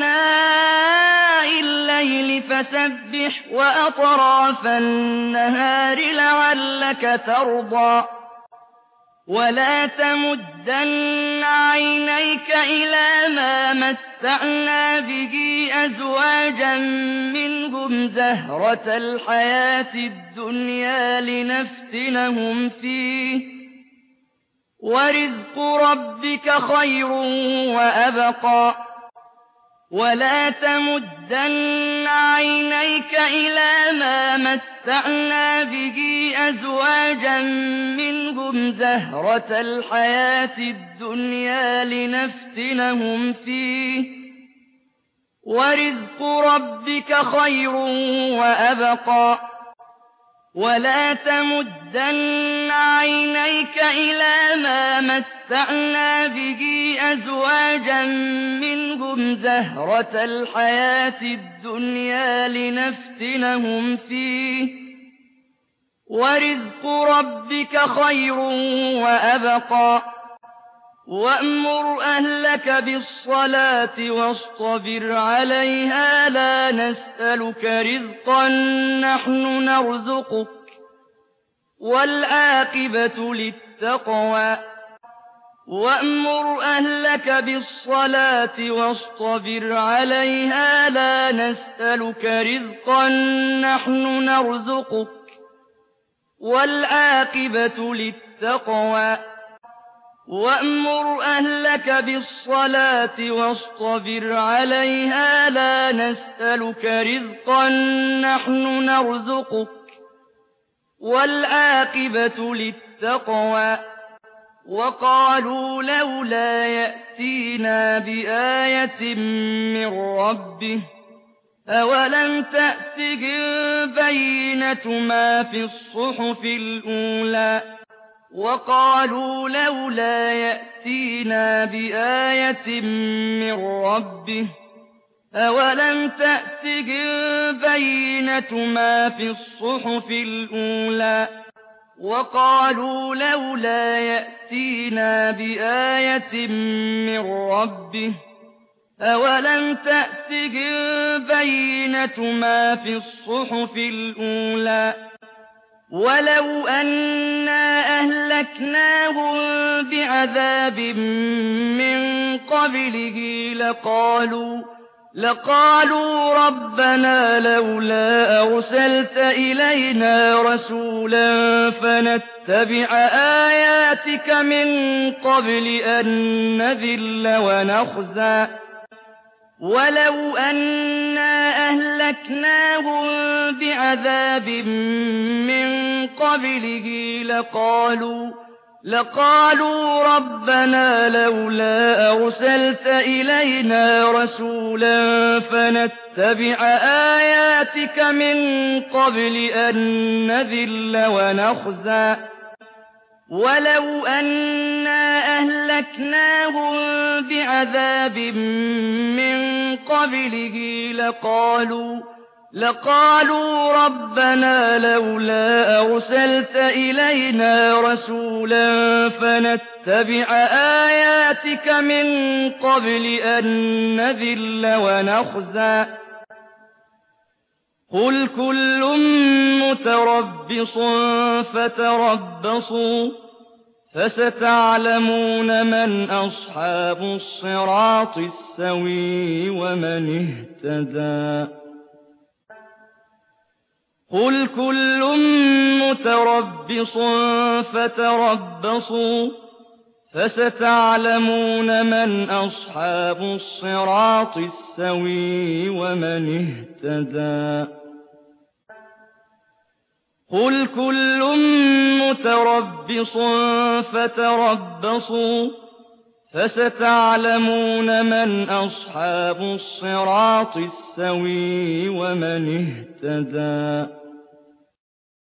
آناء الليل فسبح وأطراف النهار لعلك ترضى ولا تمدن عينيك إلى ما متعنا به أزواجا منهم زهرة الحياة الدنيا لنفتنهم فيه ورزق ربك خير وأبقى ولا تمدن عينيك إلى ما متعنا به أزواجا منهم زهرة الحياة الدنيا لنفتنهم فيه ورزق ربك خير وأبقى ولا تمدن عينيك إلى ما متعنا به أزواجا منهم زهرة الحياة الدنيا لنفتنهم فيه ورزق ربك خير وأبقى وأمر أهلك بالصلاة واصطبر عليها لا نسألك رزقا نحن نرزقك والعاقبة للتقوى وأمر أهلك بالصلاة واصطبر عليها لا نسألك رزقا نحن نرزقك والعاقبة للتقوى وأمر أهلك بالصلاة واصطبر عليها لا نسألك رزقا نحن نرزقك والعاقبة للتقوى وقالوا لولا يأتينا بآية من ربه أولم تأتهم بينة ما في الصحف الأولى وقالوا لولا يأتينا بآية من ربه أولم تأتهم بينة ما في الصحف الأولى وقالوا لولا يأتينا بآية من ربه أولم تأتهم بينة ما في الصحف الأولى ولو أنا أهلكناهم بعذاب من قبله لقالوا ربنا لولا أرسلت إلينا رسولا فنتبع آياتك من قبل أن نذل ونخزى ولو أنا أهلكناهم بعذاب من قبله لقالوا ربنا لولا أرسلت إلينا رسولا فنتبع آياتك من قبل أن نذل ونخزى ولو أنا أهلكناهم بعذاب من قبله لقالوا ربنا لولا أرسلت إلينا رسولا فنتبع آياتك من قبل أن نذل ونخزى قل كل متربص فتربصوا فستعلمون من أصحاب الصراط السوي ومن اهتدى قل كل متربص فتربصوا فستعلمون من أصحاب الصراط السوي ومن اهتدى قُلْ كُلٌّ مُّتَرَبِّصٌ فَتَرَبَّصُوا فَسَتَعْلَمُونَ مَنْ أَصْحَابُ الصِّرَاطِ السَّوِيِّ وَمَنِ اهْتَدَىٰ